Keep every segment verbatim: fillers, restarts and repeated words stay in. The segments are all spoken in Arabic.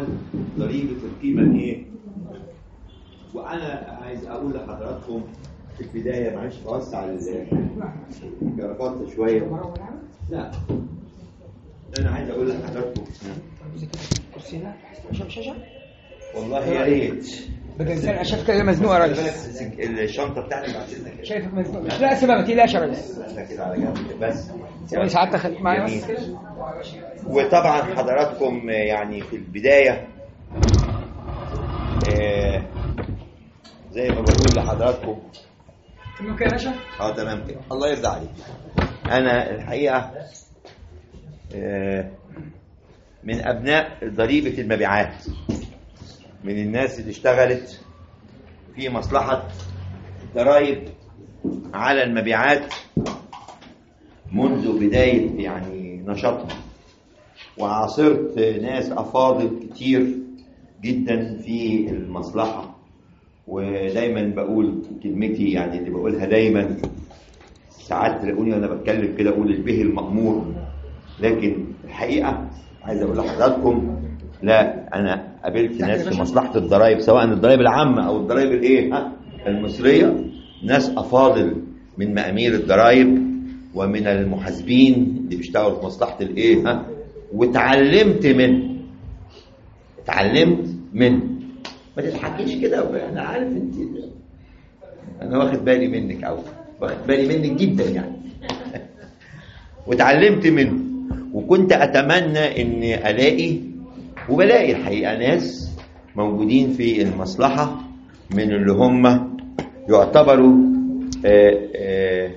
ضريبه القيمه الايه. وانا عايز اقول لحضراتكم في البدايه، معلش اوسع الجرافات شويه. لا انا عايز اقول لحضراتكم كرسينا شاشه شاشه والله يا ريت بدل انا شايف كده مزنوقه يا ريس. الشنطه بتاعتي بعد اذنك شايفك مزنوق. لا سيبها ما تقلقش يا ريس. كده على جنب بس يعني ساعات خليك معايا بس. وطبعا حضراتكم يعني في البدايه آه زي ما بقول لحضراتكم تمام كده يا باشا. اه تمام كده، الله يرضى عليك. انا الحقيقه آه من ابناء ضريبه المبيعات، من الناس اللي اشتغلت في مصلحه ضرائب على المبيعات منذ بدايه يعني نشاطها، وعاصرت ناس افاضل كتير جدا في المصلحه. ودايما بقول كلمتي يعني اللي بقولها دايما، ساعات تلاقوني وانا بتكلم كده اقول البه المأمور، لكن الحقيقه عايز اقول لحضراتكم لا، انا قابلت ناس في مصلحه الضرائب سواء الضرائب العامه او الضرائب الايه ها المصريه، ناس افاضل من مأمير الضرائب ومن المحاسبين اللي بيشتغلوا في مصلحه الايه ها، واتعلمت منه اتعلمت منه ما تضحكيش كده، انا عارف انت، انا واخد بالي منك او واخد بالي منك جدا يعني واتعلمت منه. وكنت اتمنى اني الاقي وبلاقي الحقيقه ناس موجودين في المصلحه من اللي هم يعتبروا آآ آآ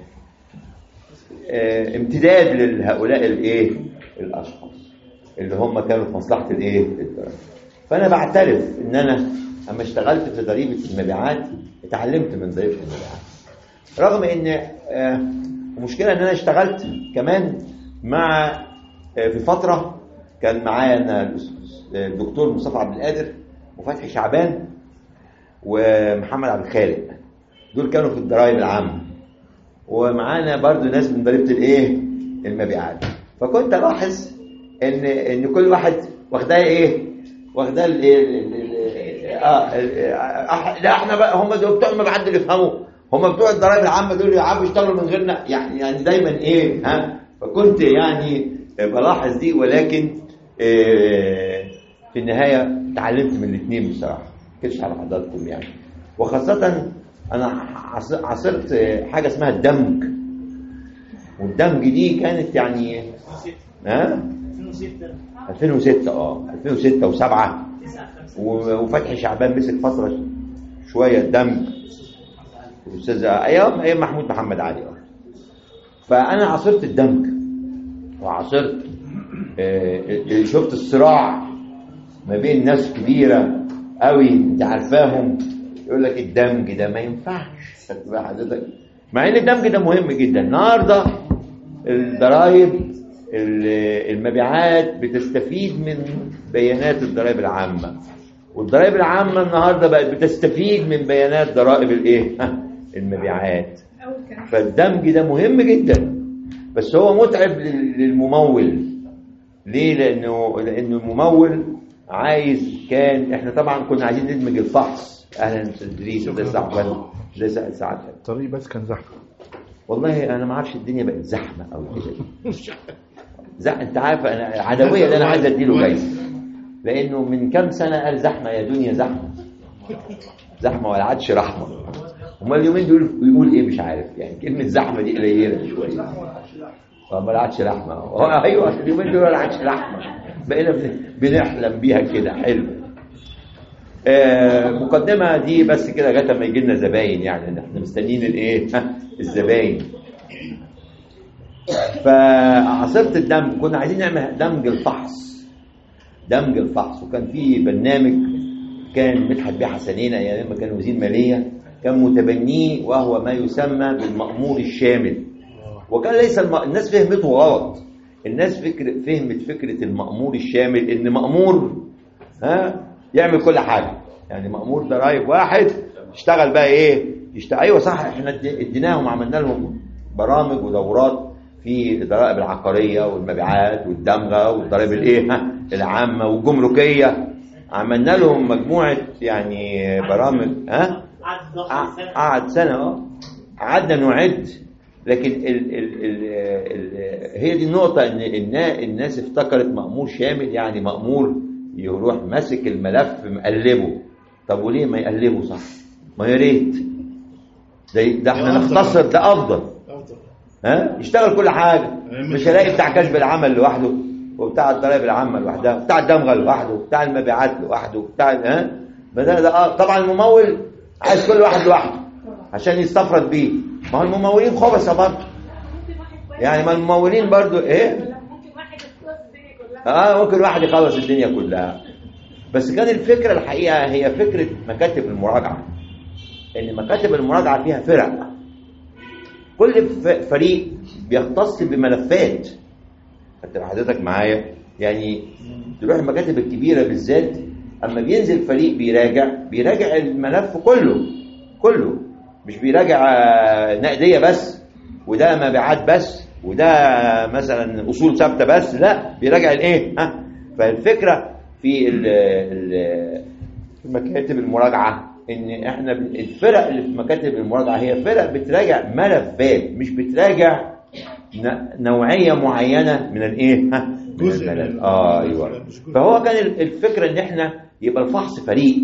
آآ امتداد لهؤلاء الايه الاشخاص اللي هم كانوا في مصلحه الايه الضرائب. فانا بعترف ان انا اما اشتغلت في ضريبه المبيعات اتعلمت من ضريبه المبيعات، رغم ان المشكله ان انا اشتغلت كمان مع في فتره كان معايا الدكتور مصطفى عبد القادر وفتحي شعبان ومحمد عبد الخالق، دول كانوا في الضرائب العامه، ومعانا برضو ناس من ضريبه الايه المبيعات. فكنت الاحظ ان ان كل واحد واخداه ايه واخداه الايه اه لا احنا بقى هم دول بتوع المبيعات اللي يفهموا، هم بتوع الضرائب العامه دول يعرفوا يشتغلوا من غيرنا يعني يعني دايما ايه ها. فكنت يعني بلاحظ دي، ولكن إيه في النهايه اتعلمت من الاثنين بصراحه، ما كنتش على حضراتكم يعني. وخاصه انا عاصرت حاجه اسمها الدمج، والدمج دي كانت يعني ها ألفين وستة اه ألفين وستة وسبعة، وفتحي شعبان مسك فتره شويه الدمج، الاستاذ ايام ايام محمود محمد علي. فانا عاصرت الدمج وعاصرت آه شفت الصراع ما بين ناس كبيره قوي انت عارفاهم يقول لك الدمج ده ما ينفعش، خدت بقى حضرتك، مع ان الدمج ده مهم جدا. النهارده الضرائب المبيعات بتستفيد من بيانات الضرائب العامه، والضرائب العامه النهارده بقت بتستفيد من بيانات ضرائب الايه المبيعات. فالدمج ده مهم جدا، بس هو متعب للممول. ليه؟ لانه لانه الممول عايز، كان احنا طبعا كنا عايزين ندمج الفحص. اهلا استاذ ادريس، ده صعب ده ساعات الطريق بس كان زحمه. والله انا ما اعرفش الدنيا بقت زحمه او كده زح... انت عارف انا عدويه ده انا عايز اديله جايزه، لانه من كام سنه قال زحمه يا دنيا زحمه زحمه ولا عادش رحمه. امال اليومين دول بيقول ايه مش عارف، يعني كلمه زحمه دي قليله شويه، فما عادش رحمه. ايوه اليومين دول ولا عادش رحمه، بقينا بنحلم بيها كده. حلو. آه مقدمه دي بس كده لغايه ما يجي لنا زباين، يعني احنا مستنيين الايه الزباين. فعصرت الدمج، كنا عايزين نعمل دمج الفحص دمج الفحص وكان في برنامج كان مدحت بيه حسنين ايام ما كان وزير ماليه كان متبنيه، وهو ما يسمى بالمأمور الشامل. وكان ليس الم... الناس فهمته غلط. الناس فكر فهمت فكره المأمور الشامل ان مأمور ها يعمل كل حاجه، يعني مأمور ضرايب واحد يشتغل بقى ايه يشتغل. ايوه صح، احنا اديناهم عملنا لهم برامج ودورات في الضرائب العقاريه والمبيعات والدمغه والضرائب الايه العامه والجمركيه، عملنا لهم مجموعه يعني برامج. ها قعد سنه. اه قعدنا نعد. لكن ال ال ال ال هي دي النقطه، ان الناس افتكرت مأمور شامل يعني مأمور يروح ماسك الملف مقلبه. طب وليه ما يقلبه؟ صح، ما يا ريت ده, ده احنا نختصر، ده افضل. ها يشتغل كل حاجه، مش هلاقي بتاع كسب العمل لوحده، وبتاع الضرائب العامه لوحدها، بتاع الدمغه لوحده، بتاع المبيعات لوحده، بتاع ها بدل ده. طبعا الممول عايز كل واحد لوحده عشان يستفرد بيه. ما هو الممولين خبثه برضه يعني، ما الممولين برضه ايه، ممكن واحد يخلص الدنيا كلها. اه ممكن واحد يخلص الدنيا كلها. بس كان الفكره الحقيقه هي فكره مكاتب المراجعه، ان مكاتب المراجعه فيها فرق، كل فريق بيختص بملفات. انت حضرتك معايا يعني، تروح المكاتب الكبيره بالذات اما بينزل فريق بيراجع بيراجع الملف كله كله، مش بيراجع نقديه بس، وده مبيعات بس، وده مثلا اصول ثابته بس، لا بيراجع الايه. ها فالفكره في مكاتب المراجعه ان احنا الفرق اللي في مكاتب المراجعه هي فرق بتراجع ملفات، مش بتراجع نوعيه معينه من الايه. ها من الملف. اه ايوه. فهو كان الفكره ان احنا يبقى الفحص فريق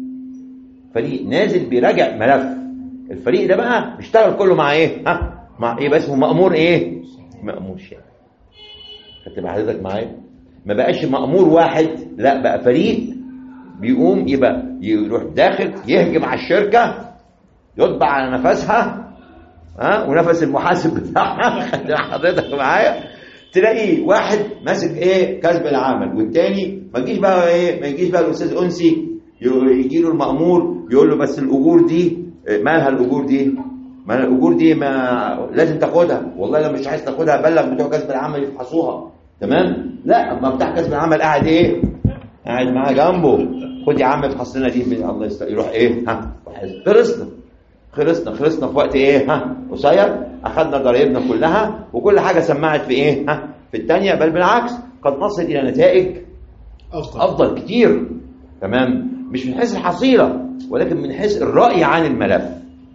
فريق نازل بيراجع ملف. الفريق ده بقى بيشتغل كله مع ايه؟ ها مع ايه؟ بس هو مأمور ايه؟ مأمور شامل. هتبقى حضرتك معايا؟ ما بقاش مأمور واحد، لا بقى فريق بيقوم يبقى يروح داخل يهجم على الشركه، يطبع على نفسها ها ونفس المحاسب بتاعها. حضرتك معايا؟ تلاقي واحد ماسك ايه كسب العمل، والتاني ما يجيش بقى ايه ما يجيش بقى الاستاذ انسي يجي له المأمور يقول له بس الاجور دي مالها، الاجور دي ما الاجور دي ما لازم تاخدها، والله لو مش عايز تاخدها بلغ بتوع كسب العمل يفحصوها. تمام؟ لا ما بتاع كسب العمل قاعد ايه قاعد معاه جنبه، خد يا عم افحص لنا دي، الله يستر، يروح ايه ها خلصنا خلصنا خلصنا في وقت ايه ها قصير، اخذنا ضرائبنا كلها وكل حاجه سمعت في ايه ها في الثانيه، بل بالعكس قد نصل الى نتائج افضل, أفضل كتير. تمام؟ مش من حيث الحصيله ولكن من حيث الراي عن الملف،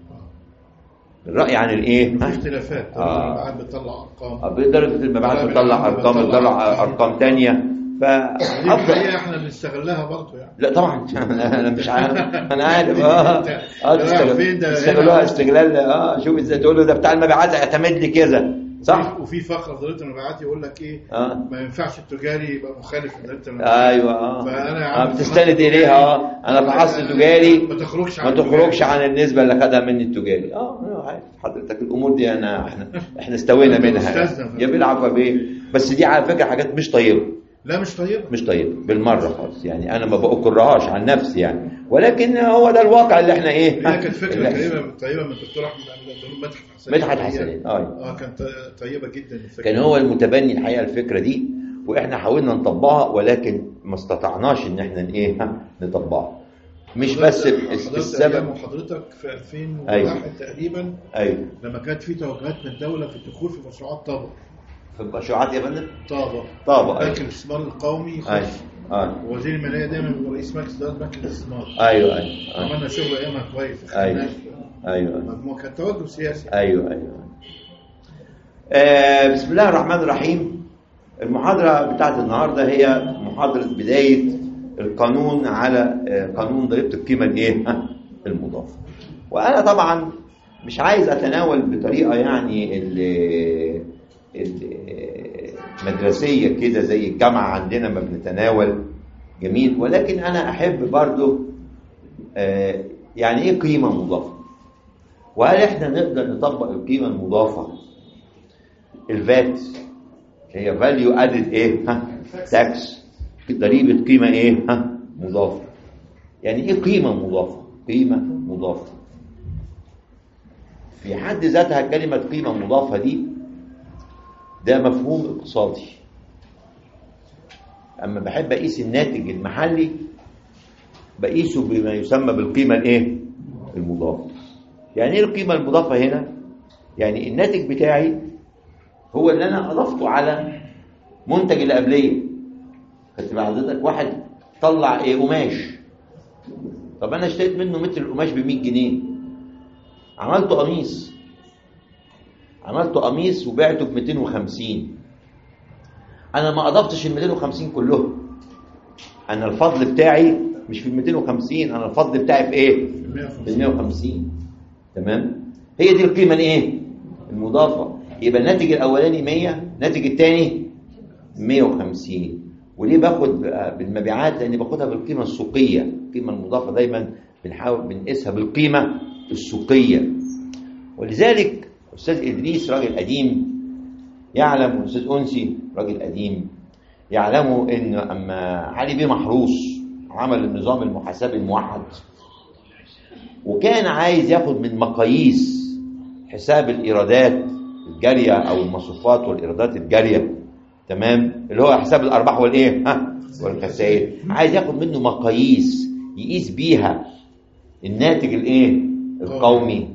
الراي عن الايه؟ في اختلافات. المبيعات بتطلع ارقام، بيقدر المبيعات بتطلع ارقام، بتطلع ارقام ثانيه. فافضل احنا بنستغلها برضه يعني. لا طبعا انا مش عارف، انا عارف. اه اه تستغلوها استغلال. اه شوف ازاي تقول له ده بتاع المبيعات اعتمد لي كذا، صح؟ وفي فقره ضريبه المبيعات يقول لك ايه آه. ما ينفعش التجاري يبقى مخالف لضريبه المبيعات. ايوه اه فانا آه بتستند اليها. اه انا فحصت تجاري ما تخرجش ما تخرجش عن النسبه اللي خدها مني التجاري. اه حضرتك الامور دي انا احنا احنا استوينا منها يا بالعفو بيه. بس دي على فكره حاجات مش طيبه. لا مش طيبه مش طيبه بالمره خالص يعني، انا ما بأكرهاش عن نفسي يعني، ولكن هو ده الواقع اللي احنا ايه. هي كانت فكره طيبه طيبه من الدكتور احمد مدحت حسن. مدحت حسن اه اه كانت طيبه جدا الفكره. كان هو المتبني الحقيقه الفكره دي، واحنا حاولنا نطبقها ولكن ما استطعناش ان احنا ايه نطبقها. مش بس السبب. وحضرتك في ألفين وواحد أيوة. تقريبا ايوه لما كانت في توجهات من الدوله في الدخول في مشروعات طابه. في المشروعات يا فندم؟ طابه طابه بنك الاستثمار القومي. ايوه اه وزير الماليه دايما هو رئيس مجلس اداره بنك الاستثمار. ايوه ايوه عملنا شغل ايامها كويس. ايوه ايوه مجموعه كان توجه سياسي. ايوه ايوه آه بسم الله الرحمن الرحيم. المحاضره بتاعت النهارده هي محاضره بدايه القانون على قانون ضريبه القيمه الايه المضافه. وانا طبعا مش عايز اتناول بطريقه يعني المدرسيه كده زي الجامعه عندنا ما بنتناول، جميل، ولكن انا احب برضو يعني ايه قيمه مضافه، وهل احنا نقدر نطبق القيمه المضافه الفات هي فاليو ادد ايه ها تاكس، ضريبه قيمه ايه ها مضافه. يعني ايه قيمه مضافه؟ قيمه مضافه في حد ذاتها كلمه قيمه مضافه دي ده مفهوم اقتصادي. اما بحب اقيس الناتج المحلي بقيسه بما يسمى بالقيمه الايه المضافه. يعني ايه القيمه المضافه هنا؟ يعني الناتج بتاعي هو اللي انا اضفته على منتج اللي قبليه. خدت بال حضرتك؟ واحد طلع ايه؟ قماش. طب انا اشتريت منه متر القماش ب مية جنيه، عملته قميص عملته قميص وبعته ب مئتين وخمسين. انا ما اضفتش ال مئتين وخمسين كلهم، انا الفضل بتاعي مش في ال مئتين وخمسين، انا الفضل بتاعي في ايه؟ في ال مئة وخمسين. تمام؟ هي دي القيمه الايه؟ المضافه. يبقى الناتج الاولاني مية، الناتج الثاني مئة وخمسين. وليه باخد بالمبيعات؟ لاني باخدها بالقيمه السوقيه. القيمه المضافه دايما بنحاول بنقيسها بالقيمه السوقيه. ولذلك استاذ ادريس راجل قديم يعلم، والاستاذ انسي راجل قديم يعلموا ان اما علي بيه محروس عمل النظام المحاسبي الموحد، وكان عايز ياخد من مقاييس حساب الايرادات الجاريه او المصروفات والايرادات الجاريه، تمام، اللي هو حساب الارباح والايه ها والخسائر، عايز ياخد منه مقاييس يقيس بيها الناتج الايه القومي.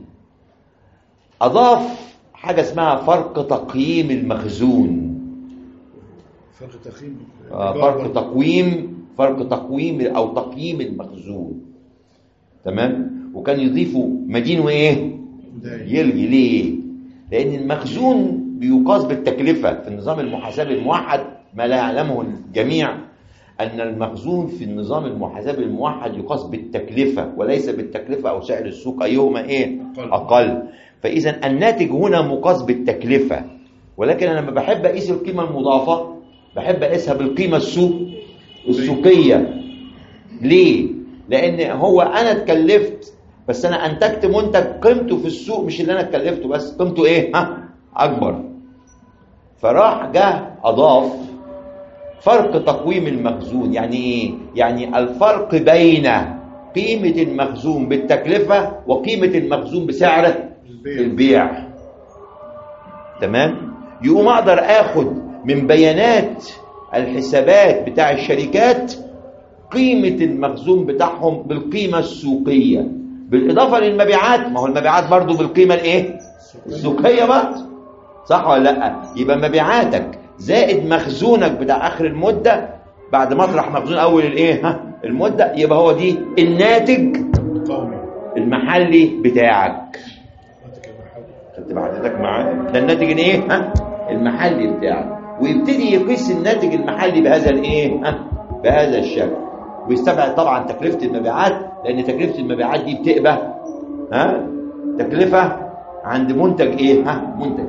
اضاف حاجه اسمها فرق تقييم المخزون. فرق تقييم آه فرق تقويم فرق تقويم او تقييم المخزون. تمام. وكان يضيفوا مدين وايه يلغي. ليه؟ لان المخزون بيقاس بالتكلفه. في النظام المحاسبي الموحد ما لا يعلمه الجميع ان المخزون في النظام المحاسبي الموحد يقاس بالتكلفه وليس بالتكلفه او سعر السوق، ايهما ايه اقل, أقل. فاذا الناتج هنا مقاس بالتكلفه، ولكن انا لما بحب اقيس القيمه المضافه بحب اقيسها بالقيمه السوق السوقيه. ليه؟ لان هو انا اتكلفت بس انا انتجت منتج قيمته في السوق مش اللي انا اتكلفته بس، قيمته ايه ها اكبر. فراح جه اضاف فرق تقويم المخزون. يعني ايه؟ يعني الفرق بين قيمه المخزون بالتكلفه وقيمه المخزون بسعر البيع. تمام. يقوم اقدر اخد من بيانات الحسابات بتاع الشركات قيمه المخزون بتاعهم بالقيمه السوقيه، بالاضافه للمبيعات. ما هو المبيعات برضو بالقيمه الايه السوقيه برضو، صح ولا لا؟ يبقى مبيعاتك زائد مخزونك بتاع اخر المده بعد ما اطرح مخزون اول الايه ها المده، يبقى هو دي الناتج المحلي بتاعك. خدت بعدتك معاه؟ ده الناتج الايه ها المحلي بتاعك. ويبتدي يقيس الناتج المحلي بهذا الايه ها بهذا الشكل، ويستبعد طبعا تكلفه المبيعات، لان تكلفه المبيعات دي بتبقى ها تكلفه عند منتج ايه ها منتج.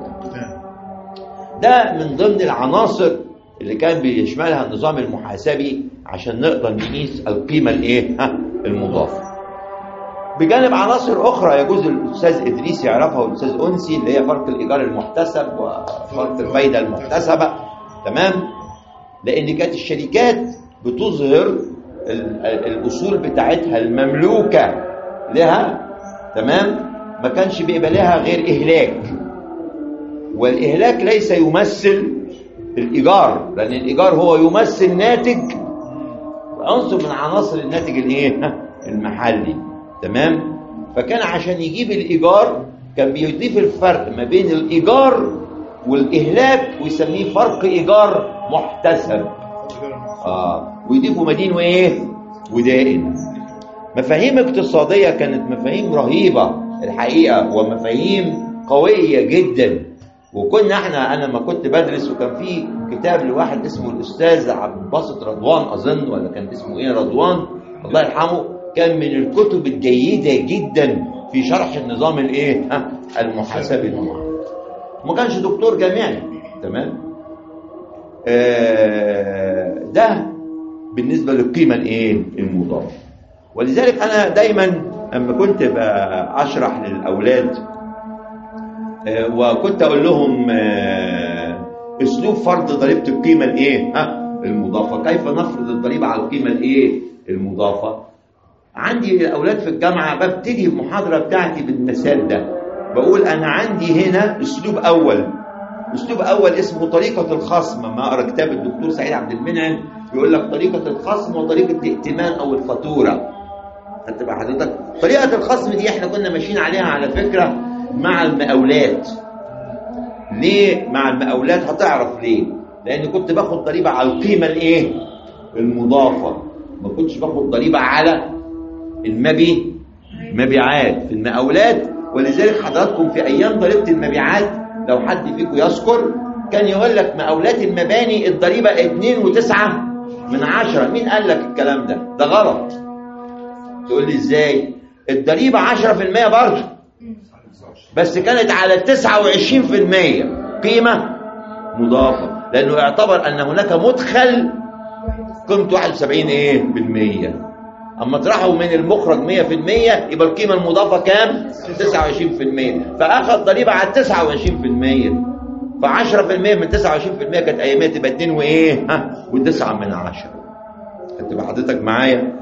ده من ضمن العناصر اللي كان بيشملها النظام المحاسبي عشان نقدر نقيس القيمه الايه ها المضافه. بجانب عناصر اخرى يجوز الاستاذ ادريس يعرفها والاستاذ انسي، اللي هي فرق الايجار المحتسب وفرق الفايده المحتسبه. تمام. لان كانت الشركات بتظهر الاصول بتاعتها المملوكه لها، تمام، ما كانش بيبقى لها غير اهلاك، والاهلاك ليس يمثل الايجار، لان الايجار هو يمثل ناتج عنصر من عناصر الناتج الايه المحلي. تمام. فكان عشان يجيب الايجار كان بيضيف الفرق ما بين الايجار والاهلاك ويسميه فرق ايجار محتسب. اه ويضيفوا مدين وايه ودائن. مفاهيم اقتصاديه كانت مفاهيم رهيبه الحقيقه، ومفاهيم قويه جدا. وكنا احنا انا ما كنت بدرس وكان في كتاب لواحد اسمه الاستاذ عبد الباسط رضوان اظن، ولا كان اسمه ايه رضوان الله يرحمه، كان من الكتب الجيده جدا في شرح النظام الايه المحاسبي الموحد. ما كانش دكتور جامعي. تمام. آه ده بالنسبه للقيمه الايه المضافه. ولذلك انا دايما لما كنت بشرح للاولاد آه وكنت اقول لهم آه اسلوب فرض ضريبه القيمه الايه ها المضافه، كيف نفرض الضريبه على القيمه الايه المضافه. عندي الاولاد في الجامعه ببتدي المحاضره بتاعتي بالمثال ده، بقول انا عندي هنا اسلوب اول اسلوب اول اسمه طريقه الخصم. ما اقرا كتاب الدكتور سعيد عبد المنعم يقول لك طريقه الخصم وطريقه الائتمان او الفاتوره. خدت بقى حضرتك؟ طريقه الخصم دي احنا كنا ماشيين عليها على فكره مع المقاولات. ليه مع المقاولات؟ هتعرف ليه. لان كنت باخد ضريبه على القيمه الايه المضافه، ما كنتش باخد ضريبه على المبي مبيعات في المقاولات. ولذلك حضراتكم في ايام ضريبه المبيعات لو حد فيكم يذكر كان يقول لك مقاولات المباني الضريبه اتنين وتسعة من عشرة. مين قال لك الكلام ده؟ ده غلط. تقول لي ازاي؟ الضريبه عشرة في المية برضه، بس كانت على تسعة وعشرين في المية قيمه مضافه، لانه اعتبر ان هناك مدخل قيمته واحد وسبعين ايه بالمية. اما طرحوا من المخرج مية في المية يبقى القيمه المضافه كام؟ تسعة وعشرين في المية، فاخذ ضريبه على تسعة وعشرين في المية. فعشرة في المية من تسعة وعشرين في المية كانت ايامها تبقى اتنين وايه ها وتسعة من عشرة. هتبقى حضرتك معايا؟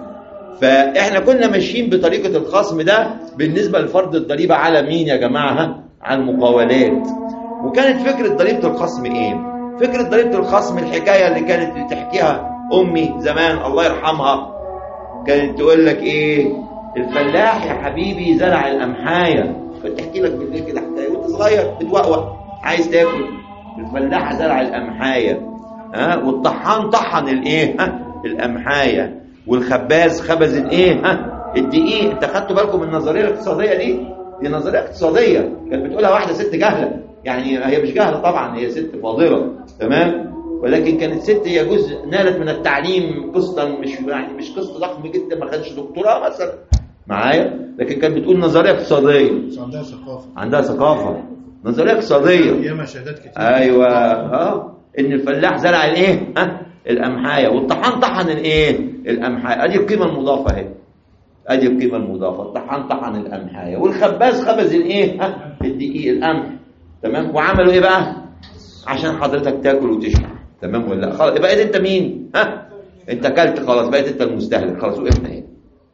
فاحنا كنا ماشيين بطريقه الخصم ده بالنسبه لفرض الضريبه على مين يا جماعه؟ ها؟ على المقاولات. وكانت فكره ضريبه الخصم ايه؟ فكره ضريبه الخصم الحكايه اللي كانت بتحكيها امي زمان الله يرحمها، كانت تقول لك ايه؟ الفلاح يا حبيبي زرع القمحايه. كنت تحكي لك بالليل كده حكايه وانت صغير بتوقوق عايز تاكل. الفلاح زرع القمحايه، ها؟ والطحان طحن الايه؟ ها؟ القمحايه. والخباز خبز الايه؟ ها؟ الدقيق. انت خدتوا بالكم من النظريه الاقتصاديه دي؟ دي نظريه اقتصاديه كانت بتقولها واحده ست جهله، يعني هي مش جهله طبعا، هي ست فاضله، تمام؟ ولكن كانت ست هي جزء نالت من التعليم قسطا، مش يعني مش قسط ضخم جدا، ما خدش دكتوراه مثلا معايا، لكن كانت بتقول نظريه اقتصاديه. عندها ثقافه عندها ثقافه نظريه اقتصاديه. ياما شهادات كتير. ايوه اه ان الفلاح زرع الايه؟ ها؟ القمحايه، والطحان طحن الايه؟ القمحايه. ادي القيمه المضافه اهي. ادي القيمه المضافه، الطحان طحن القمحايه، والخباز خبز الايه؟ ها؟ الدقيق القمح، تمام؟ وعملوا ايه بقى؟ عشان حضرتك تاكل وتشبع، تمام ولا لا؟ خلاص بقيت انت مين؟ ها؟ انت اكلت خلاص، بقيت انت المستهلك خلاص، وقفنا هنا.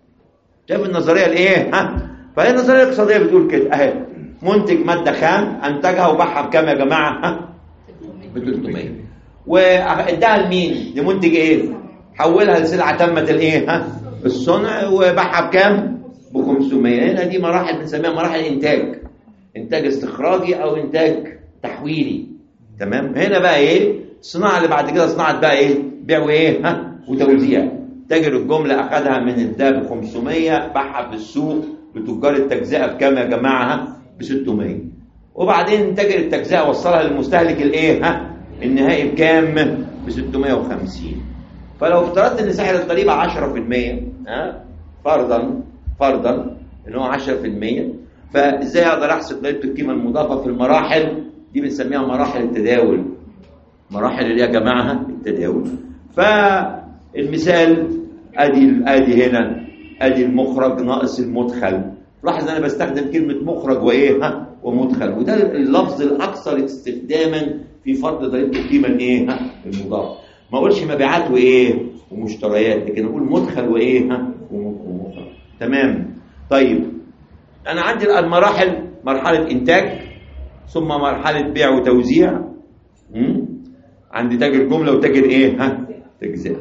شايف النظريه الايه؟ ها؟ فهي النظريه الاقتصاديه بتقول كده اهي. منتج ماده خام انتجها وباعها بكام يا جماعه؟ ها؟ ب ثلاثمية. واداها لمين؟ لمنتج ايه؟ حولها لسلعه تمت الايه؟ ها؟ الصنع، وباعها بكام؟ ب خمسمية. هنا دي مراحل بنسميها مراحل انتاج، انتاج استخراجي او انتاج تحويلي، تمام؟ هنا بقى ايه؟ الصناعه اللي بعد كده صناعه بقى ايه؟ بيع وايه؟ ها؟ وتوزيع. تاجر الجمله اخذها من الده ب خمسمية، باعها في السوق لتجار التجزئه بكام يا جماعه؟ ها؟ ب ستمية. وبعدين تاجر التجزئه وصلها للمستهلك الايه؟ ها؟ النهائي بكام؟ ب ستمية وخمسين. فلو افترضت ان سعر الضريبه عشرة في المية، ها؟ فرضا فرضا ان هو عشرة في المية، فازاي اقدر احسب ضريبه القيمه المضافه في المراحل دي؟ بنسميها مراحل التداول. مراحل اللي يا جماعه التداول. فالمثال ادي ادي هنا ادي المخرج ناقص المدخل. لاحظ انا بستخدم كلمه مخرج وايه؟ ها؟ ومدخل، وده اللفظ الاكثر استخداما في فرض ضريبه القيمه الايه؟ ها؟ المضافه. ما اقولش مبيعات وايه؟ ومشتريات، لكن اقول مدخل وايه؟ ها؟ ومخرج، تمام؟ طيب انا عندي المراحل: مرحله انتاج، ثم مرحله بيع وتوزيع، امم عندي تاجر جمله وتاجر ايه؟ ها؟ تجزئه.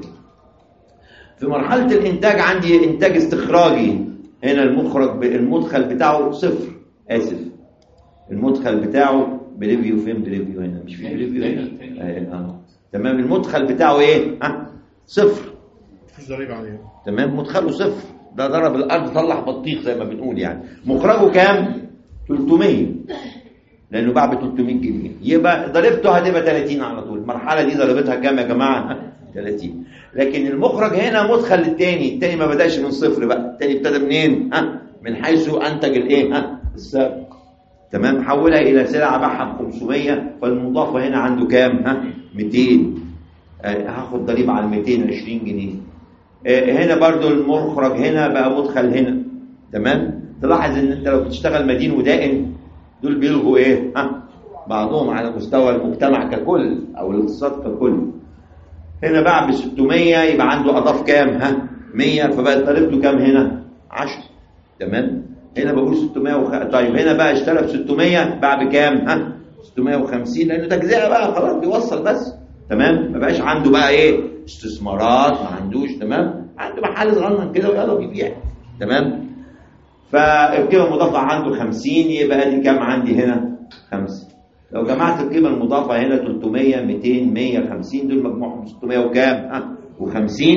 في مرحله الانتاج عندي انتاج استخراجي. هنا المخرج المدخل بتاعه صفر، اسف المدخل بتاعه بريفيو. فين بريفيو؟ هنا مش في بريفيو هنا. اه تمام. المدخل بتاعه ايه؟ ها؟ صفر، مفيش ضريبه عليه، تمام؟ مدخله صفر، ده ضرب الارض طلع بطيخ زي ما بنقول يعني. مخرجه كام؟ ثلاثمية، لانه باع ب ثلاثمية جنيه، يبقى ضريبته هتبقى ثلاثين على طول. المرحله دي ضريبتها كام يا جماعه؟ ثلاثين. لكن المخرج هنا مدخل للتاني، التاني ما بداش من صفر بقى، التاني ابتدى منين؟ ها؟ من حيث انتج الايه؟ ها؟ السابق، تمام؟ حولها الى سلعه باعها ب خمسمية، فالمضافه هنا عنده كام؟ ها؟ مئتين. آه هاخد ضريبه على مئتين وعشرين جنيه. آه هنا برضو المخرج هنا بقى مدخل هنا، تمام؟ تلاحظ ان انت لو بتشتغل مدين ودائن دول بيلغوا ايه؟ ها؟ بعضهم على مستوى المجتمع ككل او الاقتصاد ككل. هنا باع ب ستمية، يبقى عنده اضاف كام؟ ها؟ مية، فبقت ضريبته كام هنا؟ عشرة، تمام؟ هنا بقول ستمية وخ... طيب هنا بقى اشترى ب ستمية، باع بكام؟ ها؟ ستمية وخمسين، لانه تجزئه بقى خلاص بيوصل بس، تمام؟ ما بقاش عنده بقى ايه؟ استثمارات، ما عندوش، تمام؟ عنده محل صغنن كده ويلا بيبيع، تمام؟ فالقيمه المضافه عنده خمسين، يبقى دي كام عندي هنا؟ خمسة. لو جمعت القيمه المضافه هنا ثلاثمية مئتين مية خمسين، دول مجموعهم ستمية وكام؟ ها؟ وخمسين،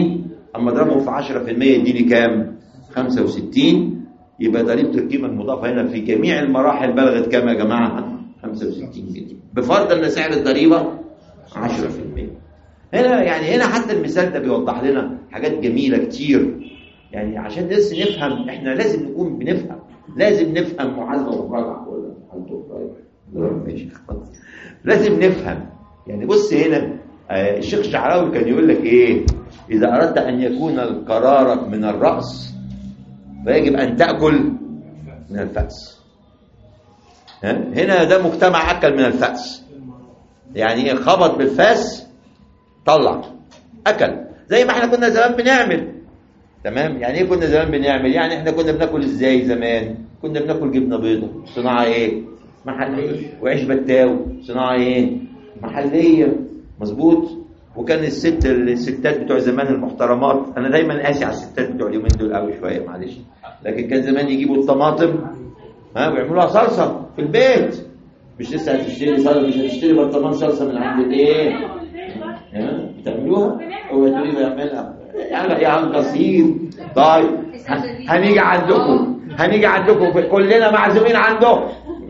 اما اضربهم في عشرة في المية يديني كام؟ خمسة وستين. يبقى ضريبه القيمه المضافه هنا في جميع المراحل بلغت كام يا جماعه؟ خمسة وستين جنيه، بفرض ان سعر الضريبه عشرة في المية. هنا يعني هنا حتى المثال ده بيوضح لنا حاجات جميله كتير، يعني عشان بس نفهم. احنا لازم نكون بنفهم، لازم نفهم محاسبه ومراجعه ولا ماشي لازم نفهم. يعني بص هنا آه الشيخ الشعراوي كان يقول لك ايه؟ اذا اردت ان يكون قرارك من الراس فيجب ان تاكل من الفأس. هنا ده مجتمع اكل من الفأس، يعني خبط بالفاس طلع اكل، زي ما احنا كنا زمان بنعمل. تمام؟ يعني ايه كنا زمان بنعمل؟ يعني احنا كنا بناكل ازاي زمان؟ كنا بناكل جبنه بيضه، صناعه ايه؟ محليه. وعيش بتاو، صناعه ايه؟ محليه. مظبوط. وكان الست الستات بتوع زمان المحترمات، انا دايما قاسي على الستات بتوع اليومين دول قوي شويه معلش، لكن كان زمان يجيبوا الطماطم ها ويعملوها صلصه في البيت. مش لسه هتشتري صلصه، مش هتشتري برطمان صلصه من عند ايه؟ ها بتعملوها؟ هو تقولي بيعملها يا عم قصير. طيب هنيجي عندكم، هنيجي عندكم كلنا معزومين عندكم.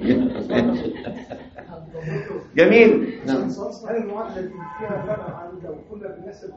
جميل. نعم. هل المعادله دي فيها فرق عن لو كنا بنحسب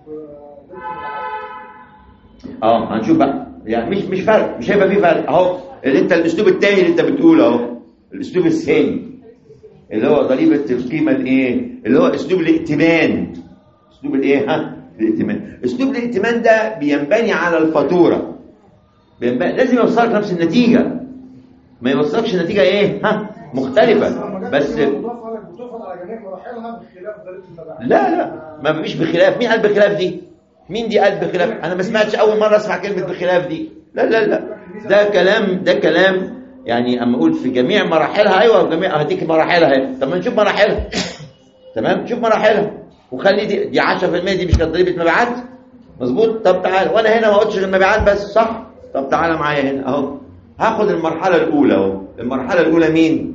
اه هنشوف بقى، يعني مش مش فرق، مش هيبقى فيه فرق اهو. اللي انت الاسلوب الثاني اللي انت بتقوله اهو، الاسلوب الثاني اللي هو ضريبه القيمه الايه؟ اللي هو اسلوب الائتمان. اسلوب الايه؟ ها الائتمان. اسلوب الائتمان ده بينبني على الفاتوره، بينبني لازم يوصلك نفس النتيجه، ما يوصلكش نتيجه ايه؟ ها مختلفه. بس بتفرض على جميع مراحلها بخلاف ضريبه المبيعات. لا لا ما فيش بخلاف. مين قال بخلاف دي؟ مين دي قال بخلاف؟ انا ما سمعتش، اول مره اسمع كلمه بخلاف دي. لا لا لا ده كلام، ده كلام يعني اما اقول في جميع مراحلها. ايوه جميع، هديك مراحلها اهي. طب ما نشوف مراحلها. تمام نشوف مراحلها وخلي دي دي عشرة في المية دي مش كانت ضريبه مبيعات. مظبوط. طب تعال، وانا هنا ما قلتش غير مبيعات بس صح؟ طب تعالى معايا هنا اهو، هاخد المرحله الاولى اهو. المرحله الاولى مين؟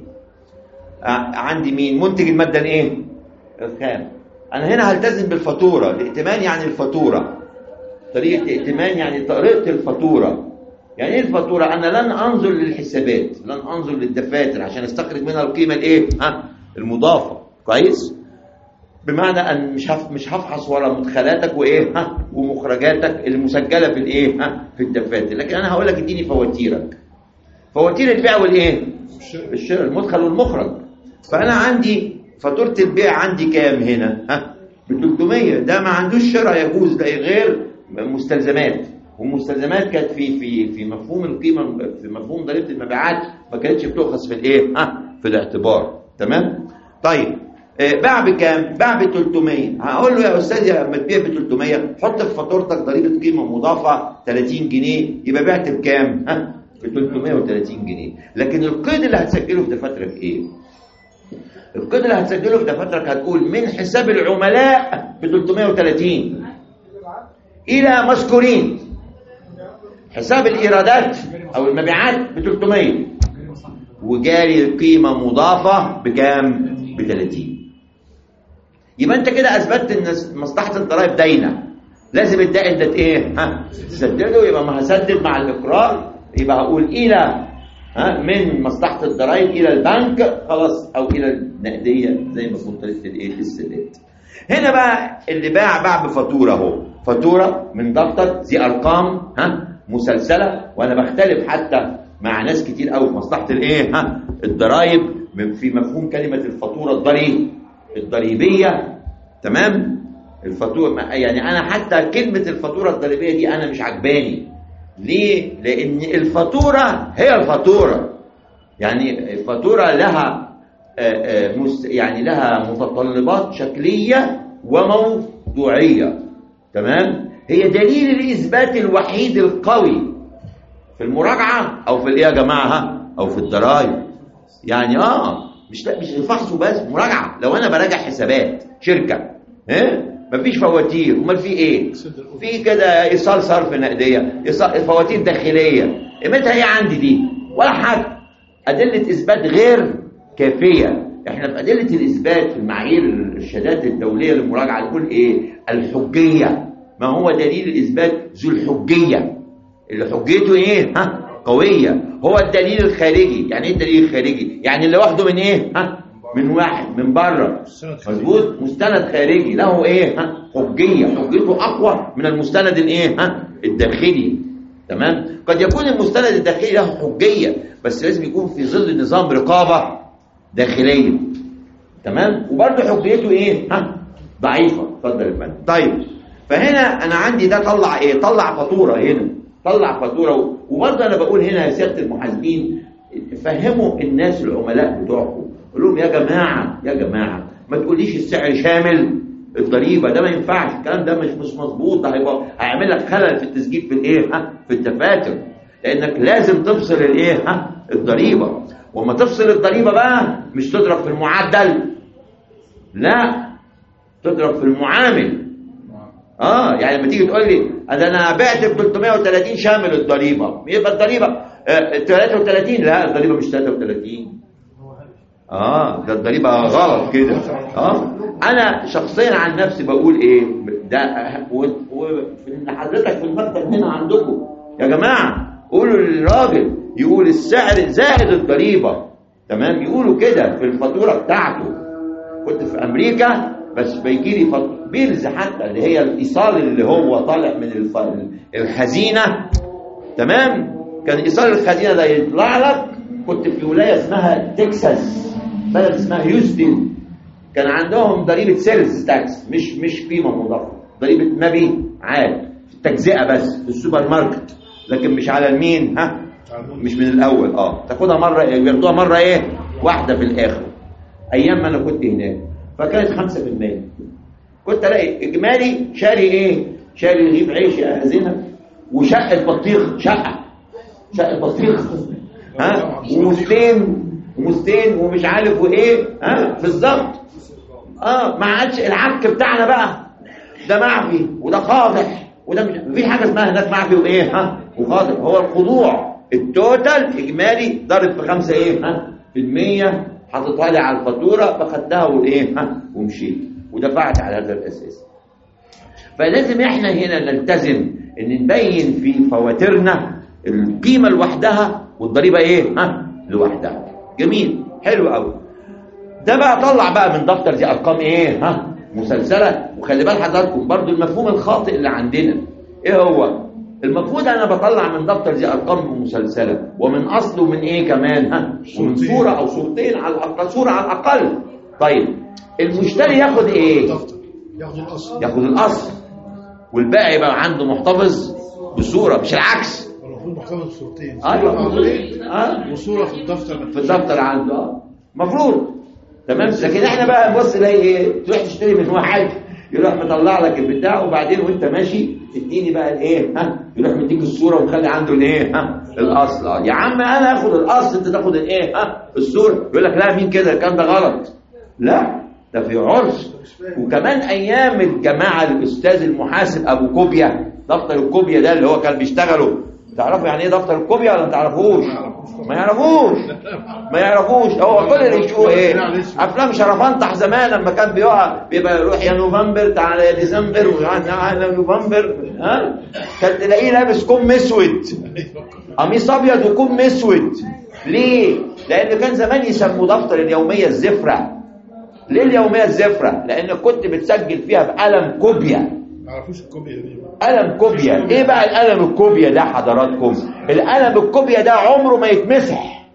عندي مين؟ منتج الماده الايه؟ الخام. انا هنا هلتزم بالفاتوره. الائتمان يعني الفاتوره، طريقه ائتمان يعني طريقه الفاتوره. يعني ايه الفاتوره؟ انا لن انظر للحسابات، لن انظر للدفاتر عشان استخرج منها القيمه الايه؟ ها المضافه. كويس؟ بمعنى ان مش هف مش هفحص ورا مدخلاتك وايه؟ ها ومخرجاتك المسجله في الايه؟ ها في الدفاتر، لكن انا هقول لك اديني فواتيرك، فواتير البيع والايه؟ الشراء، المدخل والمخرج. فانا عندي فاتوره البيع عندي كام هنا؟ ها ب ثلاثمية. ده ما عندوش شراء يجوز، ده غير مستلزمات. والمستلزمات كانت في في في مفهوم القيمه، في مفهوم ضريبه المبيعات ما كانتش بتؤخذ في الايه؟ ها في الاعتبار. تمام؟ طيب آه باع بكام؟ باع ب ثلاثمية. هقول له يا استاذ لما تبيع ب ثلاثمية حط في فاتورتك ضريبه قيمه مضافه ثلاثين جنيه، يبقى بعت بكام؟ ها ب ثلاثمية وثلاثين جنيه. لكن القيد اللي هتسجله في دفاترك ايه؟ القيد اللي هتسجله في دفاترك هتقول من حساب العملاء ب ثلاثمية وثلاثين الى مذكورين حساب الايرادات او المبيعات ب ثلاثمية، وجاري القيمه مضافه بكام؟ ب ثلاثين. يبقى انت كده اثبتت ان مصلحه الضرائب داينه، لازم الدائن ده ايه؟ ها تسدده. يبقى ما هسدد مع الاقرار، يبقى هقول الى ها من مصلحه الضرائب الى البنك خلاص، او الى النقديه زي ما كنت قلت الايه؟ السداد. هنا بقى اللي باع باع بفاتوره اهو، فاتوره من دفتر ذي ارقام ها مسلسله. وانا بختلف حتى مع ناس كتير قوي في مصلحه الايه؟ ها الضرائب في مفهوم كلمه الفاتوره الضريب الضريبيه. تمام؟ الفاتوره يعني انا حتى كلمه الفاتوره الضريبيه دي انا مش عجباني. ليه؟ لان الفاتوره هي الفاتوره، يعني الفاتوره لها يعني لها متطلبات شكليه وموضوعيه. تمام؟ هي دليل الاثبات الوحيد القوي في المراجعه او في الايه يا جماعه؟ او في الضرائب. يعني اه مش مش الفحص وبس، مراجعه. لو انا براجع حسابات شركه ها مفيش فواتير، امال في ايه؟ في كده ايصال صرف نقديه، فواتير داخليه، قيمتها ايه عندي دي؟ ولا حاجه. ادله اثبات غير كافيه. احنا في ادله الاثبات في المعايير الارشادات الدوليه للمراجعه نقول ايه؟ الحجيه. ما هو دليل الاثبات ذو الحجيه اللي حجيته ايه ها قويه، هو الدليل الخارجي. يعني ايه الدليل الخارجي؟ يعني اللي واخده من ايه ها من واحد من بره، مظبوط، مستند خارجي له ايه ها حجيه، حجيته اقوى من المستند الايه ها الداخلي. تمام. قد يكون المستند الداخلي له حجيه بس لازم يكون في ظل نظام رقابه داخليه. تمام. وبرضه حجيته ايه ها ضعيفه. اتفضل يا فندم. طيب فهنا انا عندي ده طلع ايه؟ طلع فاتوره هنا، طلع فاتوره. وبرضه انا بقول هنا يا سياده المحاسبين فهموا الناس العملاء بتوعكم، قول لهم يا جماعه يا جماعه ما تقوليش السعر شامل الضريبه، ده ما ينفعش، الكلام ده مش مش مظبوط، ده هيبقى هيعمل لك خلل في التسجيل في الايه ها في الدفاتر، لانك لازم تفصل الايه ها الضريبه. وما تفصل الضريبه بقى مش تضرب في المعدل، لا تضرب في المعامل. اه يعني لما تيجي تقول لي انا بعت ب ثلاثمائة وثلاثين شامل الضريبه، يبقى الضريبه آه ثلاثة وثلاثين، لا الضريبه مش ثلاثة وثلاثين، اه ده الضريبه غلط كده. اه انا شخصيا عن نفسي بقول ايه ده، وان حضرتك في المكتب هنا عندكم يا جماعه قولوا للراجل يقول السعر زائد الضريبه. تمام. يقولوا كده في الفاتوره بتاعته. كنت في امريكا بس بيجي لي بيلز حتى اللي هي الايصال اللي هو طالع من الخزينه. تمام. كان ايصال الخزينه ده يطلع لك. كنت في ولايه اسمها تكساس، بلد اسمها هيوستن، كان عندهم ضريبه سيلز تاكس، مش مش قيمه مضافه، ضريبه مبيعات في التجزئه بس في السوبر ماركت، لكن مش على المين ها مش من الاول. اه تاخدها مره، بياخدوها مره ايه واحده في الاخر. ايام ما انا كنت هناك فكانت خمسة بالمية. كنت الاقي اجمالي شاري ايه شاري رغيف عيش يا هزينه وشقه بطيخ، شقه شقه بطيخ ها ومستين ومستين ومش عارف وايه ها في الضبط. اه ما عادش العك بتاعنا بقى ده معفي وده خاضع، وده مش مفيش حاجه اسمها هناك معفي وايه ها وخاضع. هو الخضوع التوتال اجمالي ضارب في خمسة ايه ها في المية، حطيتها لي على الفاتوره فخدتها وايه ها ومشيت ودفعت على هذا الاساس. فلازم احنا هنا نلتزم ان نبين في فواتيرنا القيمه لوحدها والضريبه ايه ها لوحدها. جميل، حلو قوي. ده بقى طلع بقى من دفتر دي ارقام ايه ها مسلسله. وخلي بال حضراتكم برضو المفهوم الخاطئ اللي عندنا ايه هو؟ المفروض انا بطلع من دفتر دي ارقام مسلسله ومن اصله من ايه كمان ها ومن صوره او صورتين على الاقل، صوره على الاقل. طيب المشتري ياخد ايه؟ ياخد الاصل، ياخد الاصل والباقي يبقى عنده محتفظ بصوره، مش العكس. المفروض محتفظ بصورتين، ايوه اه وصوره في الدفتر في الدفتر عنده اه المفروض. تمام. لكن احنا بقى نبص نلاقي ايه؟ تروح تشتري من واحد يروح مطلع لك البتاع وبعدين وانت ماشي اديني بقى الايه ها يروح مديك الصوره ومخلي عنده الايه ها الاصل. اه يا عم انا اخد الاصل انت تاخد الايه ها الصوره. يقول لك لا مين كده الكلام ده غلط. لا ده في عرس. وكمان ايام الجماعه الاستاذ المحاسب ابو كوبيا، دفتر الكوبيا ده اللي هو كان بيشتغلوا. تعرفوا يعني ايه دفتر الكوبيا ولا ما تعرفوش؟ ما يعرفوش ما يعرفوش. هو كل اللي يشوفوا ايه افلام شرفنطح زمان لما كان بيقع بيبقى يروح يا نوفمبر تعالى يا ديسمبر وتعالى نوفمبر ها كان تلاقيه لابس كم اسود، قميص ابيض وكم اسود. ليه؟ لان كان زمان يسموا دفتر اليوميه الزفره. ليه اليوميه الزفره؟ لان كنت بتسجل فيها بقلم كوبيا. ما عرفوش الكوبيا دي. قلم كوبيا. ايه بقى القلم الكوبيا ده حضراتكم؟ القلم الكوبيا ده عمره ما يتمسح،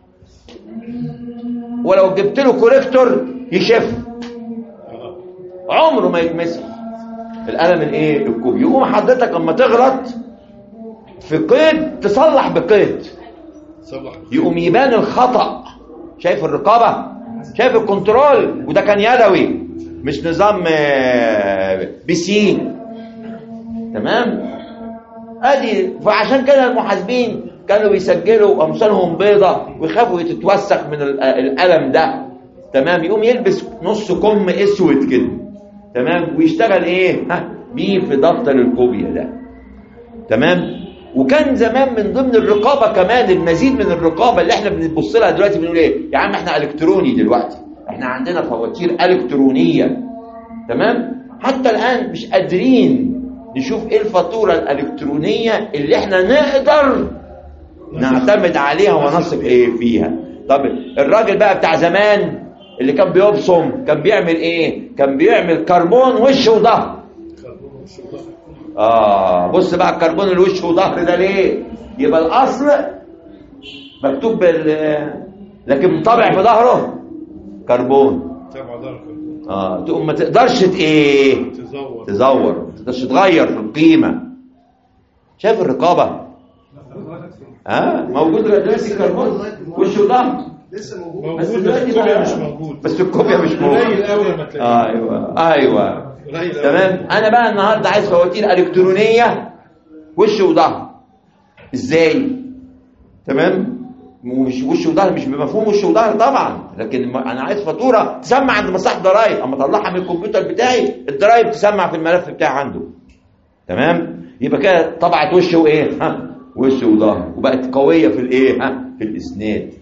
ولو جبت له كوريكتور يشف، عمره ما يتمسح. القلم الايه الكوبيا. يقوم حضرتك اما تغلط في قيد تصلح بقيد، يقوم يبان الخطأ. شايف الرقابه؟ شايف الكنترول؟ وده كان يدوي مش نظام بي سي. تمام. ادي فعشان كده المحاسبين كانوا بيسجلوا امثالهم بيضه ويخافوا تتوسخ من القلم ده. تمام. يقوم يلبس نص كم اسود كده. تمام. ويشتغل ايه ها بيه في دفتر الكوبيا ده. تمام. وكان زمان من ضمن الرقابه كمان المزيد من الرقابه اللي احنا بنبص لها دلوقتي بنقول ايه يا عم احنا الكتروني دلوقتي، احنا عندنا فواتير الكترونيه. تمام. حتى الان مش قادرين نشوف ايه الفاتوره الالكترونيه اللي احنا نقدر نعتمد عليها ونثق ايه فيها. طب الراجل بقى بتاع زمان اللي كان بيبصم كان بيعمل ايه؟ كان بيعمل كربون وش وظهر. اه بص بقى الكربون الوش وظهر ده ليه؟ يبقى الاصل مكتوب بال لكن طابع في ظهره كربون. اه تقوم ما تقدرش ايه؟ تزور تزور ما تقدرش تغير في القيمه. شايف الرقابه؟ اه موجود دلوقتي كربون وش وظهر لسه موجود بس الكوبيا مش موجود. بس الكوبيا مش موجود. قليل قوي لما تلاقيه. ايوه ايوه تمام. انا بقى النهارده عايز فواتير الكترونيه وش وظهر. ازاي؟ تمام. مش وش وظهر مش بمفهوم وش وظهر طبعا، لكن انا عايز فاتوره تسمع عند مصلحه ضرايب، اما اطلعها من الكمبيوتر بتاعي الضرايب تسمع في الملف بتاعي عنده. تمام. يبقى كده طبعت وش وايه؟ ها وش وظهر وبقت قويه في الايه؟ ها في الاسناد.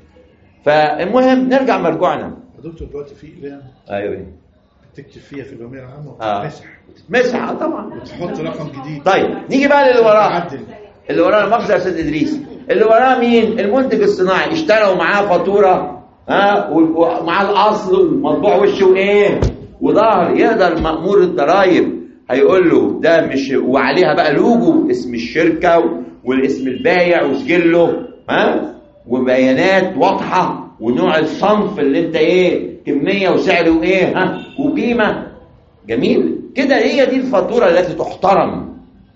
فالمهم نرجع مرجوعنا يا دكتور. دلوقتي في اقلام ايوه بتكتب فيها في اليوميه العامه وتمسح آه. مسح طبعا وتحط رقم جديد. طيب نيجي بقى للي وراه. اللي وراه المخزن يا استاذ ادريس، اللي وراه مين؟ المنتج الصناعي اشترى ومعاه فاتوره ها ومعاه الاصل ومطبوع وش وايه وظهر. يقدر مأمور الضرايب هيقول له ده مش، وعليها بقى لوجو اسم الشركه والاسم البايع وسجله ها وبيانات واضحه ونوع الصنف اللي انت ايه كميه وسعر وايه ها وقيمه. جميل كده. هي دي الفاتوره التي تحترم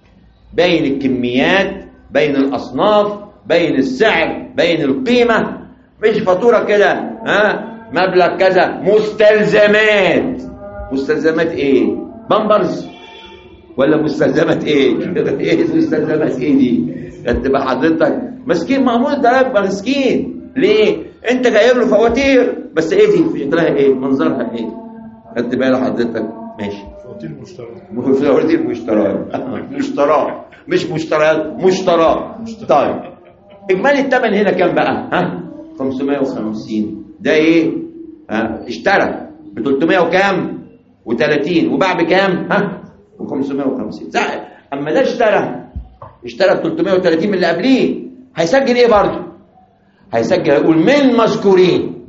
بين الكميات بين الاصناف بين السعر بين القيمه. مش فاتوره كده ها مبلغ كذا مستلزمات. مستلزمات ايه؟ بامبرز ولا مستلزمات ايه؟ ايه مستلزمات ايه دي؟ تبقى حضرتك مسكين مأمور الضرايب مسكين. ليه؟ انت جايب له فواتير بس ايه دي؟ شكلها ايه؟ منظرها ايه؟ خدت بالك حضرتك؟ ماشي. فواتير مشترى. فواتير مشترى. مشترى مش مشتريات مشترى. طيب اجمالي الثمن هنا كام بقى؟ ها؟ خمسمائة وخمسين. ده ايه؟ ها اشترى ب ثلاثمائة وكام؟ وثلاثين وباع بكام؟ ها؟ ب خمسمائة وخمسين. اما ده اشترى اشترى ب ثلاثمائة وثلاثين من اللي قبليه هيسجل ايه برضه؟ هيسجل هيقول من مذكورين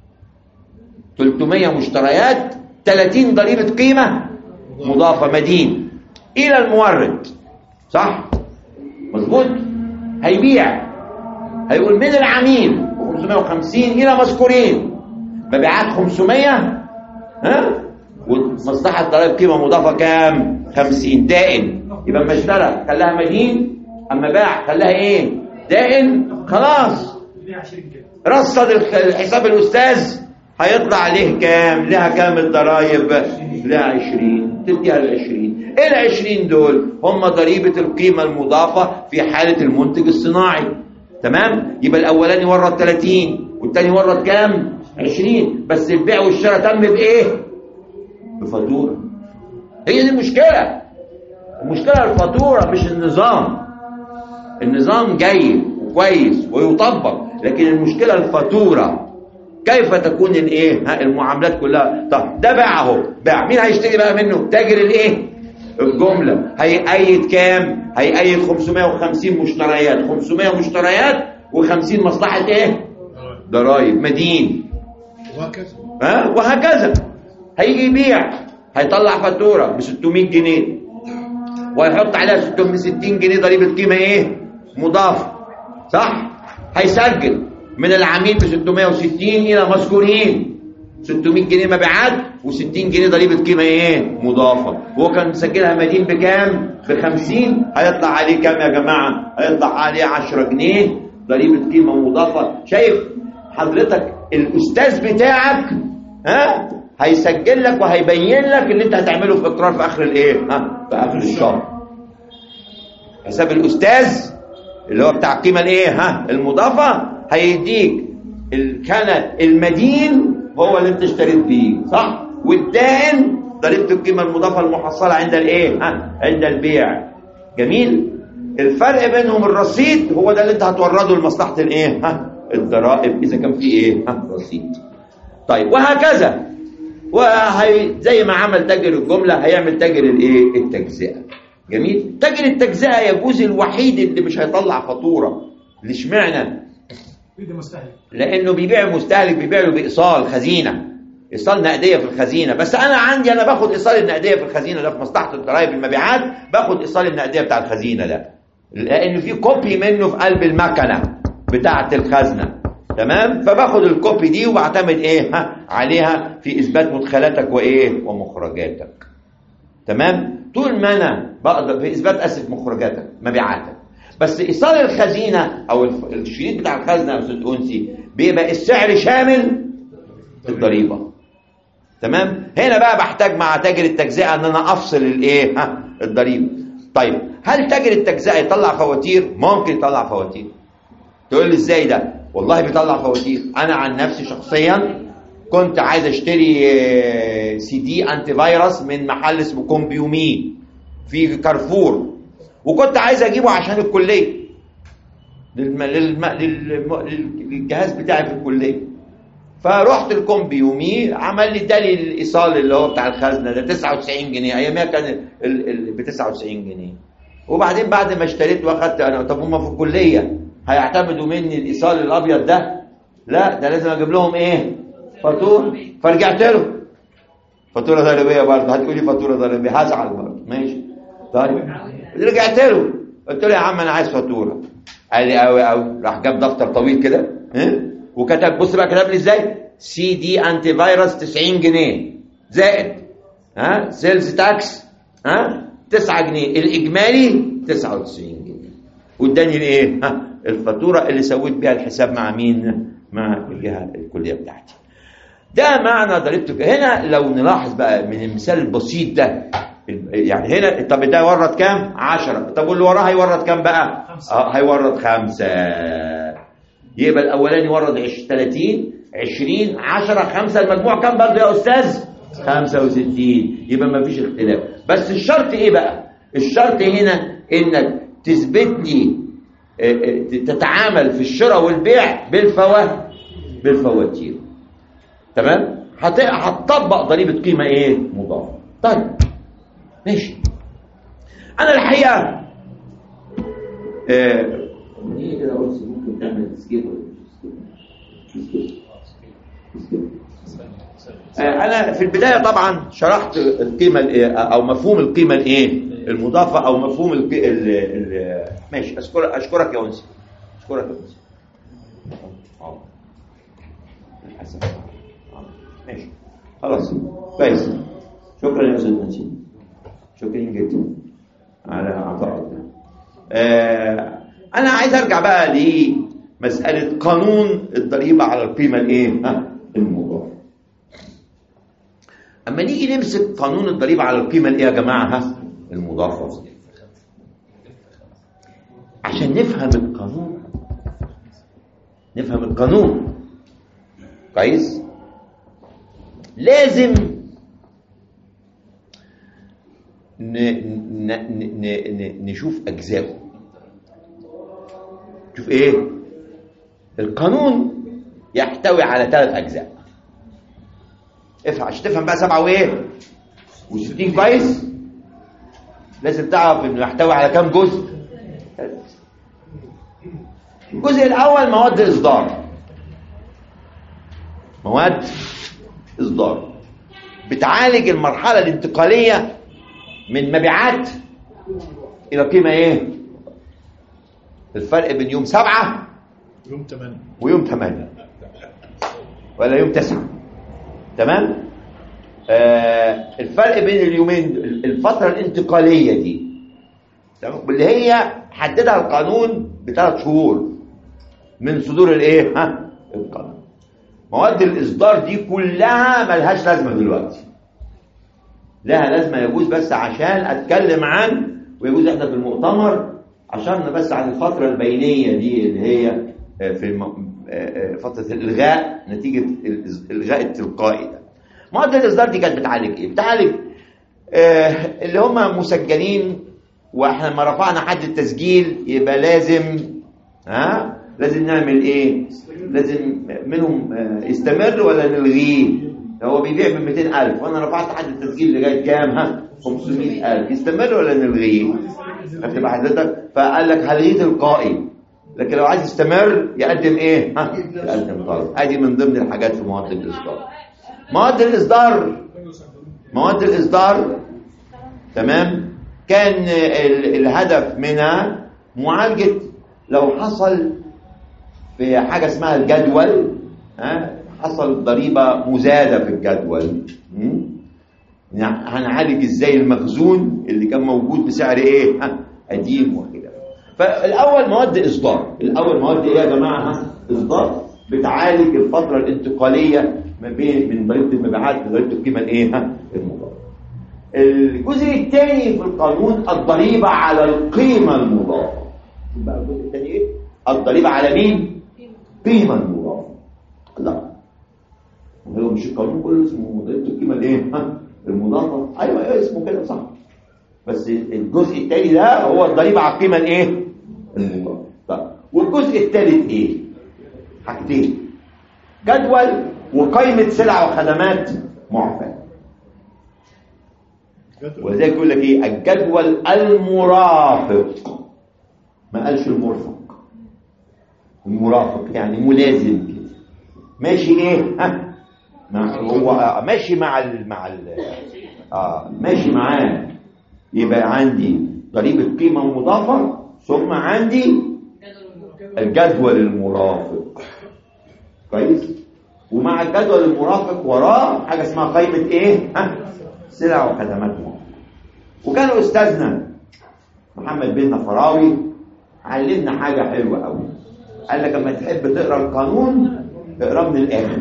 ثلاثمائة مشتريات ثلاثين ضريبة قيمة مضافة مدين إلى المورد. صح؟ مظبوط. هيبيع هيقول من العميل خمسمائة وخمسين إلى مذكورين مبيعات خمسمائة ها ومصلحة ضرائب قيمة مضافة كام؟ خمسين. دائن. يبقى اما اشترى خلاها مدين، اما باع خلاها ايه؟ دائن. خلاص رصد الحساب الاستاذ هيطلع عليه كام؟ لها كام الضرايب؟ لها عشرين. تديها العشرين. ايه العشرين دول؟ هم ضريبة القيمة المضافة في حالة المنتج الصناعي. تمام؟ يبقى الاولاني ورد ثلاثين والتاني ورد كام؟ عشرين. بس البيع والشراء تم بايه؟ بفاتورة. هي دي المشكلة. المشكلة الفاتورة مش النظام. النظام جيد وكويس ويطبق، لكن المشكلة الفاتورة. كيف تكون الايه؟ المعاملات كلها. طب ده باع اهو، باع. مين هيشتري بقى منه؟ تاجر الايه؟ الجملة. هيأيد كام؟ هيأيد خمسمائة وخمسين مشتريات. خمسمائة مشتريات وخمسين مصلحة ايه؟ ضرائب مدين. وهكذا. ها وهكذا. هيجي يبيع هيطلع فاتورة ب ستمائة جنيه وهيحط عليها ستمائة وستين جنيه ضريبة قيمة ايه؟ مضافة. صح؟ هيسجل من العميل ب ستمائة وستين إلى مذكورين ستمائة جنيه مبيعات وستين جنيه ضريبة قيمة ايه؟ مضافة. هو كان مسجلها مدين بكام؟ بخمسين. هيطلع عليه كام يا جماعة؟ هيطلع عليه عشرة جنيه ضريبة قيمة مضافة. شايف حضرتك الأستاذ بتاعك ها هيسجل لك وهيبين لك اللي انت هتعمله في اقرار في اخر الايه؟ ها في اخر الشهر. حساب الاستاذ اللي هو بتاع القيمه الايه؟ ها المضافه هيديك كان المدين هو اللي انت اشتريت بيه. صح؟ والدائن ضريبه القيمه المضافه المحصله عند الايه؟ ها عند البيع. جميل. الفرق بينهم الرصيد هو ده اللي انت هتورده لمصلحه الايه؟ ها الضرائب اذا كان في ايه؟ ها رصيد. طيب وهكذا. وهي زي ما عمل تاجر الجمله هيعمل تاجر الايه؟ التجزئه. جميل. تاجر التجزئه يجوز الوحيد اللي مش هيطلع فاتوره. ليش معنى؟ لانه بيبيع المستهلك، بيبيع له بايصال خزينه، ايصال نقديه في الخزينه. بس انا عندي انا باخد ايصال النقديه في الخزينه ده في مصلحه الضرائب المبيعات، باخد ايصال النقديه بتاع الخزينه ده لان في كوبي منه في قلب المكنه بتاعه الخزنه، تمام؟ فباخد الكوبي دي وبعتمد ايه ها عليها في اثبات مدخلاتك وايه ومخرجاتك، تمام؟ طول ما انا بقدر في اثبات اسف مخرجاتك مبيعاتك. بس ايصال الخزينه او الشريط بتاع الخزنه يا استاذ انسي بيبقى السعر شامل الضريبه، تمام؟ هنا بقى بحتاج مع تاجر التجزئه ان انا افصل الايه ها الضريبه. طيب هل تاجر التجزئه يطلع فواتير؟ ممكن يطلع فواتير. تقول لي ازاي ده؟ والله بيطلع فواتير. انا عن نفسي شخصيا كنت عايز اشتري سي دي انتي فيروس من محل اسمه كومبيومي في كارفور، وكنت عايز اجيبه عشان الكليه للم... للم... للم... للجهاز بتاعي في الكليه. فرحت الكومبيومي عمل لي تالي الايصال اللي هو بتاع الخزنه ده تسعة وتسعين جنيه، ايامها كان ال... ال... ب تسعة وتسعين جنيه. وبعدين بعد ما اشتريت واخدت انا، طب هم في الكليه هيعتمدوا مني الايصال الابيض ده؟ لا، ده لازم اجيب لهم ايه فاتوره. فرجعت له فاتوره ضريبيه برضه. هتقولي فاتوره ضريبيه، هزعل برضه، ماشي طيب. رجعت له قلت له يا عم انا عايز فاتوره. قال لي قوي قوي، راح جاب دفتر طويل كده ها وكتب، بص بقى كتب لي ازاي: سي دي انتي فيروس تسعين جنيه زائد ها سيلز تاكس ها تسعة جنيه، الاجمالي تسعة وتسعين جنيه. واداني الايه ها الفاتوره اللي سويت بيها الحساب مع مين؟ مع الجهه الكليه بتاعتي. ده معنى ضريبته. هنا لو نلاحظ بقى من المثال البسيط ده، يعني هنا طب ده يورد كام؟ عشرة. طب واللي وراه هيورد كام بقى؟ اه هيورد خمسة. يبقى الاولاني ورد ثلاثين عشرين عشرة خمسة، المجموع كام برضه يا استاذ؟ خمسة وستين. يبقى ما فيش اختلاف. بس الشرط ايه بقى؟ الشرط هنا انك تثبت لي تتعامل في الشراء والبيع بالفواتير بالفواتير، تمام؟ هتطبق ضريبه قيمه ايه مضافه. طيب ماشي. انا الحقيقه ايه كده قلت ممكن تعمل تسجيل ولا انا في البدايه طبعا شرحت القيمه او مفهوم القيمه الايه المضافه او مفهوم ال ال ماشي. اشكرك اشكرك يا انسي، اشكرك يا انسي. اه للاسف ماشي خلاص كويس. شكرا يا استاذ انسي، شكرا جدا على عطائك. آه انا عايز ارجع بقى لمساله قانون الضريبه على القيمه الايه المضافه. اما نيجي نمسك قانون الضريبه على القيمه الايه يا جماعه ها المضافه، عشان نفهم القانون نفهم القانون كويس لازم ن... ن... ن... ن... نشوف اجزاءه. شوف ايه القانون يحتوي على ثلاث اجزاء. افهم عشان تفهم بقى سبعة وايه وستين كويس. لازم تعرف انه يحتوي على كام جزء. الجزء الاول مواد الاصدار. مواد اصدار بتعالج المرحله الانتقاليه من مبيعات الى قيمه ايه. الفرق بين يوم سبعة يوم ثمانية ويوم ثمانية ولا يوم تسعة، تمام؟ آه الفرق بين اليومين الفترة الانتقالية دي تمام اللي هي حددها القانون بثلاث شهور من صدور الايه ها القانون. مواد الاصدار دي كلها ملهاش لازمة دلوقتي، لها لازمة يجوز بس عشان اتكلم عن ويجوز احنا في المؤتمر عشان بس عن الفترة البينية دي اللي هي في فترة الإلغاء نتيجة الإلغاء التلقائي ده. مواد الإصدار دي كانت بتعالج إيه؟ بتعالج آه اللي هم مسجلين، وإحنا لما رفعنا حد التسجيل يبقى لازم ها لازم نعمل إيه؟ لازم منهم آه يستمر ولا نلغيه؟ هو بيبيع ب مئتين ألف وأنا رفعت حد التسجيل لغاية كام؟ ها خمسمائة ألف يستمر ولا نلغيه؟ هتبقى حضرتك فقال لك هلغيه تلقائي، لكن لو عايز يستمر يقدم ايه؟ ها يقدم طلب. ادي من ضمن الحاجات في مواد الاصدار. مواد الاصدار مواد الاصدار تمام، كان الهدف منها معالجه لو حصل في حاجه اسمها الجدول، ها حصل ضريبه مزاده في الجدول، هنعالج ازاي المخزون اللي كان موجود بسعر ايه؟ ها قديم وكده. فالاول مواد اصدار، الاول مواد ايه يا جماعه؟ اصدار بتعالج الفتره الانتقاليه ما بين من ضريبه المبيعات لضريبه القيمه الايه؟ ها المضافه. الجزء الثاني في القانون الضريبه على القيمه المضافه. يبقى الجزء الثاني ايه؟ الضريبه على مين؟ قيمه المضافه. لا هو مش القانون كله اسمه ضريبه القيمه الايه؟ ها المضافه. ايوه ايوه اسمه كده صح، بس الجزء الثاني ده هو الضريبه على القيمه الايه؟ المضافه. طيب والجزء الثالث ايه؟ حاجتين، جدول وقائمه سلع وخدمات معفاه. ولذلك يقول لك ايه؟ الجدول المرافق، ما قالش المرفق، المرافق يعني ملازم كده ماشي ايه؟ ها مع هو ماشي مع ال مع ال اه ماشي معاه. يبقى عندي ضريبه قيمه مضافه ثم عندي الجدول المرافق. كويس؟ ومع الجدول المرافق وراه حاجه اسمها قائمه ايه؟ ها سلع وخدمات معفاه. وكان استاذنا محمد بن فراوي علمنا حاجه حلوه قوي. قال لك لما تحب تقرا القانون اقراه من الاخر.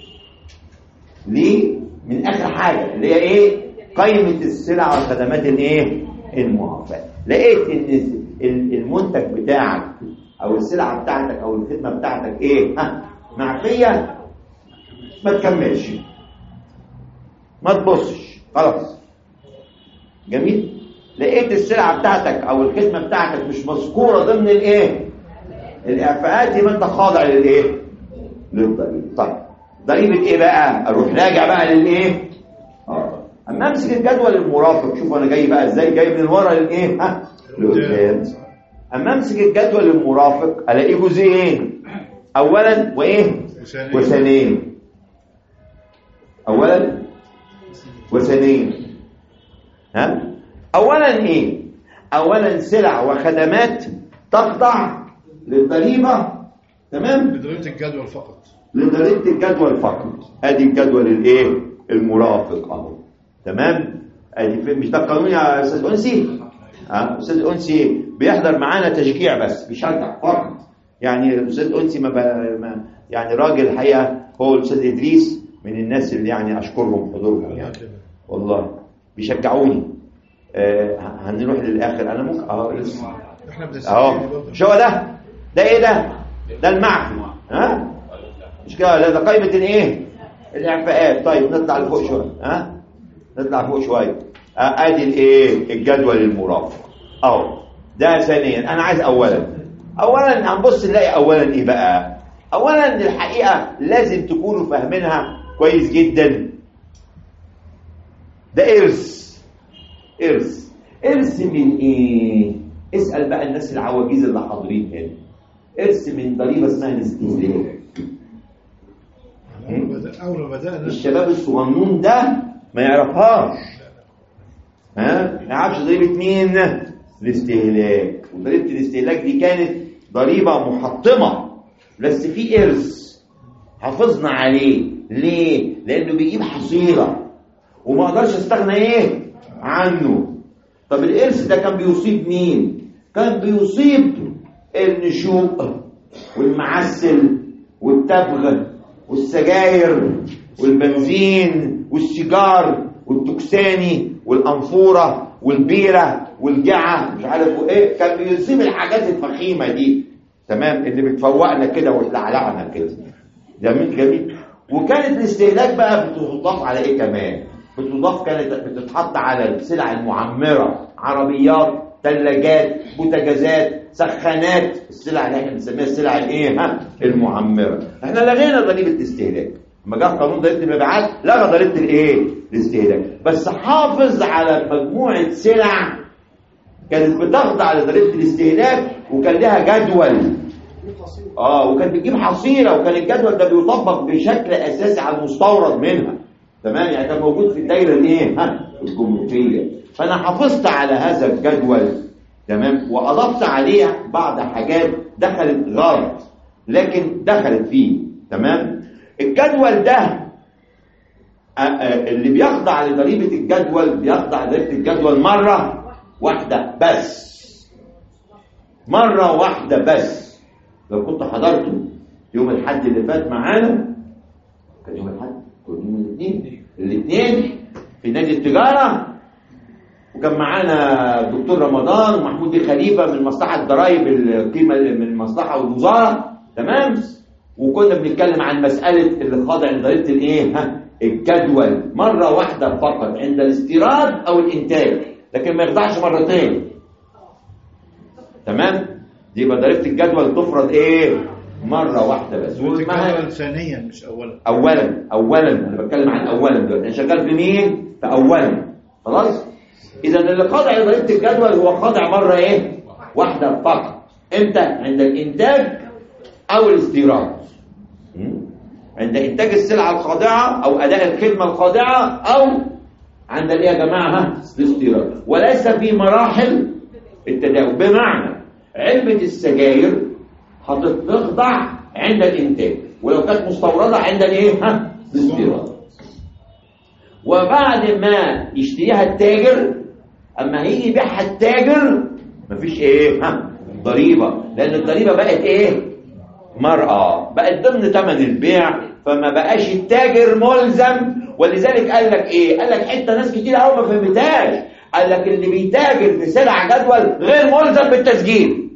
ليه؟ من اخر حاجه اللي هي ايه؟ قائمه السلع والخدمات الايه؟ المعفاه. لقيت ان المنتج بتاعك او السلعه بتاعتك او الخدمه بتاعتك ايه؟ ها معفيه، ما تكملش، ما تبصش، خلاص. جميل؟ لقيت السلعه بتاعتك او الخدمه بتاعتك مش مذكوره ضمن الايه؟ الاعفاءات، يبقى انت خاضع للايه؟ للضريبه. طيب ضريبه ايه بقى؟ اروح راجع بقى للايه؟ اه اما امسك الجدول المرافق، شوف انا جاي بقى ازاي، جاي من ورا للايه؟ ها لقدام. اما امسك الجدول المرافق الاقيه جزئين، اولا وايه؟ وثانيا. اولا وثانيا. ها اولا ايه؟ اولا سلع وخدمات تخضع للضريبه، تمام؟ لضريبه الجدول فقط، لضريبه الجدول فقط. ادي الجدول الايه؟ المرافق اهو، تمام؟ ادي مش ده القانون يا استاذ انسي؟ ها استاذ انسي بيحضر معانا تشجيع بس، بيشجع فقط. يعني الاستاذ انسي ما, ما يعني راجل الحقيقه، هو الاستاذ ادريس من الناس اللي يعني اشكرهم حضورهم يعني والله بيشجعوني. آه هنروح للاخر. انا ممكن اه لسه اهو مش هو ده؟ ده ايه ده؟ ده المعفي. ها مش كده؟ ده قائمه الايه؟ الاعفاءات. طيب نطلع لفوق شويه. ها نطلع فوق شويه. آه ادي الايه؟ الجدول المرافق اهو. ده ثانيا. انا عايز اولا اولا هنبص نلاقي اولا ايه بقى؟ اولا الحقيقه لازم تكونوا فاهمينها كويس جدا. ده ارث. ارث ارث من ايه؟ اسال بقى الناس العواجيز اللي حاضرين هنا. ارث من ضريبه اسمها الاستهلاك. اول ما بدانا الشباب الصغنون ده ما يعرفهاش. ها ما يعرفش ضريبه مين؟ الاستهلاك. وضريبه الاستهلاك دي كانت ضريبه محطمه، بس في ارث حافظنا عليه. ليه؟ لانه بيجيب حصيله وما اقدرش استغنى ايه عنه. طب الارث ده كان بيصيب مين؟ كان بيصيب النشوء والمعسل والتبغ والسجاير والبنزين والسيجار والتوكساني والانفوره والبيره والجعه مش عارف ايه. كان بيصيب الحاجات الفخيمه دي، تمام، اللي بتفوقنا كده وتلعلعنا كده. جميل جميل. وكانت الاستهلاك بقى بتضاف على ايه كمان؟ بتضاف كانت بتتحط على السلع المعمره، عربيات، ثلاجات، بوتاجازات، سخانات، السلع اللي احنا بنسميها السلع الايه؟ ها المعمره. احنا لغينا ضريبه الاستهلاك لما جه قانون ضريبه المبيعات لغى ضريبه الايه؟ الاستهلاك، بس حافظ على مجموعه سلع كانت بتخضع لضريبه الاستهلاك وكان لها جدول. اه وكان بتجيب حصيله، وكان الجدول ده بيطبق بشكل اساسي على المستورد منها. تمام، يعني كان موجود في الدايره الايه؟ ها الجمركيه. فانا حافظت على هذا الجدول. تمام، واضفت عليه بعض حاجات دخلت غلط لكن دخلت فيه. تمام، الجدول ده اللي بيخضع لضريبه الجدول بيخضع لضريبه الجدول مره واحده بس، مره واحده بس. لو كنت حضرته يوم الحد اللي فات معانا، كان يوم الحد كان يوم الاثنين الاثنين في نادي التجاره، وكان معانا الدكتور رمضان ومحمود بيه خليفه من مصلحه ضرائب القيمه من المصلحه والوزاره. تمام، وكنا بنتكلم عن مساله اللي خاضع لضريبه الايه؟ ها الجدول مره واحده فقط عند الاستيراد او الانتاج، لكن ما يخضعش مرتين. تمام، دي يبقى ضريبه الجدول تفرض ايه؟ مره واحده بس. الجدول ثانيا مش اولا. اولا اولا انا بتكلم عن اولا دلوقتي، انا شغال في مين؟ في اولا. خلاص، اذا اللي خاضع لضريبه الجدول هو خاضع مره ايه؟ واحده فقط. امتى؟ عند الانتاج او الاستيراد. عند انتاج السلعه الخاضعه او اداء الخدمه الخاضعه، او عند ايه يا جماعه؟ الاستيراد، وليس في مراحل التداول. بمعنى علبه السجاير هتخضع عند الانتاج، ولو كانت مستورده عند الايه؟ ها الاستيراد. وبعد ما يشتريها التاجر، اما هيجي يبيعها التاجر مفيش ايه؟ ها ضريبه، لان الضريبه بقت ايه؟ مرأة، بقت ضمن ثمن البيع، فما بقاش التاجر ملزم. ولذلك قال لك ايه؟ قال لك حته ناس كتير قوي ما فهمتهاش، قال لك اللي بيتاجر في سلع جدول غير ملزم بالتسجيل.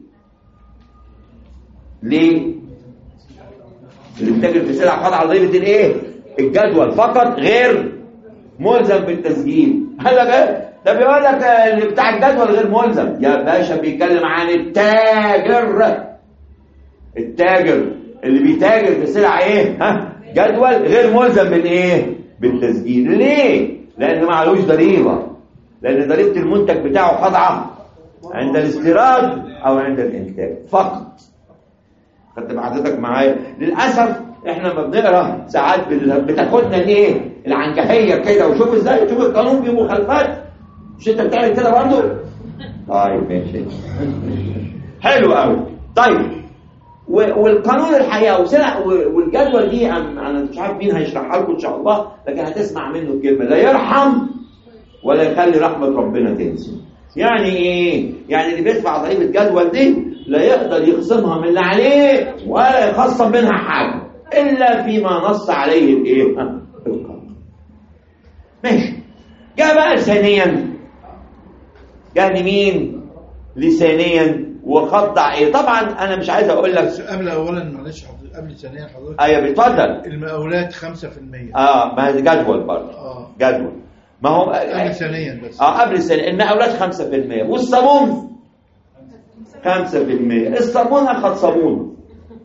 ليه؟ اللي بيتاجر في سلع خاضعه لضريبه الايه؟ الجدول فقط غير ملزم بالتسجيل. قال لك ايه؟ ده بيقول لك اللي بتاع الجدول غير ملزم. يا باشا بيتكلم عن التاجر، التاجر اللي بيتاجر في سلع ايه؟ ها جدول غير ملزم بالايه؟ بالتسجيل. ليه؟ لان ما عليهوش ضريبه، لان ضريبه المنتج بتاعه خاضعه عند الاستيراد او عند الانتاج فقط. خدت حضرتك معايا؟ للاسف احنا لما بنقرا ساعات بتاخدنا الايه؟ العنجهيه كده، وشوف ازاي، شوف القانون فيه مخالفات. مش انت بتعمل كده برضه؟ طيب ماشي حلو قوي. طيب والقانون الحقيقه وسلع والجدول دي انا مش عارف مين هيشرحها لكم ان شاء الله، لكن هتسمع منه كلمه لا يرحم ولا يخلي رحمه ربنا تنزل. يعني ايه؟ يعني اللي بيدفع ضريبه جدول دي لا يقدر يخصمها من اللي عليه ولا يخصم منها حاجه الا فيما نص عليه الايه؟ القانون. ماشي. جاء بقى ثانيا، جاء لمين؟ لثانيا وخضع ايه؟ طبعا انا مش عايز اقول لك قبل اولا معلش حضرتك، قبل ثانيا حضرتك ايوه اتفضل. المقاولات خمسة في المية. اه ما هي جدول برضه. اه جدول. ما هو قبل ثانيا بس. اه قبل ثانيا. المقاولات خمسة في المية والصابون خمسة في المية. الصابون اخذ صابون.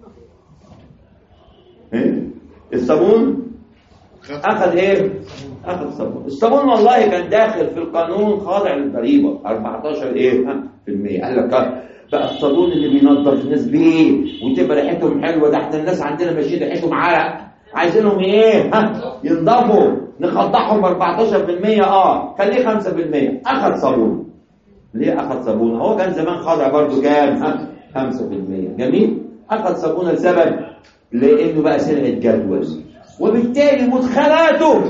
ايه؟ الصابون اخذ ايه؟ اخذ صابون. الصابون والله كان داخل في القانون خاضع للضريبه أربعتاشر ايه؟ في المية. قال لك بقى الصابون اللي بينظف الناس بيه وتبقى ريحتهم حلوه، ده احنا الناس عندنا ماشيين ريحتهم عرق، عايزينهم ايه؟ ها ينضفوا، نخضعهم ب أربعتاشر في المية. اه خليه خمسة في المية. اخذ صابون. ليه اخذ صابون؟ هو كان زمان خاضع برضه كام؟ ها خمسة في المية. جميل. اخذ صابون لسبب لانه بقى سلعه جدول، وبالتالي مدخلاته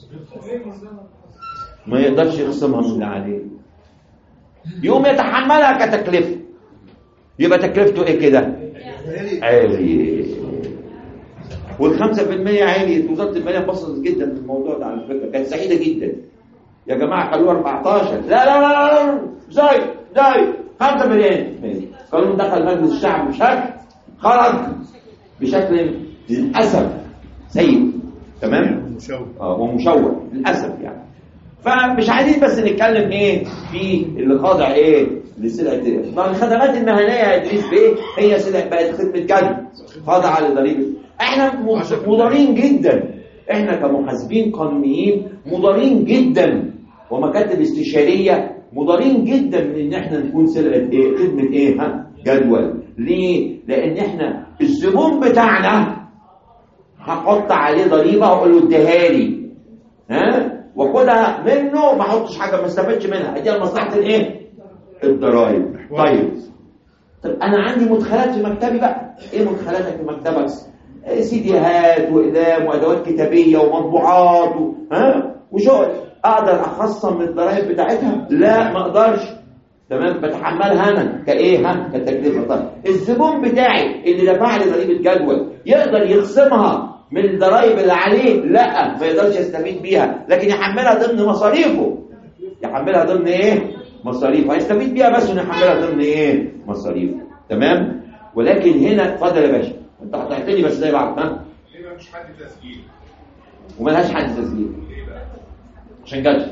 ما يقدرش يخصمها من اللي عليه، يقوم يتحملها كتكلفه. يبقى تكلفته ايه كده؟ عالي. والخمسة في المية عالية. وزارة المالية انبسطت جدا في الموضوع ده على فكرة، كانت سعيدة جدا. يا جماعة خلوها أربعتاشر. لا لا لا لا زي زي خمسة مليون. قانون دخل مجلس الشعب بشكل، خرج بشكل للأسف سيء. تمام؟ ومشوه. اه ومشوه للأسف يعني. فمش عايزين بس نتكلم ايه في اللي خاضع ايه لسلعه. ما الخدمات المهنيه يا ادريس بيه هي سلع بقت خدمه جد خاضعه لضريبه. احنا مضارين جدا احنا كمحاسبين قانونيين مضارين جدا ومكاتب استشاريه مضارين جدا من ان احنا نكون سلعه ايه خدمه ايه ها جدول. ليه؟ لان احنا الزبون بتاعنا هحط عليه ضريبه واقول له اديها لي ها واخدها منه ما احطش حاجه ما استفدش منها اديها لمصلحه الايه الضرايب. طيب طب انا عندي مدخلات في مكتبي بقى. ايه مدخلاتك في مكتبك؟ سيديهات واقلام وادوات كتابيه ومطبوعات و... ها وشغل. اقدر اخصم من الضرايب بتاعتها؟ لا ما اقدرش. تمام بتحملها انا كايه ها كتكلفه. طيب الزبون بتاعي اللي دفع لي ضريبه جدول يقدر يخصمها من الضرايب اللي عليه؟ لا ما يقدرش يستفيد بيها لكن يحملها ضمن مصاريفه. يحملها ضمن ايه مصاريفه. هيستفيد بيها بس انه يحملها ضمن ايه مصاريفه. تمام. ولكن هنا اتفضل يا باشا انت قطعتني بس زي بعض. ها ليه مفيش حد تسجيل وملهاش حد تسجيل؟ ليه بقى عشان جدول.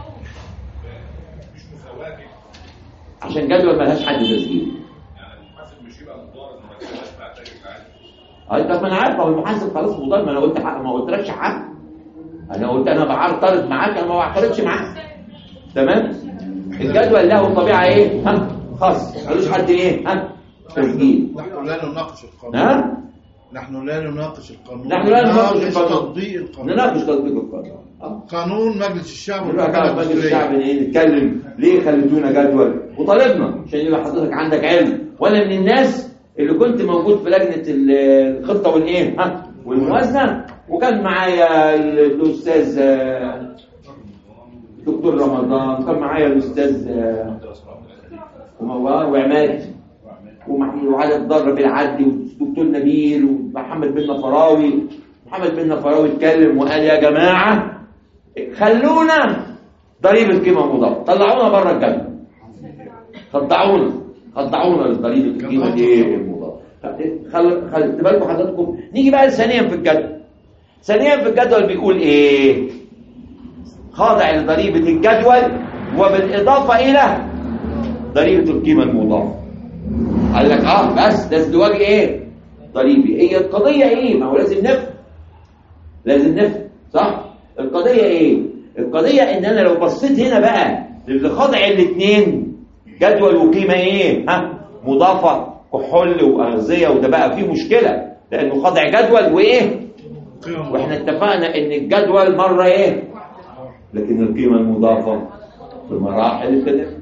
مش مساواه كده عشان جدول ملهاش حد تسجيل. يعني المحاسب مش يبقى مضار انه ما يبقاش محتاج عادي. اه طب ما انا عارف هو المحاسب خلاص مضار. ما انا قلت حق ما قلتلكش حق. انا قلت انا بعترض معاك انا ما بعترضش معاك. تمام. الجدول له طبيعه ايه ها خاص ملوش حد ايه ها تسجيل. نحن لا نناقش القانون. ها نحن لا نناقش القانون. نحن لا نناقش القانون. تطبيق القانون. نناقش تطبيق القانون. قانون مجلس الشعب نروح بقى مجلس الشعب ايه نتكلم ليه خليتونا جدول وطالبنا عشان يبقى حضرتك عندك علم. وانا من الناس اللي كنت موجود في لجنه الخطه والايه ها والموازنه وكان معايا الاستاذ دكتور رمضان كان معايا الاستاذ وعماد ومحمود وعلي الضر بالعدلي والدكتور نبيل ومحمد بن فراوي. محمد بن فراوي اتكلم وقال يا جماعه خلونا ضريبه قيمه مضافه طلعونا بره الجنه. خضعونا خضعونا لضريبه القيمه دي المضافه. خل خلي بالكم حضراتكم. نيجي بقى ثانيا في الجدول. ثانيا في الجدول بيقول ايه؟ خاضع لضريبه الجدول وبالاضافه الى ضريبه القيمه المضافه. قال لك اه بس ده ازدواج ايه ضريبي. هي القضيه ايه؟ ما هو لازم نفهم لازم نفهم صح. القضيه ايه؟ القضيه ان انا لو بصيت هنا بقى للي خاضع الاثنين جدول وقيمه ايه ها مضافه كحول واغذيه وده بقى فيه مشكله لانه خاضع جدول وايه واحنا اتفقنا ان الجدول مره ايه لكن القيمه المضافه بمراحل التدريب.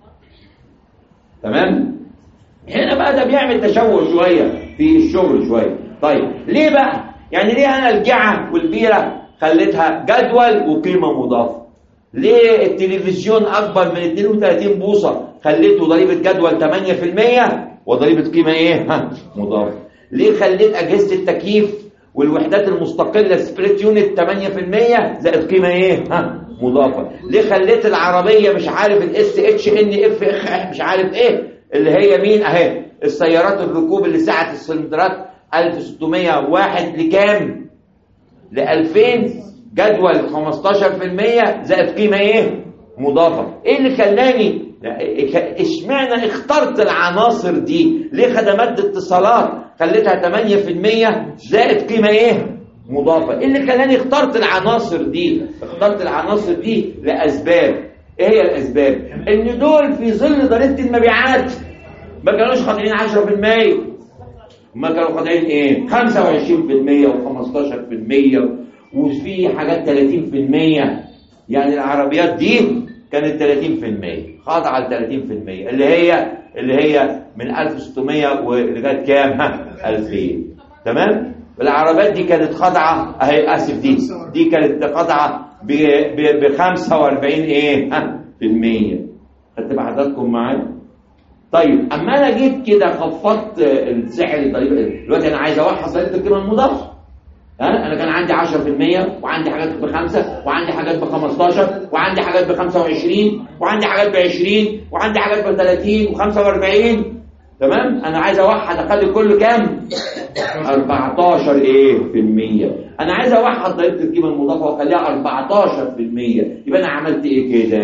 تمام. هنا بقى ده بيعمل تشوه شويه في الشغل شويه. طيب ليه بقى يعني ليه انا الجعه والبيره خليتها جدول وقيمه مضافه؟ ليه التلفزيون اكبر من اثنين وثلاثين بوصه خليته ضريبه جدول ثمانية في المية وضريبه قيمه ايه ها مضافه؟ ليه خليت اجهزه التكييف والوحدات المستقله سبريت يونت ثمانية في المية زائد قيمه ايه ها مضافه؟ ليه خليت العربيه مش عارف الاس اتش ان اف مش عارف ايه اللي هي مين اهي السيارات الركوب اللي سعه السلندرات ألف وستمية وواحد لكام؟ ل ألفين جدول خمستاشر في المية زائد قيمه ايه مضافه. ايه اللي خلاني اشمعنى اخترت العناصر دي؟ ليه خدمات اتصالات خليتها ثمانية في المية زائد قيمه ايه مضافه؟ ايه اللي خلاني اخترت العناصر دي؟ اخترت العناصر دي لاسباب. ايه هي الاسباب؟ ان دول في ظل ضريبه المبيعات ما كانوش خاضعين عشرة في المية ما كانوا خاضعين ايه خمسة وعشرين في المية وخمستاشر في المية وفي حاجات ثلاثين في المية. يعني العربيات دي كانت ثلاثين في المية خاضعه ل ثلاثين في المية اللي هي اللي هي من ألف وستمية ولغايه كام ها ألفين. تمام. العربيات دي كانت خاضعه اهي اسف دي دي كانت خاضعه ب خمسة وأربعين ايه ها في المية. خدت بحضراتكم معايا؟ طيب اما انا جيت كده خفضت السعر الضريبه دلوقتي انا عايز اوحد ضريبه القيمه المضافه. ها انا كان عندي عشرة في المية وعندي حاجات بخمسة وعندي حاجات بخمستاشر وعندي حاجات بخمسة وعشرين وعندي حاجات بعشرين وعندي حاجات بثلاثين وخمسة وأربعين. تمام. انا عايز اوحد اخلي كله كام أربعتاشر ايه في المية. انا عايز اوحد ضريبه القيمه المضافه واخليها أربعتاشر في المية. يبقى انا عملت ايه كده؟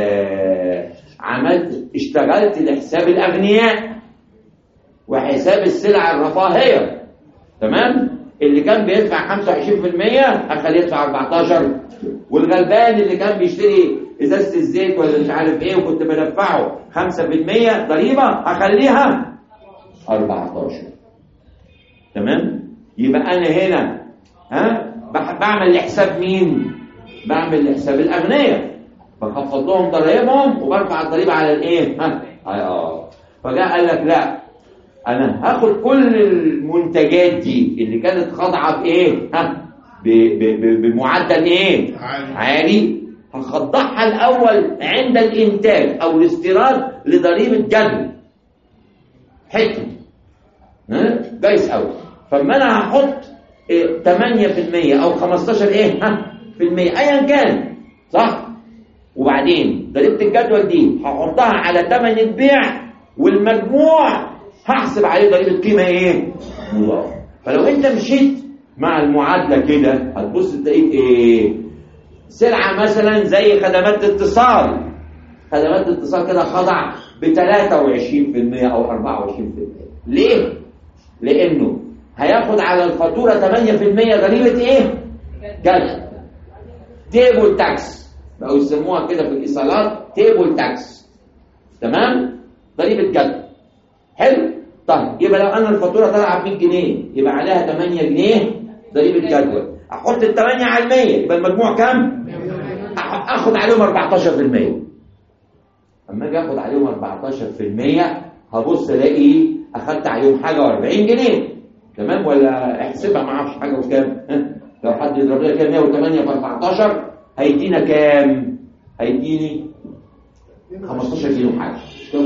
عملت اشتغلت لحساب الاغنياء وحساب السلع الرفاهيه. تمام. اللي كان بيدفع خمسة وعشرين في المية اخليه يدفع أربعتاشر، والغلبان اللي كان بيشتري ازازه الزيت ولا مش عارف ايه وكنت بدفعه خمسة في المية ضريبه اخليها أربعتاشر. تمام؟ يبقى انا هنا ها بعمل لحساب مين؟ بعمل لحساب الاغنياء، بخفض لهم ضرائبهم وبرفع الضريبه على الايه؟ ها اه فجاء قال لك لا، انا هاخد كل المنتجات دي اللي كانت خاضعه بايه؟ ها بمعدل ايه؟ عالي, عالي. هخضعها الاول عند الانتاج او الاستيراد لضريبه جدول حته ها كويس قوي. فما انا هحط إيه ثمانية في المية او خمستاشر ايه ها في المية ايا كان صح، وبعدين ضريبه الجدول دي هحطها على ثمن البيع والمجموع هحسب عليه ضريبه قيمه ايه مضافه. فلو انت مشيت مع المعادله كده هتبص تلاقيك ايه؟ سلعه مثلا زي خدمات الاتصال، خدمات الاتصال كده خضع ب ثلاثة وعشرين في المية او أربعة وعشرين في المية. ليه؟ لانه هياخد على الفاتوره ثمانية في المية ضريبه ايه؟ جدول، تيبل تاكس بقوا يسموها كده في الايصالات تيبل تاكس. تمام؟ ضريبه جدول. حلو؟ طيب يبقى لو انا الفاتوره طالعه ب مية جنيه يبقى عليها ثمانية جنيه ضريبه جدول، احط ال ثمانية على ال مية يبقى المجموع كام؟ اخد عليهم أربعتاشر في المية. اما اجي اخد عليهم أربعتاشر في المية هبص الاقي اخدت عليهم حاجه وأربعين جنيه. تمام ولا احسبها ما اعرفش حاجه وكام؟ لو حد يضرب لي كده مية وثمانية في أربعتاشر هيدينا كام؟ هيديني خمستاشر جنيه حاجه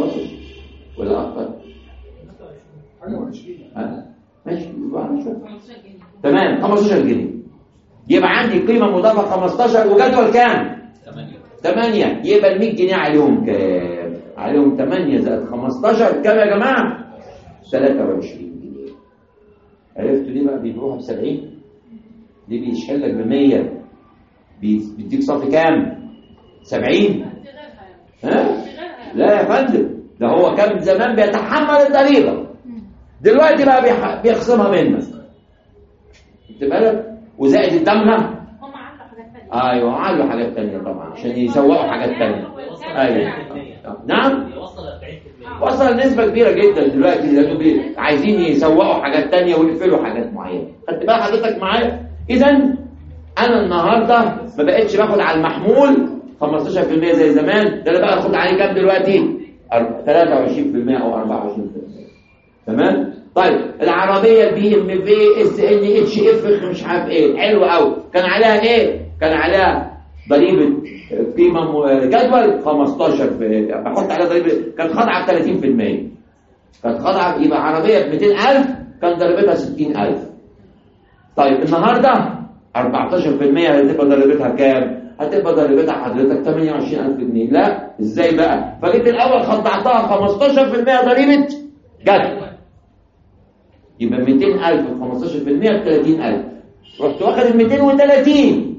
ولا اكتر؟ حاجه وعشرين اه ماشي تمام خمستاشر جنيه. يبقى عندي قيمه مضافه خمستاشر وجدول كام؟ ثمانية. يبقى ال مية جنيه عليهم كام؟ عليهم ثمانية زائد خمستاشر كام يا جماعه؟ ثلاثة وعشرين جنيه. عرفتوا ليه بقى بيبيعوها ب سبعين؟ دي بيشحن لك ب مية بيديك صافي كام؟ سبعين. ها؟ لا يا فندم، ده هو كان زمان بيتحمل الضريبه دلوقتي بقى بيخصمها منك. انت بالك؟ وزائد الدمغه هم عملوا حاجات ثانيه. ايوه عملوا حاجات ثانيه طبعا عشان يسوقوا حاجات ثانيه. ايوه نعم وصل نسبه كبيره جدا دلوقتي لانه عايزين يسوقوا حاجات ثانيه ويقفلوا حاجات معينه. خدت بقى حضرتك معايا؟ اذا انا النهارده ما بقتش باخد على المحمول خمستاشر في المية زي زمان، ده انا بقى اخد عليه كام دلوقتي؟ ثلاثة وعشرين في المية او أربعة وعشرين في المية. تمام؟ طيب العربيه البي ام في اس ان اتش اف مش عارف ايه حلو قوي، كان عليها ايه؟ كان عليها ضريبه قيمه جدول خمستاشر في بحط عليها ضريبه، كانت خاضعه ب ثلاثين في المية. كانت خاضعه يبقى عربيه ب مئتين ألف كان ضريبتها ستين ألف. طيب النهارده أربعتاشر في المية هتبقى ضريبتها كام؟ هتبقى ضريبتها حضرتك ثمانية وعشرين ألف جنيه. لا ازاي بقى؟ فجيت الاول خضعتها خمستاشر في المية ضريبه جدول، يبقى مئتين ألف في خمستاشر في المية ب ثلاثين ألف. رحت واخد ال مئتين وثلاثين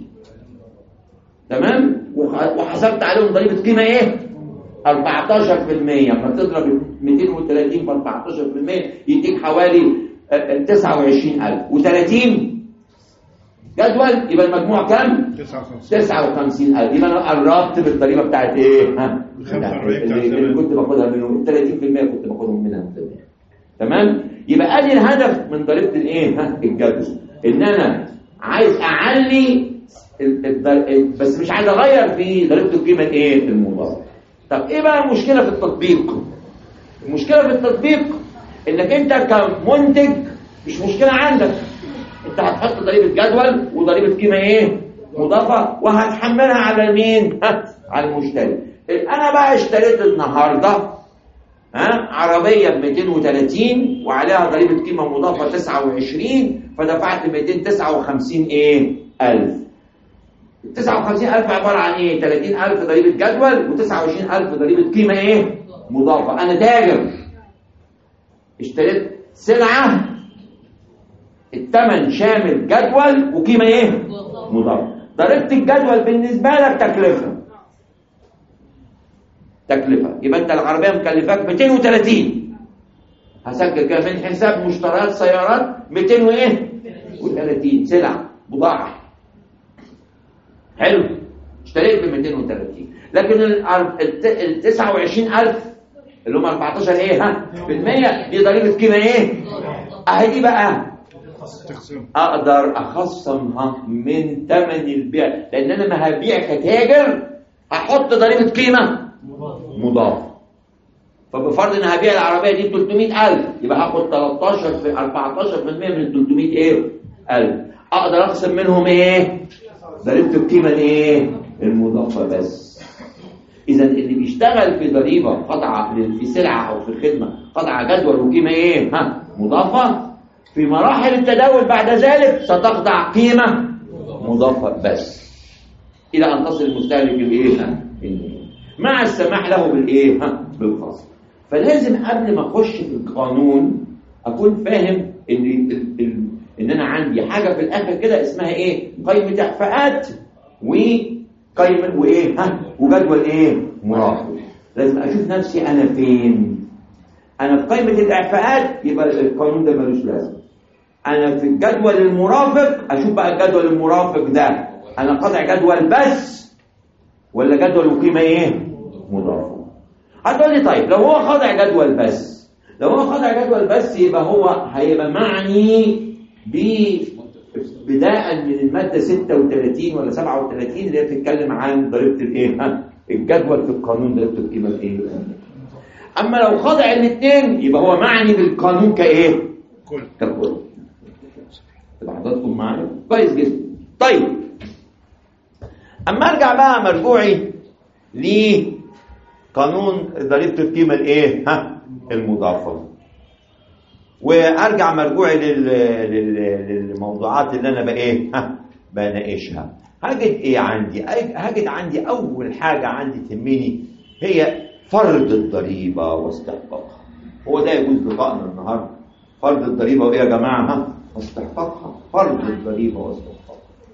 تمام وحسبت عليهم ضريبه قيمه ايه؟ أربعتاشر في المية. لما تضرب مئتين وثلاثين في أربعتاشر في المية يديك حوالي تسعة وعشرين ألف و30 جدول، يبقى المجموع كام؟ تسعة وخمسين ألف. يبقى انا قربت بالضريبه بتاعت ايه؟ ها اللي, اللي كنت باخدها منهم ثلاثين في المية كنت باخدهم منها زمان. تمام؟ يبقى ادي الهدف من ضريبه الايه؟ ها الجدول، ان انا عايز اعلي بس مش عايز اغير في ضريبه القيمه الايه؟ المضافه. طب ايه بقى المشكله في التطبيق؟ المشكله في التطبيق انك انت كمنتج مش مشكله عندك، انت هتحط ضريبه جدول وضريبه قيمه ايه؟ مضافه وهتحملها على مين؟ ها على المشتري. انا بقى اشتريت النهارده ها عربيه ب مئتين وثلاثين وعليها ضريبه قيمه مضافه تسعة وعشرين فدفعت مئتين وتسعة وخمسين ايه؟ ألف. تسعة وخمسين ألف عباره عن ايه؟ ثلاثين ألف ضريبه جدول وتسعة وعشرين ألف ضريبه قيمه ايه؟ مضافه. انا تاجر اشتريت سلعه الثمن شامل جدول وقيمه ايه؟ مضافه. ضريبه الجدول بالنسبه لك تكلفه تكلفه يبقى انت العربيه مكلفاك مئتين وثلاثين، هسجل كده من حساب مشتريات سيارات مئتين وايه وثلاثين سلعة بضاعة. حلو، اشتريت ب مئتين وثلاثين، لكن ال تسعة وعشرين ألف اللي هم أربعتاشر ايه ها في المية دي ضريبة قيمة ايه؟ اهي دي بقى اقدر اخصمها من ثمن البيع، لان انا ما هبيع كتاجر هحط ضريبة قيمة مضافة. فبفرض ان هبيع العربية دي ب ثلاثمئة ألف، يبقى هاخد تلتاشر في أربعتاشر بالمية من ال ثلاثمئة ايه ألف، اقدر اخصم منهم ايه؟ ضريبة القيمة الايه؟ المضافة بس. اذا اللي بيشتغل في ضريبة قطعة في سلعة او في خدمة قطعة جدول وقيمة ايه؟ ها مضافة، في مراحل التداول بعد ذلك ستخضع قيمة مضافة بس الى ان تصل المستهلك الايه؟ مع السماح له بالايه؟ ها بالفصل. فلازم قبل ما اخش في القانون اكون فاهم ان ال ال ان انا عندي حاجه في الاخر كده اسمها ايه؟ قائمه اعفاءات وقائمه وايه؟ ها وجدول ايه؟ مرافق. لازم اشوف نفسي انا فين. انا في قائمه الاعفاءات يبقى القانون ده ملوش لازمه. انا في الجدول المرافق اشوف بقى الجدول المرافق ده انا قاطع جدول بس ولا جدول وقيمه ايه؟ مضافه. هتقول لي طيب لو هو خاضع جدول بس، لو هو خاضع جدول بس يبقى هو هيبقى معني ب بداء من الماده ستة وثلاثين ولا سبعة وثلاثين اللي هي بتتكلم عن ضريبه الايه؟ ها الجدول في القانون ضريبه القيمه الايه؟ اما لو خاضع الاثنين يبقى هو معني بالقانون كايه؟ كل ككل. تبقى حضراتكم معايا كويس جدا. طيب اما ارجع بقى مرجوعي لقانون ضريبه القيمه الايه؟ ها المضافه، وارجع مرجوعي لل... لل... للموضوعات اللي انا بقى ايه ها بناقشها. هجد ايه عندي؟ هجد عندي اول حاجه عندي تهمني هي فرض الضريبه واستحقاقها. هو ده يجوز لقائنا النهارده، فرض الضريبه وايه يا جماعه؟ ها واستحقاقها. فرض الضريبه واستحقاقها.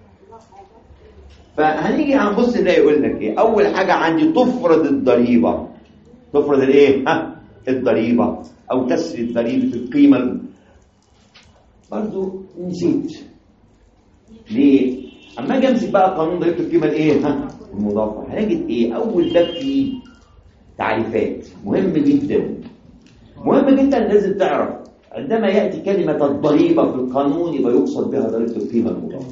فهنيجي هنبص نلاقي يقول لك ايه؟ اول حاجه عندي تفرض الضريبه. تفرض الايه؟ ها الضريبه او تسري ضريبه القيمه. برضو نسيت ليه؟ اما اجي امسك بقى قانون ضريبه القيمه الايه؟ ها المضافه، هنجد ايه؟ اول ده فيه تعريفات مهم جدا. مهم جدا لازم تعرف عندما ياتي كلمه الضريبه في القانون يبقى يقصد بها ضريبه القيمه المضافه.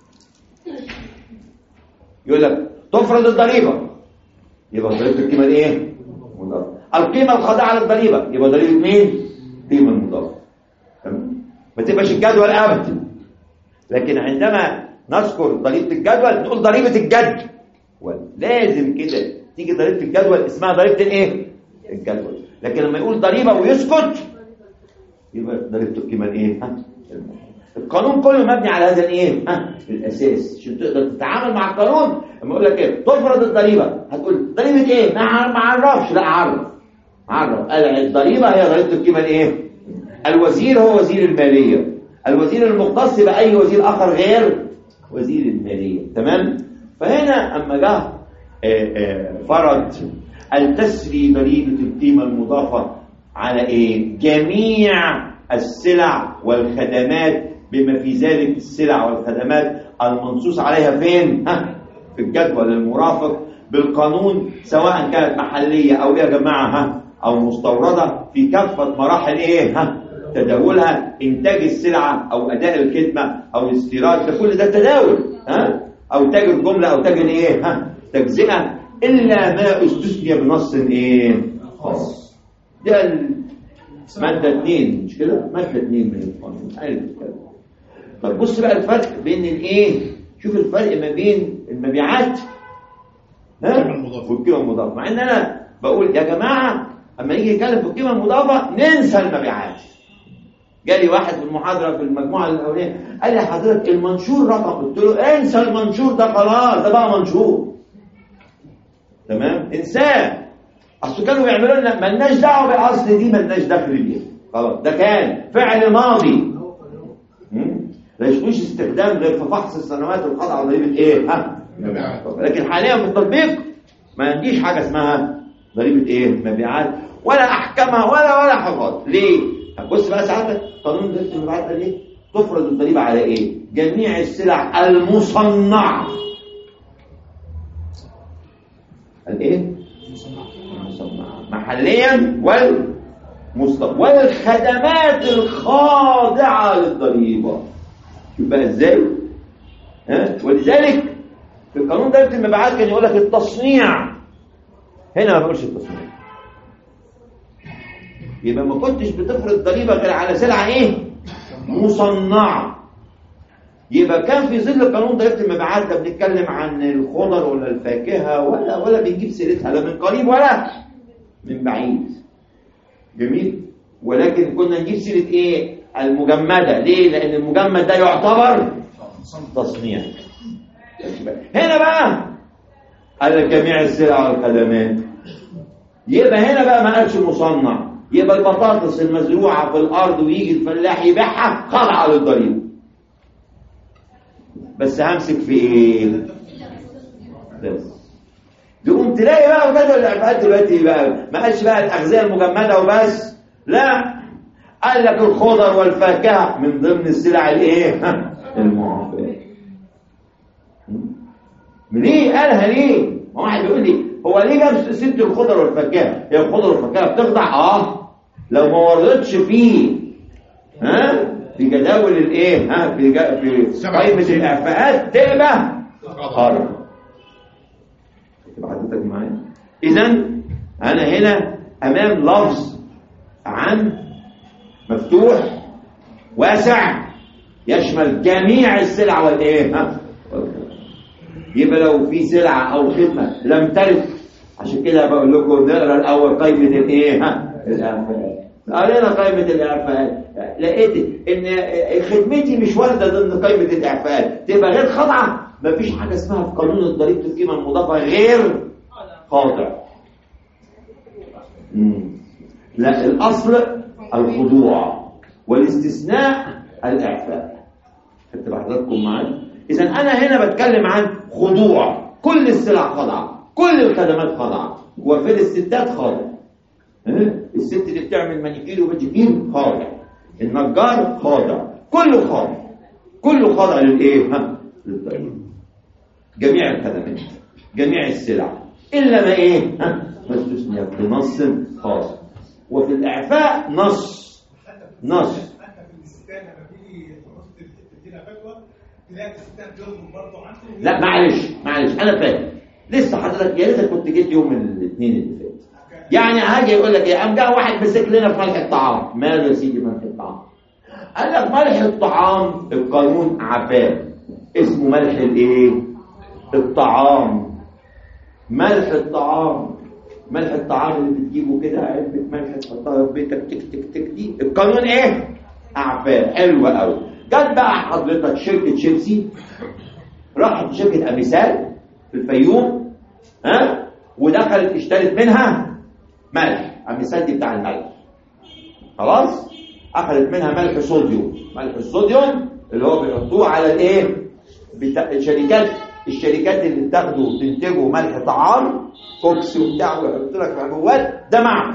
يقول لك تفرض الضريبه يبقى ضريبه القيمه الايه؟ المضافه. القيمه الخاضعه للضريبه يبقى ضريبه مين؟ قيمه المضافه. تمام؟ ما تبقاش الجدول ابدا، لكن عندما نذكر ضريبه الجدول نقول ضريبه الجدول. لازم كده تيجي ضريبه الجدول اسمها ضريبه الايه؟ الجدول. لكن لما يقول ضريبه ويسكت يبقى ضريبه القيمه الايه؟ ها القانون كله مبني على هذا الايه؟ ها الاساس عشان تقدر تتعامل مع القانون. لما اقول لك ايه؟ تفرض الضريبه، هتقول ضريبه ايه؟ ما اعرفش. لا اعرف اعرف الضريبه هي ضريبه القيمه الايه؟ الوزير هو وزير الماليه، الوزير المختص باي وزير اخر غير وزير الماليه. تمام؟ فهنا اما جه فرض التسري ضريبه القيمه المضافه على ايه؟ جميع السلع والخدمات بما في ذلك السلع والخدمات المنصوص عليها فين؟ ها في الجدول المرافق بالقانون، سواء كانت محليه او يا جماعه ها او مستورده في كافه مراحل ايه؟ ها تداولها، انتاج السلعه او اداء الخدمه او الاستيراد، ده كل ده تداول. ها او تاجر جمله او تاجر ايه؟ ها تجزئه، الا ما استثني بنص ايه؟ خاص. ده ماده اثنين مش كده؟ ماده اثنين من القانون. عارف كده؟ طب بص بقى الفرق بين الايه؟ شوف الفرق ما بين المبيعات ها والقيمه المضافه. مع ان انا بقول يا جماعه اما يجي يتكلم في القيمه المضافه ننسى المبيعات. جالي واحد في المحاضره في المجموعه الاولانيه قال لي حضرتك المنشور رقم، قلت له انسى المنشور ده خلاص، ده بقى منشور. تمام؟ انساه. اصل كانوا بيعملوا لنا مالناش دعوه بالاصل دي، مالناش دخل بيها خلاص، ده كان فعل ماضي. لا يشوفوش استخدام غير في فحص السنوات الخاضعه لضريبه ايه؟ ها لكن حاليا في التطبيق ما عنديش حاجه اسمها ضريبه ايه؟ مبيعات ولا احكامها ولا ولا حفاظ. ليه؟ بص بقى ساعتها قانون ضريبه المبيعات ده ليه؟ تفرض الضريبة على ايه؟ جميع السلع المصنعة. الايه؟ المصنعة محليا والمصنعة والخدمات الخاضعة للضريبة. شوف بقى ازاي؟ ها؟ ولذلك في القانون ضريبة المبيعات كان يقول لك التصنيع، هنا ما بقولش التصنيع. يبقى ما كنتش بتفرض ضريبة غير على سلعة ايه؟ مصنعة. يبقى كان في ظل قانون ضريبة المبيعات ده بنتكلم عن الخضر ولا الفاكهة ولا ولا بنجيب سيرتها لا من قريب ولا من بعيد. جميل. ولكن كنا نجيب سيرة ايه؟ المجمدة. ليه؟ لأن المجمد ده يعتبر تصنيع. هنا بقى قال جميع السلع والخدمات. يبقى هنا بقى ما قالش مصنع. يبقى البطاطس المزروعة في الأرض ويجي الفلاح يبيعها خاضعة للضريبة. بس همسك في ايه؟ بس تقوم تلاقي بقى بدل الإعفاءات دلوقتي بقى ما قالش بقى الأغذية المجمدة وبس، لا، قال لك الخضر والفاكهة من ضمن السلع الايه؟ المعافاة. ليه قالها ليه؟ ما واحد بيقول لي هو ليه جاب ست الخضر والفاكهة؟ هي الخضر والفاكهة بتخضع اه لو ما وردتش فيه ها في جداول الايه؟ ها في جا... في قائمة الإعفاءات تبقى خضر. تبقى حضرتك معايا؟ إذا أنا هنا أمام لفظ عام مفتوح واسع يشمل جميع السلع والايه؟ ها يبقى لو في سلعة أو خدمة لم ترد، عشان كده بقول لكم نقرا الأول قائمة الإيه؟ ها الإعفاءات. قرينا قائمة الإعفاءات لقيت إن خدمتي مش واردة ضمن قائمة الإعفاءات، تبقى غير خاضعة. مفيش حاجة اسمها في قانون الضريبة القيمة المضافة غير خاضع. لا، الأصل الخضوع والاستثناء الإعفاء. خدت حضراتكم معايا؟ إذا أنا هنا بتكلم عن خضوع، كل السلع خاضعة، كل الخدمات خاضعة، وفي الستات خاضع. الست اللي بتعمل مانيكير وباديكير خاضع، النجار خاضع، كله خاضع، كله خاضع للإيه؟ ها للضريبة. جميع الخدمات، جميع السلع، إلا ما إيه؟ ها ما استثنى بنص خاص. وفي الإعفاء نص نص لا معلش معلش انا فاهم لسه حضرتك، يا ريتك كنت جيت يوم الاثنين اللي فات. يعني هاجي يقول لك ايه؟ قام جه واحد مسك لنا في ملح الطعام. ماله يا سيدي ملح الطعام؟ قال لك ملح الطعام القانون عفاه، اسمه ملح الايه؟ الطعام. ملح الطعام، ملح الطعام اللي بتجيبه كده علبه ملح تحطها في بيتك تك تك تك دي القانون ايه؟ عفاه. حلوه قوي. جت بقى حضرتك شركة شيبسي راحت شركة أميسال في الفيوم ها ودخلت اشترت منها ملح. أميسال دي بتاع الملح، خلاص أخذت منها ملح صوديوم. ملح الصوديوم اللي هو بيحطوه على الايه؟ بتا... الشركات الشركات اللي بتاخده وتنتجه ملح طعام كوكس وبتاع ويحط لك في عبوات ده معمل.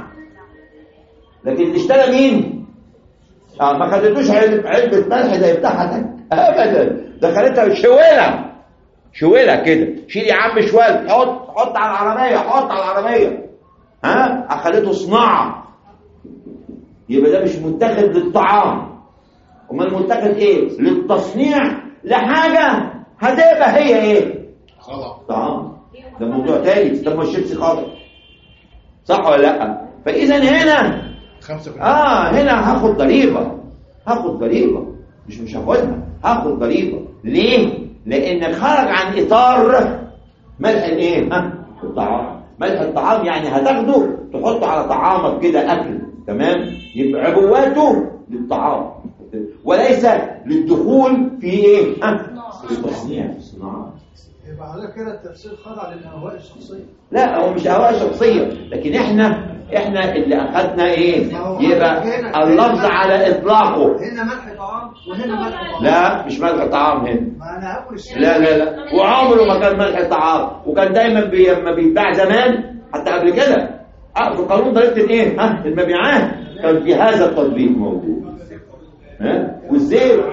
لكن اللي اشترى مين؟ اه ما خدتوش علبة علبة ملح زي بتاعتك ابدا، دخلتها شويلة شويلة كده. شيل يا عم شويلة، حط حط على العربية، حط على العربية. ها اخدته صناعة. يبقى ده مش متاخد للطعام، امال متاخد ايه؟ للتصنيع لحاجة هتبقى هي ايه؟ خضع طعام. ده موضوع تاني. طب ما الشيبسي خاضع صح ولا لا؟ فاذا هنا خمسة في اه هنا هاخد ضريبه، هاخد ضريبه مش مش هاخدها، هاخد ضريبه. ليه؟ لان خرج عن اطار ملح الايه؟ ها الطعام. ملح الطعام يعني هتاخده تحطه على طعامك كده اكل، تمام؟ يبقى عبواته للطعام وليس للدخول في ايه؟ ها في تصنيع في الصناعه. يبقى على كده التفسير خاضع للاهواء الشخصيه. لا هو مش اهواء شخصيه، لكن احنا احنا اللي اخذنا ايه؟ يبقى اللفظ على اطلاقه. هنا ملح طعام وهنا ملح طعام. لا مش ملح طعام هنا. ما انا هقول الشيء. لا لا لا وعمره ما كان ملح طعام، وكان دايما بي... لما بيتباع زمان حتى قبل كده اه في قانون ضريبه الايه؟ ها المبيعات كان في هذا التطبيق موجود. ها والزيت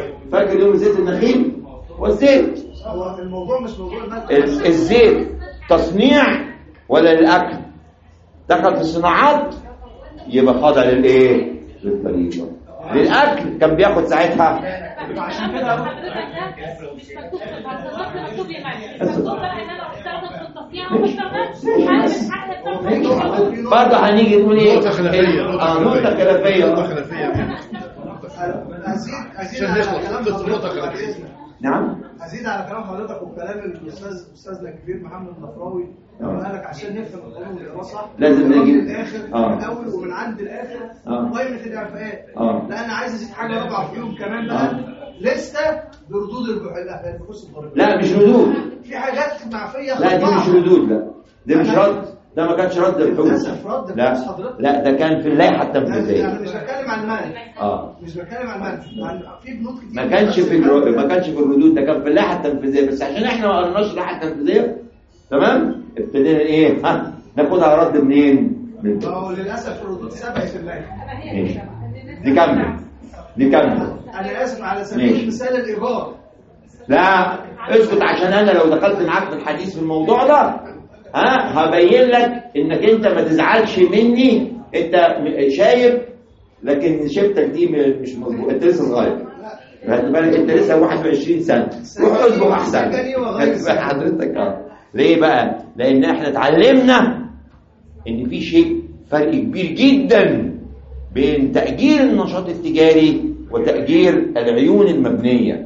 فاكر يوم زيت النخيل والزيت. هو الموضوع مش موضوع المادة. ال- الزيت تصنيع ولا للاكل؟ دخل في الصناعات يبقى خاضع للايه؟ للضريبه. للاكل كان بياخد ساعتها عشان كده مش مكتوب في الباسبورت مكتوب لي مكتوب مكتوب بقى ان انا استخدم في التصنيع وما استخدمش حاجه من حق التصنيع. برضه هنيجي نقول ايه؟ نقطة خلافية اه نقطة خلافية. نقطة خلافية ازيد ازيد عشان على نخلص كلام نقطة نقطة حضرتك خلافية. نعم. ازيد على كلام حضرتك وكلام الاستاذ استاذنا الكبير محمد نفراوي لما قال لك عشان نفهم القانون ونقراه صح لازم نقراه نجيب- من الاخر آه. من الاول ومن عند الاخر آه. قائمه الاعفاءات. آه. لا انا عايز ازيد حاجه رابعه في يوم كمان بقى آه. لسته بردود البح- البحوث الضريبيه. لا مش ردود. في حاجات معفيه لا دي مش ردود. لا ده مش رد. ده ما كانش رد الحكم. للاسف رد لا بحوث حضرتك. لا ده كان في اللائحة يعني التنفيذية. انا مش بتكلم عن المال اه مش بتكلم عن المال عن في بنود كتير ما كانش في الر... ما كانش في الردود، ده كان في اللائحة التنفيذية، بس عشان احنا ما قرناش اللائحة التنفيذية تمام ابتدينا ايه ها ناخدها رد منين؟ من ما هو للاسف الردود سبقت اللائحه. ماشي. نكمل نكمل. انا اسف على سبيل ماشي. المثال الايجار. لا اسكت عشان انا لو دخلت معاك في الحديث في الموضوع ده ها هبين لك انك انت ما تزعلش مني، انت م- شايب لكن شيبتك دي م- مش مظبوط، انت لسه صغير. خد بالك انت لسه واحد وعشرين سنة، روح اصبر احسن. خد بال حضرتك اه ليه بقى؟ لان احنا اتعلمنا ان في شيء فرق كبير جدا بين تأجير النشاط التجاري وتأجير العيون المبنية.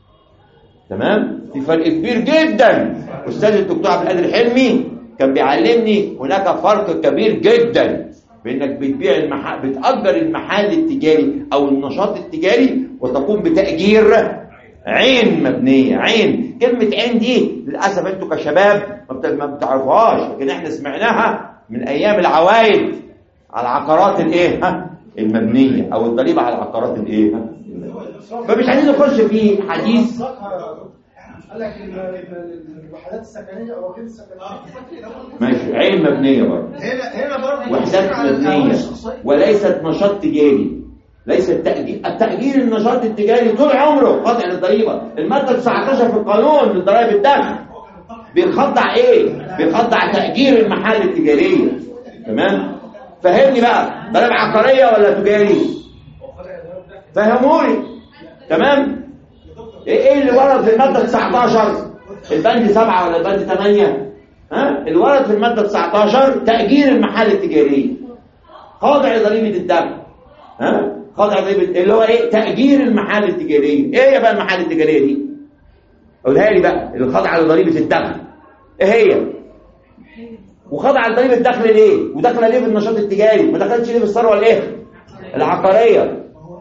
تمام؟ في فرق كبير جدا. استاذ الدكتور عبد القادر حلمي كان بيعلمني هناك فرق كبير جدا بانك بتبيع المحل بتأجر المحل التجاري او النشاط التجاري وتقوم بتأجير عين مبنية. عين، كلمة عين دي للأسف انتوا كشباب ما بت- ما بتعرفوهاش، لكن احنا سمعناها من ايام العوايد على العقارات الايه ها المبنية او الضريبة على العقارات الايه ها المبنية. فمش عايزين نخش في حديث. قال لك الوحدات السكنيه او غير السكنيه. ماشي، عين مبنية برضه، هنا هنا برضه وحدات مبنية وليست نشاط تجاري. ليس التأجير التأجير النشاط التجاري طول عمره خاضع للضريبة. المادة تسعتاشر في القانون للضرائب الداخل بيخضع ايه؟ بيخضع تأجير المحال التجارية. تمام؟ فهمني بقى، ضرائب عقارية ولا تجاري؟ فهموني. تمام؟ ايه اللي ورد في المادة تسعتاشر؟ البند سبعة ولا البند ثمانية؟ ها؟ اللي ورد في المادة تسعتاشر تأجير المحال التجارية خاضع لضريبة الدخل. ها؟ خاضع ضريبة اللي هو ايه؟ تأجير المحال التجارية. ايه يا بقى المحال التجارية دي؟ قولها لي بقى، اللي خاضعة لضريبة الدخل. ايه هي؟ وخاضعة لضريبة الدخل ليه؟ وداخله ليه في النشاط التجاري؟ ما دخلتش ليه في الثروة الايه؟ العقارية.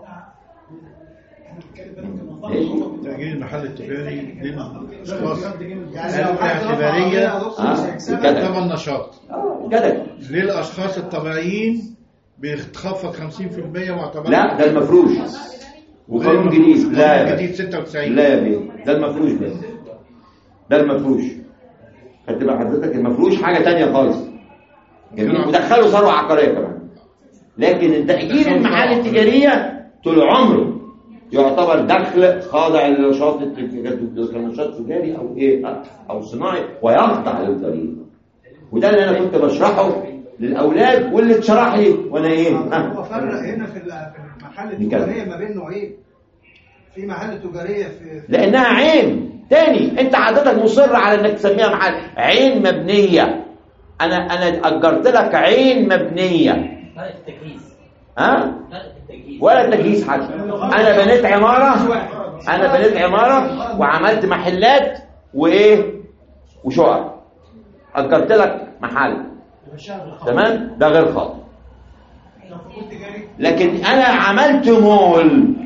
تأجير المحل التجاري للأشخاص يعني الاعتبارية كده ثمن نشاط كده. للأشخاص الطبيعيين بيتخفض خمسين في المية معتبر. لا ده المفروش وقانون جديد. لا قانون يا جديد باشا. ستة وتسعين. لا يا بيه، ده المفروش بس. ده المفروش. هتبقى حضرتك المفروش حاجة تانية خالص. جميل. ودخلوا ثروة عقارية كمان. لكن التأجير المحال التجارية طول عمره يعتبر دخل خاضع للنشاط كنشاط تجاري او ايه او صناعي ويخضع للضريبه. وده اللي انا كنت بشرحه للاولاد واللي اتشرح لي وانا ايه هو فرق هنا في المحل التجاريه ما بين نوعين. في محل تجاريه في لانها عين تاني. انت حضرتك مصر على انك تسميها محل عين مبنيه. انا انا اجرت لك عين مبنيه. فرق التجهيز. ها فرق التجهيز. ولا تجهيز حتى. انا بنيت عماره انا بنيت عماره وعملت محلات وايه وشقق. اجرت لك محل. تمام؟ ده غير خاطئ. لكن انا عملت مول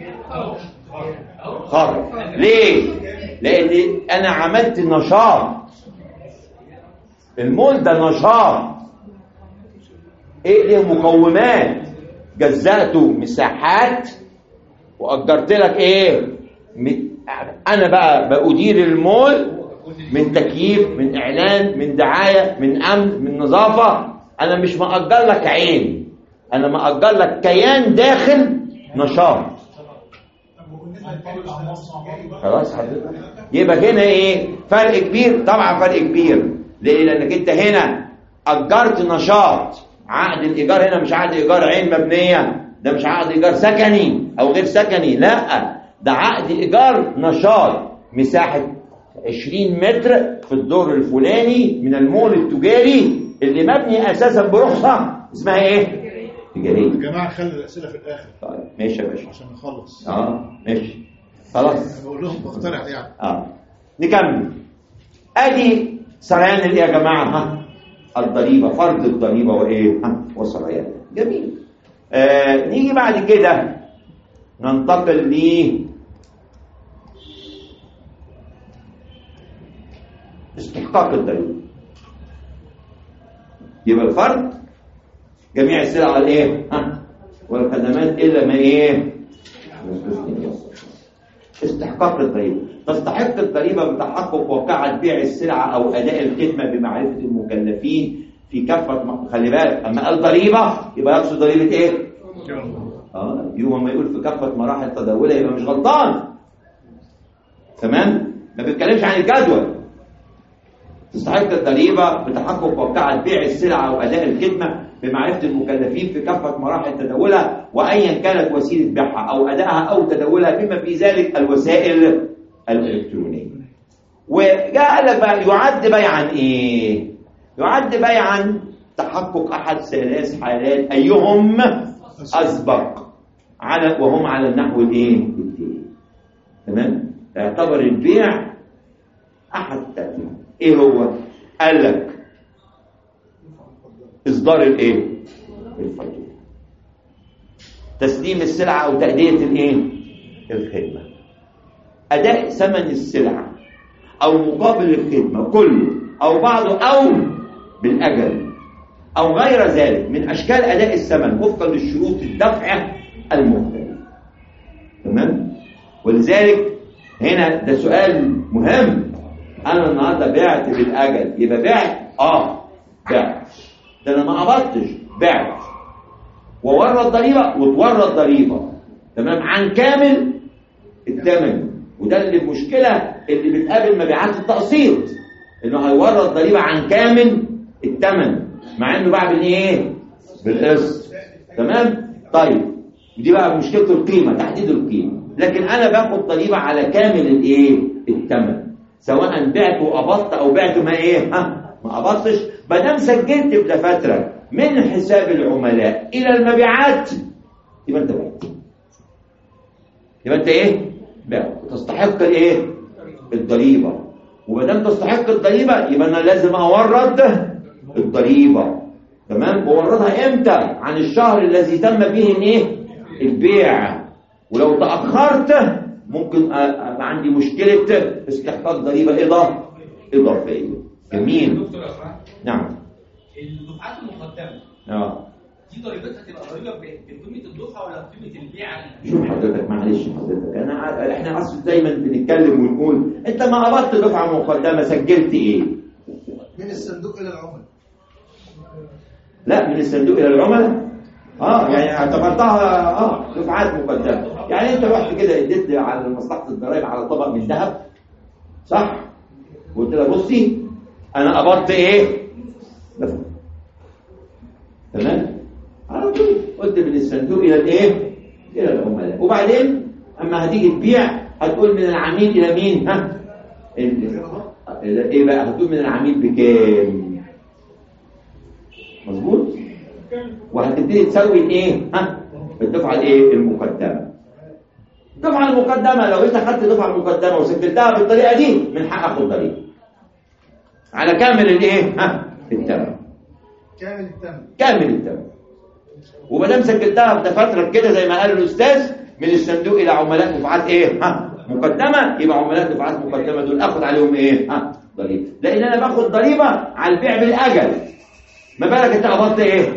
خاطئ. ليه؟ لان انا عملت نشاط. المول ده نشاط ايه له مقومات. جزأته مساحات واجرت لك ايه. انا بقى بأدير المول من تكييف، من اعلان، من دعايه، من امن، من نظافه. انا مش مأجر لك عين، انا مأجر لك كيان داخل نشاط. خلاص حضرتك. يبقى هنا ايه فرق كبير، طبعا فرق كبير. ليه؟ لانك انت هنا اجرت نشاط. عقد الايجار هنا مش عقد ايجار عين مبنيه، ده مش عقد ايجار سكني او غير سكني، لا ده عقد ايجار نشاط مساحه عشرين متر في الدور الفلاني من المول التجاري اللي مبني اساسا برخصه اسمها ايه؟ تجاريه. يا جماعه خلي الاسئله في الاخر. طيب ماشي يا باشا عشان نخلص. اه ماشي خلاص. بقول لهم بقترح يعني. اه نكمل. ادي سريان الايه يا جماعه؟ ها الضريبه، فرض الضريبه وايه؟ ها وسريان. جميل. آه نيجي بعد كده ننتقل ل استحقاق الضريبه. يبقى الفرد جميع السلع على ايه؟ ها والخدمات الا ما ايه؟ استحقاق الضريبه. تستحق الضريبه بتحقق واقعه بيع السلعه او اداء الخدمه بمعرفه المكلفين في كافه م... خلي بالك اما قال ضريبه يبقى يقصد ضريبه ايه؟ اه يوم ما يقول في كافه مراحل تداولها يبقى مش غلطان. تمام؟ ما بيتكلمش عن الجدول. تستحق الضريبه بتحقق واقعه بيع السلعه او اداء الخدمه بمعرفه المكلفين في كافه مراحل تداولها وايا كانت وسيله بيعها او ادائها او تداولها بما في ذلك الوسائل الالكترونيه. وجاء قال لك بقى يعد بيعا ايه؟ يعد بيعا تحقق احد ثلاث حالات ايهم اسبق على وهم على النحو الايه؟ التالي. تمام؟ يعتبر البيع احد ثلاثه. ايه هو؟ قال لك اصدار الايه؟ الفاتوره، تسليم السلعه او تاديه الايه؟ الخدمه، اداء ثمن السلعه او مقابل الخدمه كله او بعضه او بالاجل او غير ذلك من اشكال اداء الثمن وفقا للشروط الدفع المختلفه. تمام؟ ولذلك هنا ده سؤال مهم. انا النهارده بعت بالاجل يبقى بعت؟ اه بعت. ده انا ما قبضتش بعت وورد ضريبه وتورد ضريبه. تمام؟ عن كامل الثمن. وده اللي المشكله اللي بتقابل مبيعات التقسيط انه هيورد ضريبه عن كامل الثمن مع انه بعمل ايه؟ بالقسط. تمام؟ طيب ودي بقى مشكله القيمه، تحديد القيمه. لكن انا باخد ضريبه على كامل الايه؟ الثمن، سواء بعت وقبضت او بعت ما ايه؟ ها ما قبضتش. ما دام سجلت في دفاترك من حساب العملاء الى المبيعات يبقى انت بعت. يبقى انت ايه؟ بعت. تستحق الايه؟ الضريبه. وما دام تستحق الضريبه يبقى انا لازم اورد الضريبه. تمام؟ بوردها امتى؟ عن الشهر الذي تم به الايه؟ البيع. ولو تاخرت ممكن ابقى عندي مشكله استحقاق ضريبه اضافه اضافيه. جميل. نعم. الدفعات المقدمه اه دي ضريبتها تبقى ضريبه بقيمه الدفعه ولا بقيمه البيع؟ شوف حضرتك معلش حضرتك انا احنا اصلا دايما بنتكلم ونقول انت ما قبضت دفعه مقدمه سجلت ايه؟ من الصندوق الى العملاء. لا من الصندوق الى العملاء. اه يعني اعتبرتها اه دفعات مقدمه. يعني انت رحت كده اديت على مصلحه الضرائب على طبق من ذهب صح؟ وقلت لها بصي انا قبضت ايه؟ دفع. تمام؟ على طول قلت من الصندوق الى الايه؟ الى العملاء. وبعدين اما هتيجي تبيع هتقول من العميل الى مين؟ ها؟ ايه بقى؟ هتقول من العميل بكام؟ مظبوط؟ وهتبتدي تسوي الايه؟ ها؟ الدفعه الايه؟ المقدمه. الدفعه المقدمه لو انت خدت دفعه مقدمه وسجلتها بالطريقه دي من حق اخد ضريبه على كامل الايه؟ ها؟ الثمن. كامل الثمن. كامل الثمن. وما دام سجلتها في دفاترك كده زي ما قال الاستاذ من الصندوق الى عملاء دفعات ايه؟ ها؟ مقدمه. يبقى عملاء دفعات مقدمه دول اخد عليهم ايه؟ ها؟ ضريبه. لان انا باخد ضريبه على البيع بالاجل. ما بالك انت قبضت ايه؟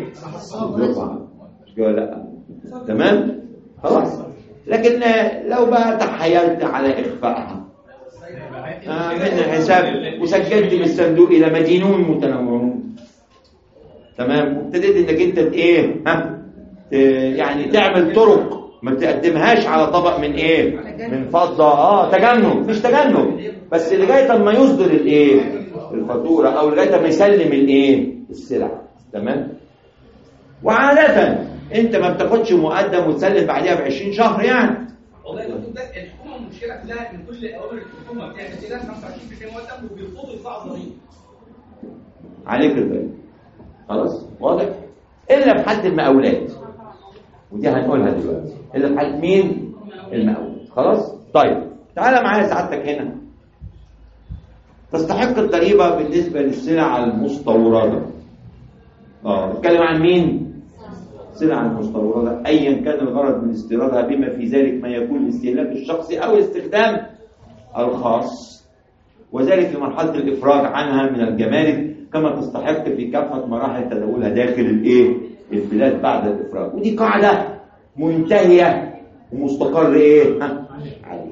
لا. تمام؟ خلاص. لكن لو بقى تحايلت على اخفائها آه من حساب وسجلت بالصندوق الى مدينون متنوعون. تمام؟ وابتديت انك انت ايه؟ ها؟ يعني تعمل طرق ما بتقدمهاش على طبق من ايه؟ من فضه. اه تجنب، مش تجنب، بس لغايه اما يصدر الايه؟ الفاتوره، او لغايه ما يسلم الايه؟ السلعه. تمام. وعاده انت ما بتاخدش مقدم وتسلم بعديها ب عشرين شهر يعني. والله يا دكتور ده الحكومه المشكله كلها ان كل اوامر الحكومه بتعمل كده خمسة وعشرين بالمية مقدم وبيرفضوا يدفعوا ضريبه. عليك الضريبه. خلاص واضح؟ الا في حد المقاولات، ودي هنقولها دلوقتي. الا في حد مين؟ المقاولات. خلاص؟ طيب تعالى معايا سعادتك هنا. تستحق الضريبه بالنسبه للسلع المستورده. اه نتكلم عن مين؟ السلع المستورده ايا كان الغرض من استيرادها، بما في ذلك ما يكون الاستهلاك الشخصي او الاستخدام الخاص، وذلك في مرحله الافراج عنها من الجمارك، كما تستحق في كافه مراحل تداولها داخل الايه؟ البلاد بعد الافراج. ودي قاعده منتهيه ومستقر ايه؟ ها؟ عاليه.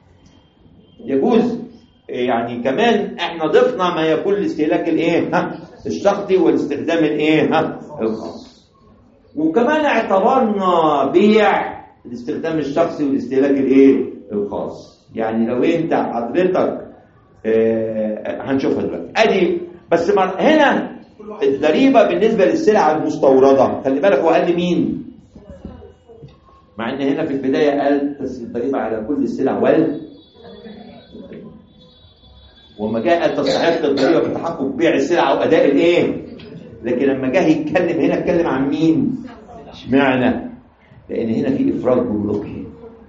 يجوز يعني كمان احنا ضفنا ما يكون الاستهلاك الايه؟ ها؟ الشخصي والاستخدام الايه؟ ها؟ الخاص. وكمان اعتبرنا بيع الاستخدام الشخصي والاستهلاك الايه؟ الخاص. يعني لو انت حضرتك اه هنشوفها دلوقتي. ادي بس هنا الضريبه بالنسبه للسلع المستورده، خلي بالك هو قال لي مين؟ مع ان هنا في البدايه قال الضريبه على كل السلع وال وما جاء قال تستحق الضريبه بتحقق بيع السلع واداء الايه؟ لكن لما جه يتكلم هنا اتكلم عن مين؟ اشمعنى؟ لان هنا في افراج جمركي.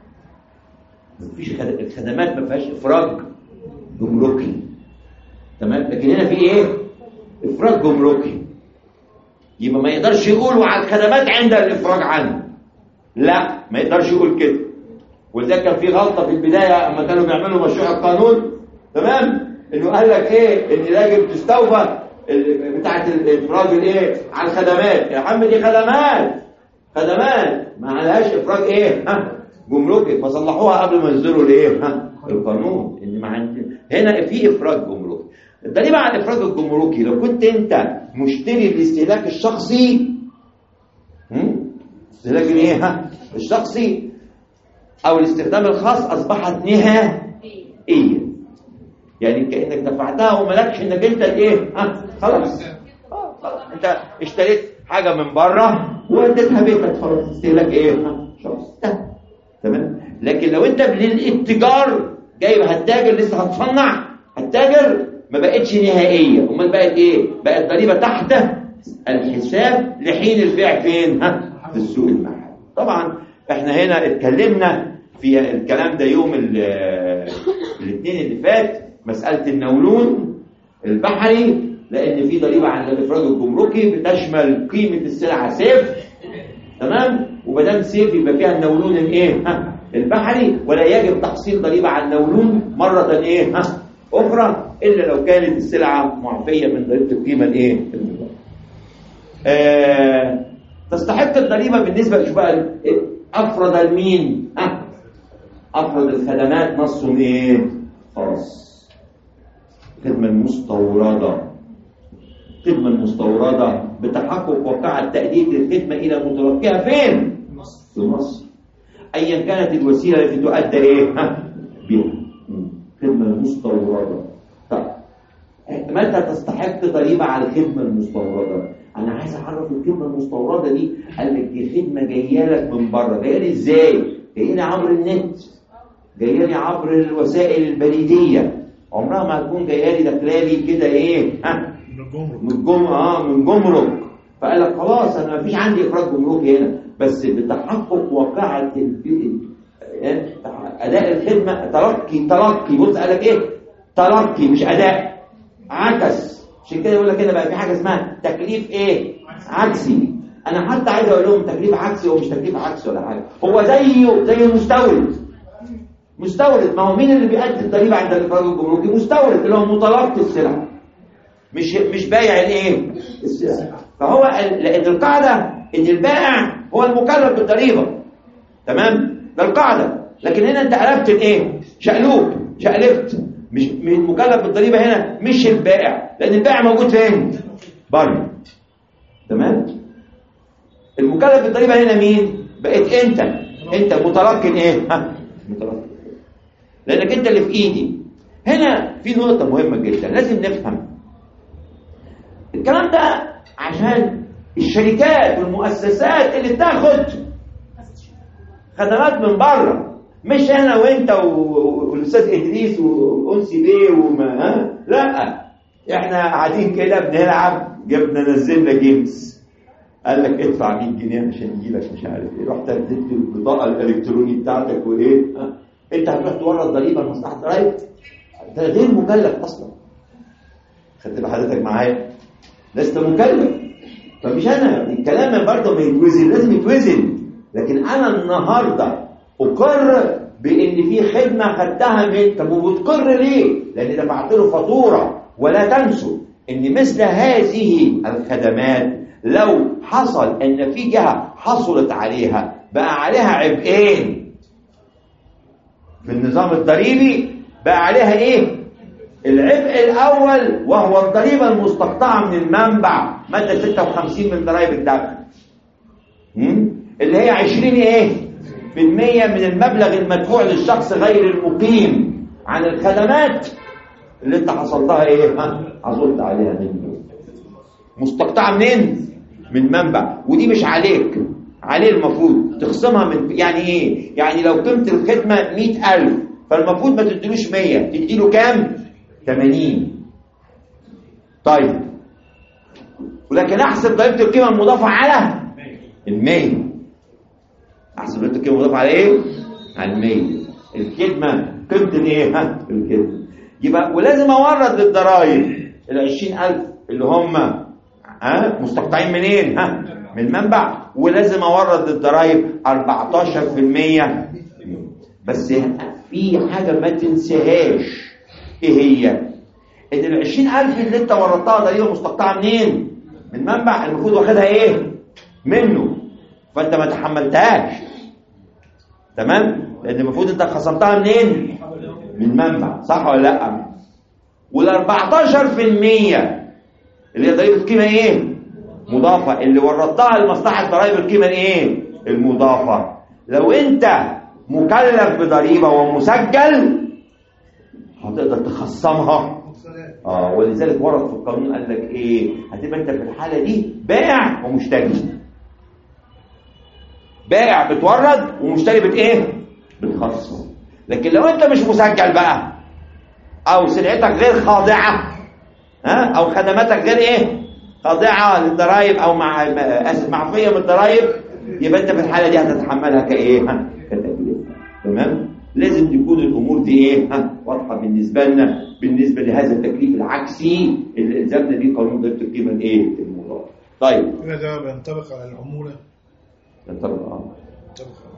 مفيش الخدمات ما فيهاش افراج جمركي. تمام؟ لكن هنا في ايه؟ افراج جمركي. يبقى ما يقدرش يقولوا على الخدمات عند الافراج عنها. لا، ما يقدرش يقول كده. وده كان في غلطه في البدايه اما كانوا بيعملوا مشروع القانون. تمام؟ انه قال لك ايه؟ ان يجب تستوفى بتاعت الافراج الايه؟ على الخدمات. يا عم دي خدمات. خدمات ما عليهاش افراج ايه؟ ها؟ جمركي. فصلحوها قبل ما يصدروا الايه؟ ها؟ القانون. ان ما عندي هنا في افراج جمركي. الضريبه على الافراج الجمركي لو كنت انت مشتري الاستهلاك الشخصي، هم؟ استهلاك الايه؟ ها؟ الشخصي او الاستخدام الخاص اصبحت نهائيه. يعني كانك دفعتها ومالكش انك انت ايه؟ ها؟ خلاص. اه خلاص انت اشتريت حاجه من بره واديتها بيتك، خلاص استهلاك ايه؟ ها؟ شخصي. تمام؟ لكن لو انت للاتجار جايب هتتاجر لسه هتصنع هتتاجر، ما بقتش نهائيه. امال بقت ايه؟ بقت ضريبه تحت الحساب لحين البيع فين؟ ها؟ في السوق المحلي. طبعا احنا هنا اتكلمنا في الكلام ده يوم الاثنين اللي فات، مساله النولون البحري، لان في ضريبه عند الافراج الجمركي بتشمل قيمه السلعه سيف. تمام؟ ومادام سيف يبقى فيها النولون الايه؟ ها؟ البحري، ولا يجب تحصيل ضريبه على النولون مره ايه؟ ها؟ اخرى، الا لو كانت السلعه معفيه من ضريبه القيمه الايه؟ آه تستحق الضريبه بالنسبه شو بقى افرض المين؟ ها؟ افرض الخدمات نص ايه؟ خاص. الخدمه المستورده الخدمه المستورده بتحقق وقع تأدية الخدمه الى متلقيها فين؟ في مصر. ايا كانت الوسيله التي تؤدى ايه؟ ها؟ بها. الخدمه المستورده. طيب متى تستحق ضريبه على الخدمه المستورده؟ انا عايز اعرف الخدمه المستورده دي. قال لك دي خدمه جايه لك من بره. جايه لي ازاي؟ جايه لي عبر النت، جايه لي عبر الوسائل البريديه. عمرها ما هتكون جايه لي داخله لي كده ايه؟ ها؟ من الجمرك. اه من جمرك. فقال لك خلاص انا ما فيش عندي افراج جمركي هنا، بس بتحقق واقعه اداء الخدمه. تلقي تلقي بص قال لك ايه؟ تلقي مش اداء. عكس. عشان كده يقول لك كده بقى في حاجه اسمها تكليف ايه؟ عكسي. انا حتى عايز اقول لهم تكليف عكسي هو مش تكليف عكسي ولا حاجه، هو زيه زي المستورد. مستورد، ما هو مين اللي بيأدي الضريبه عند الافراج الجمركي؟ مستورد اللي هو متلقي السلعه، مش مش بايع الايه؟ السلعه. فهو لان القاعده ان البائع هو المكلف بالضريبه. تمام؟ ده القاعده. لكن هنا انت قلبت الايه؟ شقلوب، شقلبت. مش من مكلف بالضريبه هنا مش البائع، لان البائع موجود فين؟ بره. تمام؟ المكلف بالضريبه هنا مين؟ بقيت انت انت متلقن ايه؟ ها متلقن، لانك انت اللي في ايدي. هنا في نقطه مهمه جدا لازم نفهم الكلام ده، عشان الشركات والمؤسسات اللي بتاخد خدمات من بره، مش انا وانت والاستاذ ادريس وانسي بيه وما ها لا، احنا قاعدين كده بنلعب، جبنا نزلنا جيمز، قال لك ادفع مية جنيه عشان يجي لك مش عارف ايه، رحت اديت له البطاقه الالكترونيه بتاعتك وايه ها؟ انت هتروح تورط ضريبه لمصلحه الضرايب؟ انت غير مكلف اصلا. خدت بحضرتك معايا؟ لست مكلف. فمش انا الكلام برضه ما يتوزن، لازم يتوزن. لكن انا النهارده اقر بان في خدمه خدتها من، طب وبتقر ليه؟ لان دفعت له فاتوره. ولا تنسوا ان مثل هذه الخدمات لو حصل ان في جهه حصلت عليها بقى عليها عبئين في النظام الضريبي. بقى عليها ايه؟ العبء الاول وهو الضريبه المستقطعه من المنبع، ماده ستة وخمسين من ضرائب الدخل، اللي هي عشرين ايه في المية من المبلغ المدفوع للشخص غير المقيم عن الخدمات اللي انت حصلتها ايه ها حصلت عليها منه، مستقطعه منين؟ من منبع. ودي مش عليك، عليه المفروض تخصمها من، يعني ايه؟ يعني لو قيمه الخدمه مئة ألف فالمفروض ما تديلوش مية، تديله كام؟ ثمانين. طيب ولكن احسب ضريبه القيمه المضافه على المية. احسب ضريبه القيمه المضافه على ايه؟ على المية. الخدمه قيمه الايه ها الخدمه. يبقى ولازم اورد للضرايب ال عشرين ألف اللي هم ها مستقطعين منين ها من منبع، ولازم اورد للضرايب أربعتاشر في المية. بس في حاجه ما تنساهاش، ايه هي؟ ان ال عشرين ألف اللي انت وردتها ضريبه مستقطعه منين؟ من منبع، المفروض واخدها ايه؟ منه، فانت ما تحملتهاش. تمام؟ لان المفروض انت خصمتها منين؟ من منبع، صح ولا لا؟ وال أربعتاشر في المية اللي هي ضريبه القيمه ايه؟ مضافه، اللي وردتها لمصلحه ضرائب القيمه ايه؟ المضافه. لو انت مكلف بضريبه ومسجل هتقدر تخصمها. اه ولذلك ورد في القانون قال لك ايه؟ هتبقى انت في الحاله دي بائع ومشتري. بائع بتورد ومشتري بت ايه؟ بتخصم. لكن لو انت مش مسجل بقى، او سلعتك غير خاضعه ها، او خدماتك غير ايه؟ خاضعه للضرائب او مع اسف معفيه من الضرائب، يبقى انت في الحاله دي هتتحملها كايه؟ ها كتكلفه. تمام؟ لازم تكون الامور دي ايه؟ ها واضحه بالنسبه لنا، بالنسبه لهذا التكليف العكسي اللي الزمنا بيه قانون ضريبه القيمه الايه؟ المضافه. طيب كده ده بينطبق على العموله؟ ينطبق اه ينطبق.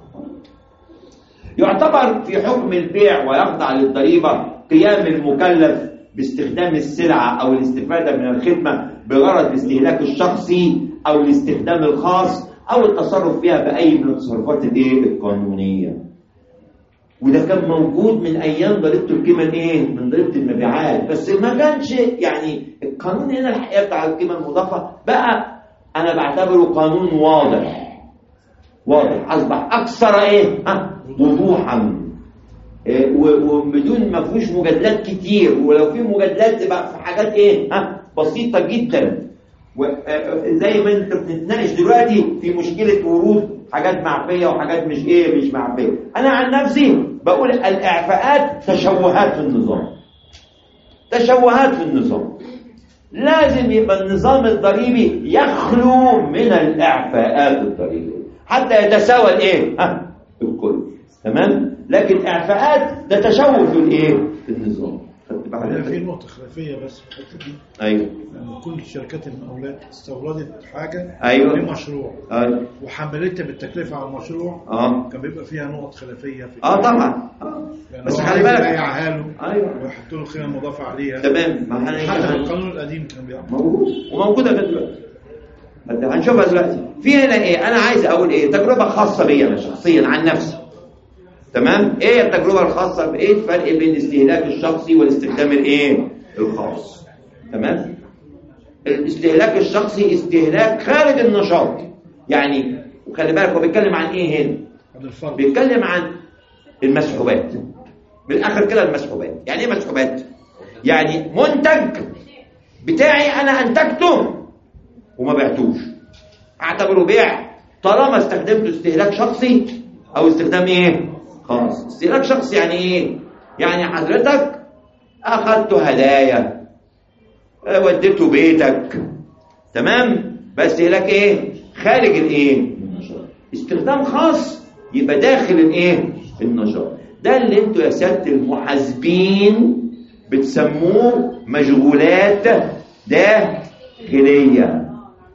يعتبر في حكم البيع ويخضع للضريبه قيام المكلف باستخدام السلعه او الاستفاده من الخدمه بغرض الاستهلاك الشخصي او الاستخدام الخاص او التصرف فيها باي من التصرفات الايه؟ القانونيه. وده كان موجود من ايام ضريبه القيمه الايه؟ من ضريبه المبيعات، بس ما كانش يعني القانون هنا الحقيقه بتاع القيمه المضافه بقى انا بعتبره قانون واضح. واضح، اصبح اكثر ايه؟ ها وضوحا، إيه وبدون ما فيهوش مجادلات كتير، ولو في مجادلات تبقى في حاجات ايه؟ ها بسيطه جدا. وزي ما انت بتتناقش دلوقتي في مشكله ورود حاجات معفيه وحاجات مش ايه؟ مش معفيه. انا عن نفسي بقول الاعفاءات تشوهات في النظام. تشوهات في النظام. لازم يبقى النظام الضريبي يخلو من الاعفاءات الضريبيه حتى يتساوى الايه؟ ها الكل. تمام؟ لكن اعفاءات ده تشوه في الايه؟ في النظام. هي في نقطه خلافيه بس في الحته دي. ايوه. لما كل شركات المقاولات استوردت حاجه ايوه لمشروع ايوه وحملتها بالتكلفه على المشروع، اه كان بيبقى فيها نقط خلافيه في اه طبعا اه يعني بس خلي بالك يبيعها له ايوه ويحطوا له قيمه مضافه عليها. تمام. ما احنا حتى في القانون القديم كان بيعمل موجود وموجوده دلوقتي، هنشوفها دلوقتي. في هنا ايه؟ انا عايز اقول ايه؟ تجربه خاصه بي انا شخصيا عن نفسي. تمام؟ ايه التجربه الخاصه بايه؟ الفرق بين الاستهلاك الشخصي والاستخدام الايه؟ الخاص. تمام؟ الاستهلاك الشخصي استهلاك خارج النشاط، يعني وخلي بالك هو بيتكلم عن ايه هنا؟ بيتكلم عن المسحوبات. بالاخر كده المسحوبات يعني ايه مسحوبات؟ يعني منتج بتاعي انا انتجته وما بعتوش، اعتبره بيع طالما استخدمته استهلاك شخصي او استخدام ايه خاص. استهلاك شخصي يعني ايه؟ يعني حضرتك اخذته هدايا، وديته بيتك، تمام، بس استهلاك ايه خارج الايه استخدام خاص يبقى داخل الايه النشاط. ده اللي انتوا يا سياده المحاسبين بتسموه مشغولات داخليه.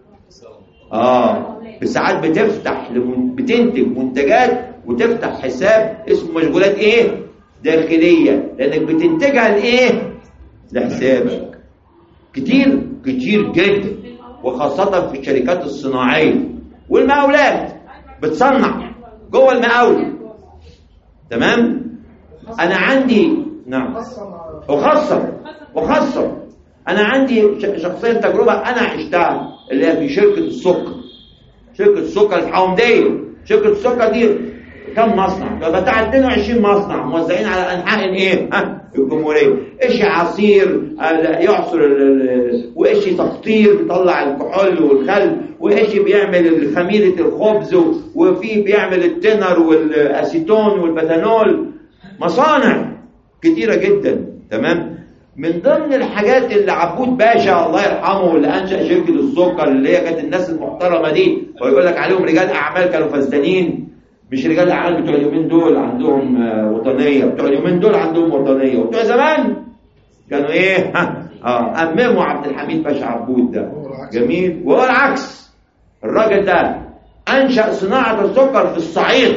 اه ساعات بتفتح لمن... بتنتج منتجات وتفتح حساب اسمه مشغولات ايه داخليه، لانك بتنتجها لايه لحسابك. كتير كتير جدا، وخاصه في الشركات الصناعيه والمقاولات بتصنع جوه المقاول، تمام. انا عندي نعم وخاصه وخاصه انا عندي شخصيا تجربه انا عشتها اللي هي في شركه السكر. شركه السكر الحومديه، شركه السكر دي كم مصنع؟ بتاع اثنين وعشرين مصنع موزعين على انحاء الايه ها الجمهوريه. اشي عصير يعصر واشي تقطير بيطلع الكحول والخل، واشي بيعمل خميره الخبز، وفي بيعمل التنر والاسيتون والبتانول. مصانع كتيره جدا، تمام. من ضمن الحاجات اللي عبود باشا الله يرحمه اللي انشا شركه السكر اللي هي كانت الناس المحترمه دي، ويقول لك عليهم رجال اعمال كانوا فاسدانين. مش رجال الاعمال بتوع اليومين دول عندهم وطنيه، بتوع اليومين دول عندهم وطنيه، وبتوع زمان كانوا ايه ها اه امموا عبد الحميد باشا عبود ده. جميل. وهو العكس، الراجل ده انشا صناعه السكر في الصعيد.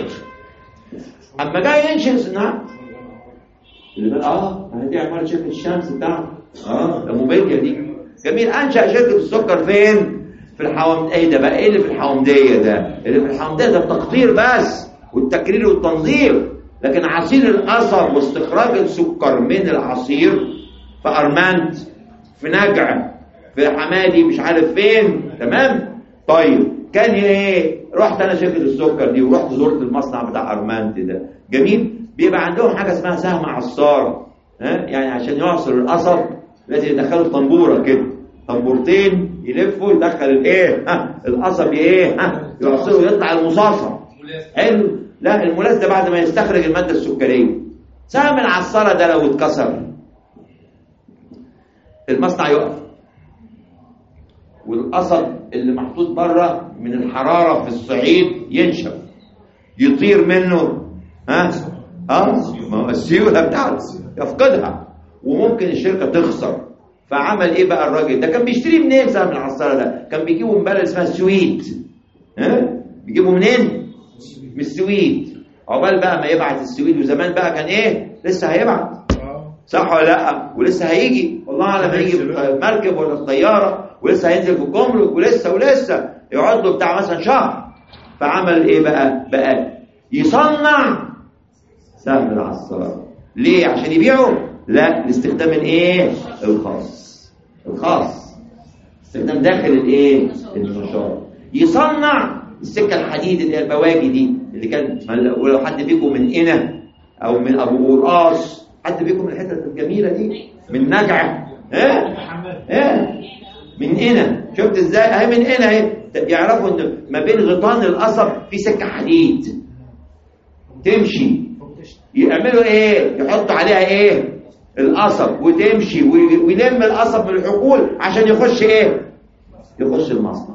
اما جاي ينشئ صناعه اللي بقى اه دي عماره شركه الشمس بتاعته اه ده موبيليا دي. جميل. انشا شركه السكر فين؟ في الحوامديه. ايه ده بقى؟ ايه اللي في الحوامديه ده؟ اللي في الحوامديه ده التقطير بس والتكرير والتنظيف، لكن عصير القصب واستخراج السكر من العصير في ارمنت، في نجع، في حمادي، مش عارف فين، تمام. طيب كان ايه؟ رحت انا شركه السكر دي ورحت زرت المصنع بتاع ارمنت ده. جميل. بيبقى عندهم حاجه اسمها سهم عصاره، ها يعني عشان يعصر القصب لازم يدخلوا طنبوره كده، طنبورتين يلفوا يدخل الايه ها القصب ايه ها يعصره ويطلع المصاصه. حلو. لا الملاس ده بعد ما يستخرج الماده السكريه. سهم العصاره ده لو اتكسر المصنع يقف، والقصب اللي محطوط بره من الحراره في الصعيد ينشف، يطير منه ها اه ما هو السيوله بتاعته يفقدها، وممكن الشركه تخسر. فعمل ايه بقى الراجل ده؟ كان بيشتري منين سهم العصاره ده؟ كان بيجيبه من بلد اسمها السويد. ها بيجيبه منين؟ من السويد. عقبال بقى ما يبعت السويد، وزمان بقى كان ايه لسه هيبعت، صح ولا لا؟ ولسه هيجي والله على ما يجي المركب ولا الطياره، ولسه هينزل في الجمرك، ولسه ولسه يقعد له بتاع مثلا شهر. فعمل ايه بقى؟ بقى يصنع سهم العصاره. ليه؟ عشان يبيعه؟ لا، لاستخدام الايه الخاص. الخاص استخدام داخل الايه النشاط. يصنع السكه الحديد اللي هي البواجي دي اللي كان، ولو حد فيكم من قنا او من ابو قرقاص، حد فيكم من الحته الجميله دي من نجعه ها ها من قنا، شفت ازاي اهي من قنا اهي، يعرفوا ان ما بين غيطان القصب في سكه حديد تمشي. يعملوا ايه؟ يحطوا عليها ايه القصب وتمشي، ويلم القصب من الحقول عشان يخش ايه يخش المصنع،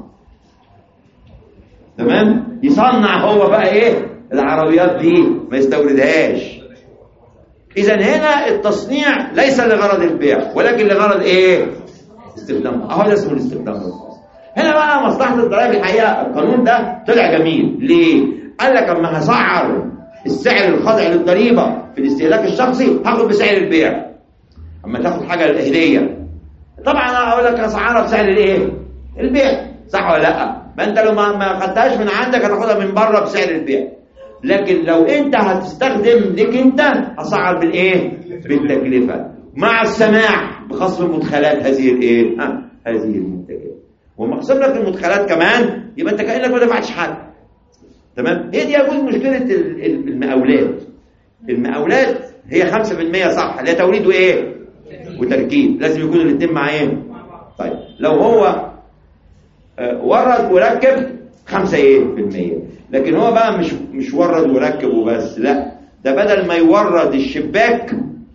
تمام. يصنع هو بقى ايه العربيات دي، ما يستوردهاش. اذا هنا التصنيع ليس لغرض البيع ولكن لغرض ايه استخدام. اهو ده اسمه الاستخدام الخاص. هنا بقى مصلحه الضرائب الحقيقه القانون ده طلع جميل. ليه؟ قال لك اما هسعر السعر الخاضع للضريبه في الاستهلاك الشخصي هاخد بسعر البيع. اما تاخد حاجه الهديه طبعا انا اقول لك اسعارها بسعر الايه البيع، صح ولا لا؟ ما انت لو ما خدتهاش من عندك هتاخدها من بره بسعر البيع. لكن لو انت هتستخدم لك انت هسعر بالايه بالتكلفه مع السماح بخصم مدخلات هذه الايه ها هذه المنتجات. وما خصم لك المدخلات كمان يبقى انت كانك ما دفعتش حاجه. تمام. هي دي يكون مشكله المقاولات. المقاولات هي خمسة بالمية صح، اللي هي توريد وايه وتركيب، لازم يكون الاثنين مع ايه. طيب لو هو ورد وركب خمسة ايه بالمية، لكن هو بقى مش مش ورد وركب وبس، لا ده بدل ما يورد الشباك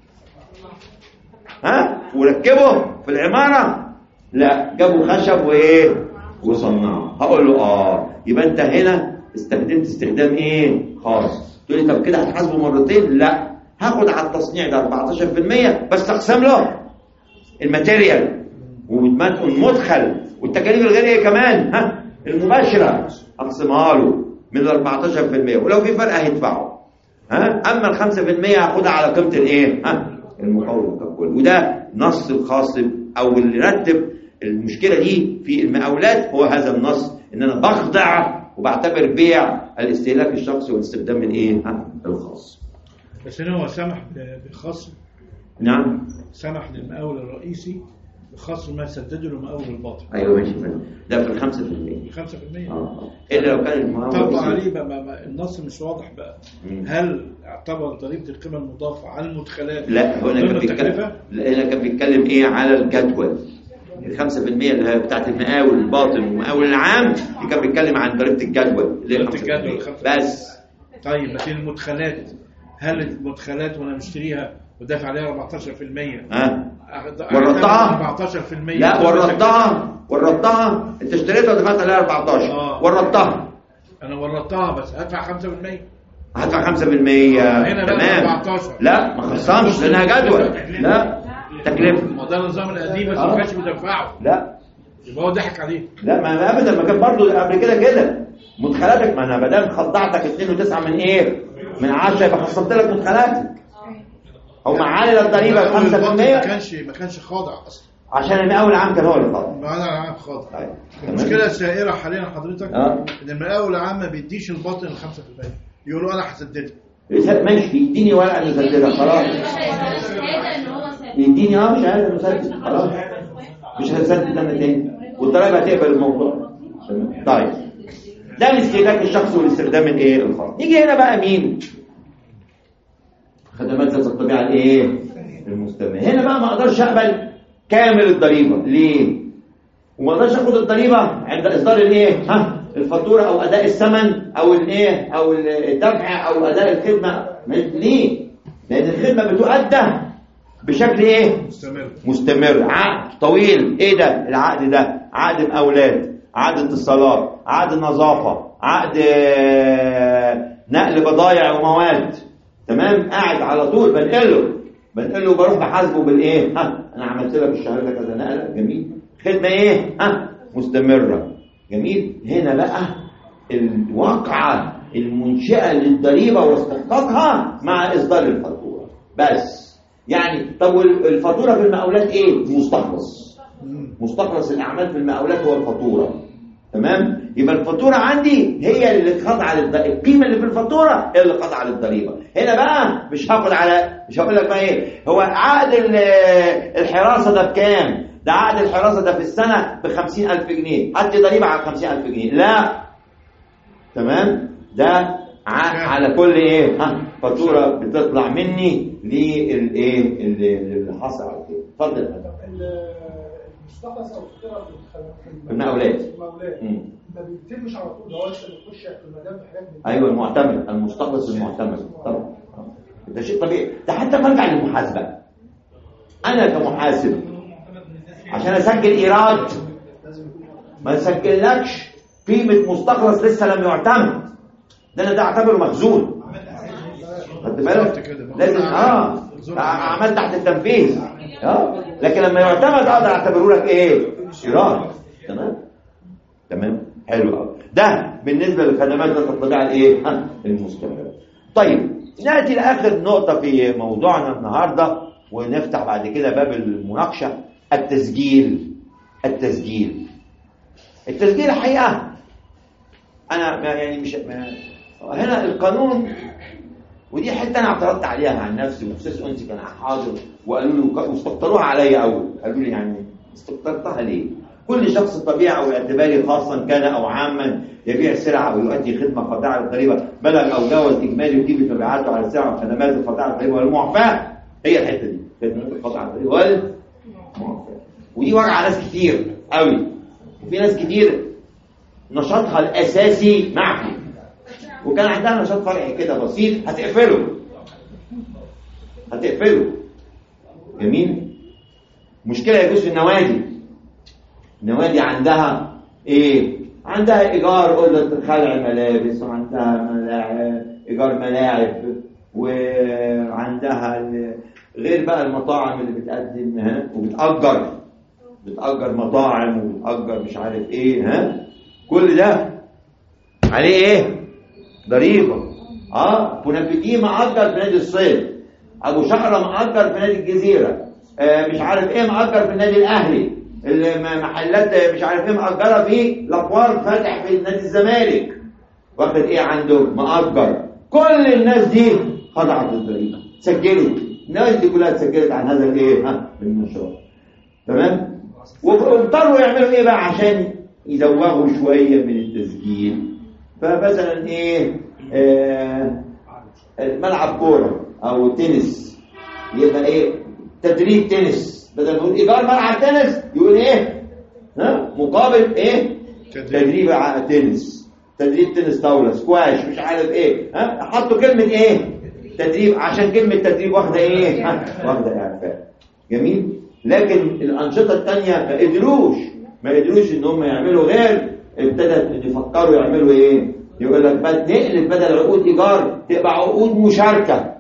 ها وركبه في العماره، لا جابوا خشب وايه وصنعه. هقول له اه يبقى انت هنا استخدمت استخدام ايه خاص. تقول لي طب كده هتحاسبه مرتين؟ لا، هاخد على التصنيع ده أربعتاشر بالمية بس اقسم له الماتيريال والمدخل والتكاليف الغيريه كمان ها المباشره، اقسمها له من ال أربعتاشر بالمية، ولو في فرق هيدفعه. ها اما ال خمسة بالمية هاخدها على قيمه الايه ها المقاول ككل. وده نص الخاص او اللي رتب المشكله دي في المقاولات هو هذا النص، ان انا بخضع وبعتبر بيع الاستهلاك الشخصي والاستخدام من ايه ها الخاص. بس هنا هو سمح بخصم. نعم سمح للمقاول الرئيسي بخصم ما سدده للمقاول الباطن. ايوه ماشي فاهم، ده في الخمسة بالمية. خمسة بالمية اه الا لو كان المقاول طبق عليه بقى ما ما النص مش واضح بقى. مم. هل اعتبر ضريبه القيمه المضافه على المدخلات؟ لا، هو انا كان بيتكلم لا انا كان بيتكلم ايه على الجدول. ال خمسة بالمية اللي هي بتاعت المقاول الباطن والمقاول العام دي كان بيتكلم عن ضريبه الجدول اللي هي ضريبه الجدول خمسة بالمية بس. طيب لكن المدخلات، هل المدخلات وانا مشتريها ودافع عليها أربعتاشر بالمية ها ورطتها أربعتاشر بالمية؟ لا ورطتها ورطتها انت اشتريتها ودفعت عليها أربعتاشر. آه. ورطتها انا ورطتها بس هدفع خمسة بالمية. هدفع خمسة بالمية هنا بقى تمام. أربعتاشر. لا ما خصمش لانها جدول. لا تكلفه. ما ده النظام القديم بس آه. ما كانش بيدفعه. لا يبقى هو ضحك عليه. لا ما ابدا، ما كان برضه قبل كده كده مدخلاتك. ما انا ما دام خضعتك اتنين وتسعة من ايه من عشرة يبقى خصمت لك مدخلاتك او معالي الضريبه خمسة بالمية. ما كانش ما كانش خاضع اصلا عشان المقاول العام كان هو اللي خاضع. المقاول العام خاضع. أيوة. المشكله السائره حاليا حضرتك آه. ان المقاول العام ما بيديش الباطن ال خمسة بالمية، يقولوا انا هسددها. ماشي يديني ورقه مسدده خلاص. يديني اه مش عايز مسدد خلاص، مش هسدد انا تاني والضرايب هتقبل الموضوع. طيب ده الاستهلاك الشخصي والاستخدام الايه الخاص. نيجي هنا بقى مين؟ خدمات ذات الطبيعه الايه المستمره. هنا بقى ما اقدرش اقبل كامل الضريبه. ليه؟ وما اقدرش اخد الضريبه عند اصدار الايه ها الفاتوره او اداء الثمن او الايه او الدفع او اداء الخدمه. ليه؟ لان الخدمه بتؤدى بشكل ايه مستمر مستمر عقد طويل. ايه ده العقد ده؟ عقد مقاولات، عقد اتصالات، عقد نظافه، عقد نقل بضائع ومواد. تمام. قاعد على طول بنقله بنقله وبروح بحاسبه بالايه ها انا عملت لك الشهر ده كذا نقله. جميل. خدمه ايه ها مستمره. جميل. هنا بقى الواقعه المنشئه للضريبه واستحقاقها مع اصدار الفاتوره بس. يعني طب الفاتوره في المقاولات ايه؟ مستخلص. مستخلص الاعمال في المقاولات هو الفاتوره. تمام. يبقى الفاتوره عندي هي اللي خاضعه للضريبه، القيمه اللي في الفاتوره هي اللي خاضعه للضريبه. هنا بقى مش هاخد على مش هقول لك بقى ايه هو عقد الحراسه ده بكام؟ ده عقد الحراسه ده في السنه ب خمسين ألف جنيه، هدي ضريبه على خمسين ألف جنيه. لا. تمام. ده على كل ايه ها فاتوره بتطلع مني للايه اللي حصل على كده. اتفضل. المستخلص او الفاتوره في المقاولات المقاولات ما بيتمش على طول، هو لسه بيخش في المدام في حاجات. ايوه المعتمد المستخلص المعتمد طبعا ده شيء طبيعي. ده حتى برجع للمحاسبه. انا كمحاسب عشان اسجل ايراد ما اسجلكش قيمه مستخلص لسه لم يعتمد، ده انا ده اعتبره مخزون. خدت بالك؟ لازم اه عملت تحت التنفيذ. اه لكن لما يعتمد اقدر اعتبره لك ايه ايراد. تمام تمام حلو قوي. ده بالنسبه للخدمات ذات الطبيعه الايه ها المستمره. طيب ناتي لاخر نقطه في موضوعنا النهارده ونفتح بعد كده باب المناقشه. التسجيل. التسجيل التسجيل الحقيقه انا يعني مش هنا القانون، ودي حته انا اعترضت عليها عن نفسي والاستاذ انسي كان حاضر وقالوا لي واستقطروها عليا اول. قالوا لي يعني استقطرتها ليه؟ كل شخص طبيعي أو اعتباري خاصا كان أو عاما يبيع سلعة أو يؤدي خدمة خاضعة للضريبة بلغ أو جاوز إجمالي قيمة مبيعاته على السلع والخدمات الخاضعة للضريبة والمعفاة. هي الحتة دي خدمات الخاضعة للضريبة والمعفاة. ودي وجع ناس كتير قوي، وفي ناس كتير نشاطها الأساسي معفي وكان عندها نشاط فرعي كده بسيط هتقفله هتقفله جميل. مشكلة يجوز في النوادي. النوادي عندها ايه؟ عندها ايجار اوضه خلع ملابس، وعندها ملاعب ايجار ملاعب، وعندها غير بقى المطاعم اللي بتقدم ها وبتأجر بتأجر مطاعم وبتأجر مش عارف ايه ها. كل ده عليه ايه؟ ضريبه. اه بونافيتي مأجر في نادي الصيد، ابو شقره مأجر في نادي الجزيره، آه مش عارف ايه مأجر في النادي الاهلي، المحلات مش عارف ايه مأجره في الأبوار فاتح في نادي الزمالك، واخد ايه عنده مأجر. كل الناس دي خضعت للضريبه، سجلت. الناس دي كلها اتسجلت عن هذا الايه ها النشاط. تمام. واضطروا يعملوا ايه بقى عشان يزوغوا شويه من التسجيل؟ فمثلا ايه آه ملعب كوره او تنس يبقى ايه تدريب تنس، بدل ما يقول ايجار ملعب تنس يقول ايه ها مقابل ايه تدريب على تنس، تدريب تنس طاوله سكواش مش عارف ايه ها. حطوا كلمه ايه تدريب عشان كلمه تدريب واخده ايه ها واخده اعفاء. جميل. لكن الانشطه الثانيه ما قدروش ما قدروش ان هم يعملوا غير ابتدت يفكروا يعملوا ايه؟ يقول لك نقلب بدل عقود ايجار تبقى عقود مشاركه.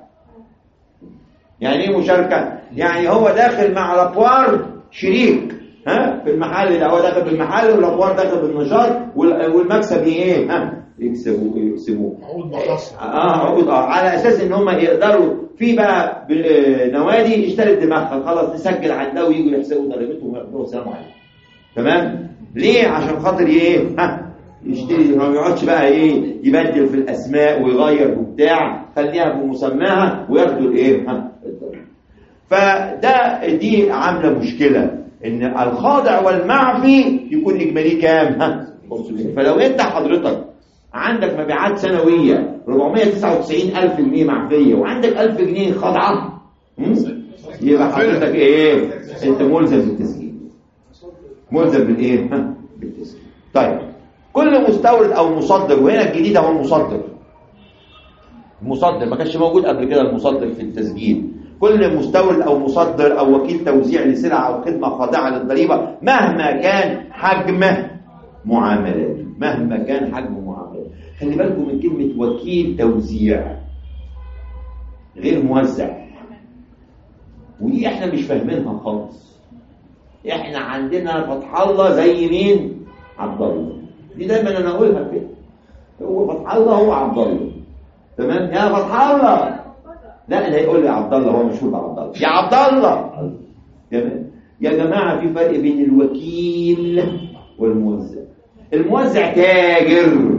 يعني ايه مشاركه؟ يعني هو داخل مع الابوار شريك ها في المحل ده، هو داخل بالمحل والابوار داخل بالنشاط والمكسب ايه ها يكسبوا يكسبوه عقود مخصصه اه عقود اه على اساس ان هم يقدروا في بقى نوادي اشترت دماغها خلاص نسجل عند ده ويجوا يحسبوا ضريبتهم وياخدوها السلام عليكم. تمام. ليه؟ عشان خاطر ايه ها يشتري، ما يقعدش بقى ايه يبدل في الاسماء ويغير وبتاع، خليها بمسماها وياخدوا الايه ها الضريبه. فده دي عامله مشكله ان الخاضع والمعفي يكون اجمالي كام ها. فلو انت حضرتك عندك مبيعات سنويه أربعمائة وتسعة وتسعين ألف جنيه معفيه وعندك ألف جنيه خاضعه يبقى حضرتك ايه انت ملزم بالتسجيل، ملزم بالايه ها بالتسجيل. طيب كل مستورد او مصدر، وهنا الجديد هو المصدر. المصدر ما كانش موجود قبل كده المصدر في التسجيل. كل مستورد او مصدر او وكيل توزيع لسلعه او خدمه خاضعه للضريبه مهما كان حجم معاملاته، مهما كان حجم معاملاته. خلي بالكم من كلمه وكيل توزيع غير موزع، ودي احنا مش فاهمينها خالص. احنا عندنا فتح الله زي مين؟ عبد الله. دي دايما انا اقولها كده، هو فتح الله هو عبد الله. تمام يا فتح الله، لا اللي هيقول لي عبد الله هو مشهور بعبد الله يا عبد الله. تمام يا جماعه، في فرق بين الوكيل والموزع. الموزع تاجر.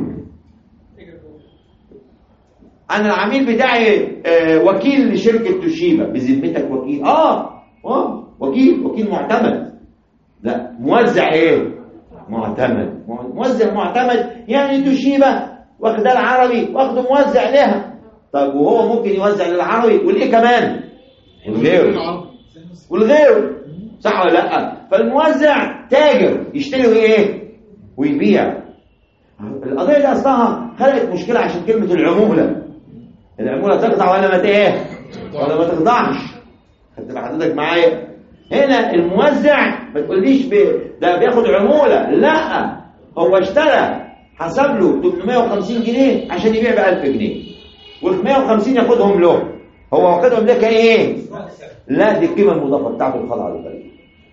انا العميل بتاعي آه وكيل لشركه توشيبا. بذمتك وكيل؟ اه اه وكيل وكيل معتمد. لا موزع ايه؟ معتمد. موزع معتمد يعني توشيبا واخده العربي واخده موزع لها. طب وهو ممكن يوزع للعربي والايه كمان والغيره والغيره، صح ولا لا؟ فالموزع تاجر يشتري ايه ويبيع. القضيه دي اصلها خلقت مشكله عشان كلمه العموله. العموله تخضع ولا ما ايه ولا ما تخضعش؟ خدت حضرتك معايا؟ هنا الموزع ما تقوليش بي ده بياخد عموله، لا هو اشترى حسب له ثمانمائة وخمسين جنيه عشان يبيع ب ألف جنيه، وال مائة وخمسين ياخدهم له، هو واخدهم ده كايه؟ لا دي القيمه المضافه بتاعته الخاضعه للضريبه.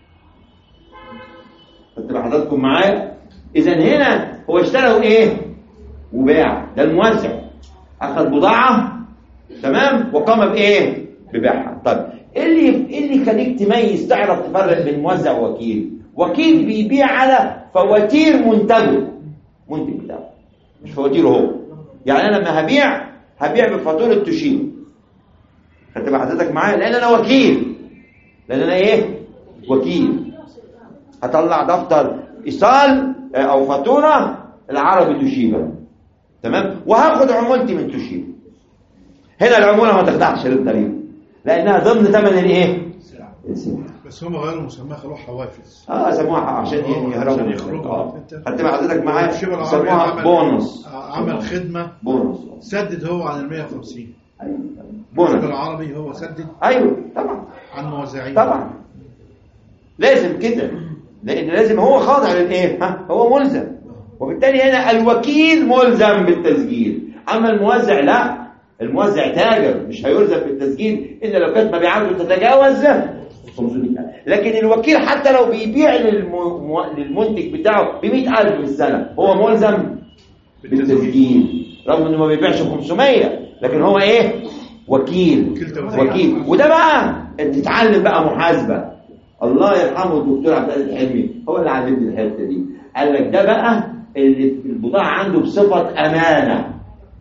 خدت حضراتكم معايا؟ اذا هنا هو اشترى ايه وباع، ده الموزع اخذ بضاعه تمام وقام بايه ببيعها. طيب ايه اللي ايه اللي يخليك تميز تعرف تفرق بين موزع ووكيل؟ وكيل بيبيع على فواتير منتجه، منتج بتاعه مش فواتيره هو. يعني انا لما هبيع هبيع بفاتوره توشيبا. خدت حضرتك معايا؟ لان انا وكيل، لان انا ايه وكيل. هطلع دفتر ايصال او فاتوره العربي توشيبا، تمام، وهاخد عمولتي من توشيبا. هنا العموله ما تخضعش للضريبه لانها ضمن ثمن الايه؟ السلعه. بس هم غيروا مسماها خلوها حوافز. اه سموها عشان يهربوا عشان يخرجوا. اه حتى مع حضرتك معايا شبه سموها العربي بونص. عمل خدمه بونص سدد هو عن ال مية وخمسين. ايوه بونص بونص العربي هو سدد ايوه طبعا عن موزعين. طبعا لازم كده، لان لازم هو خاضع للايه؟ ها هو ملزم، وبالتالي هنا الوكيل ملزم بالتسجيل، اما الموزع لا، الموزع تاجر مش هيلزم بالتسجيل الا لو كانت مبيعاته تتجاوز خمسمائة ألف. لكن الوكيل حتى لو بيبيع للم... للمنتج بتاعه ب مئة ألف في السنه هو ملزم بالتسجيل رغم انه ما بيبيعش خمسمائة، لكن هو ايه؟ وكيل وكيل. وده بقى تتعلم بقى محاسبه. الله يرحمه الدكتور عبد العزيز الحلمي هو اللي علمني الحته دي، قال لك ده بقى اللي البضاعه عنده بصفه امانه،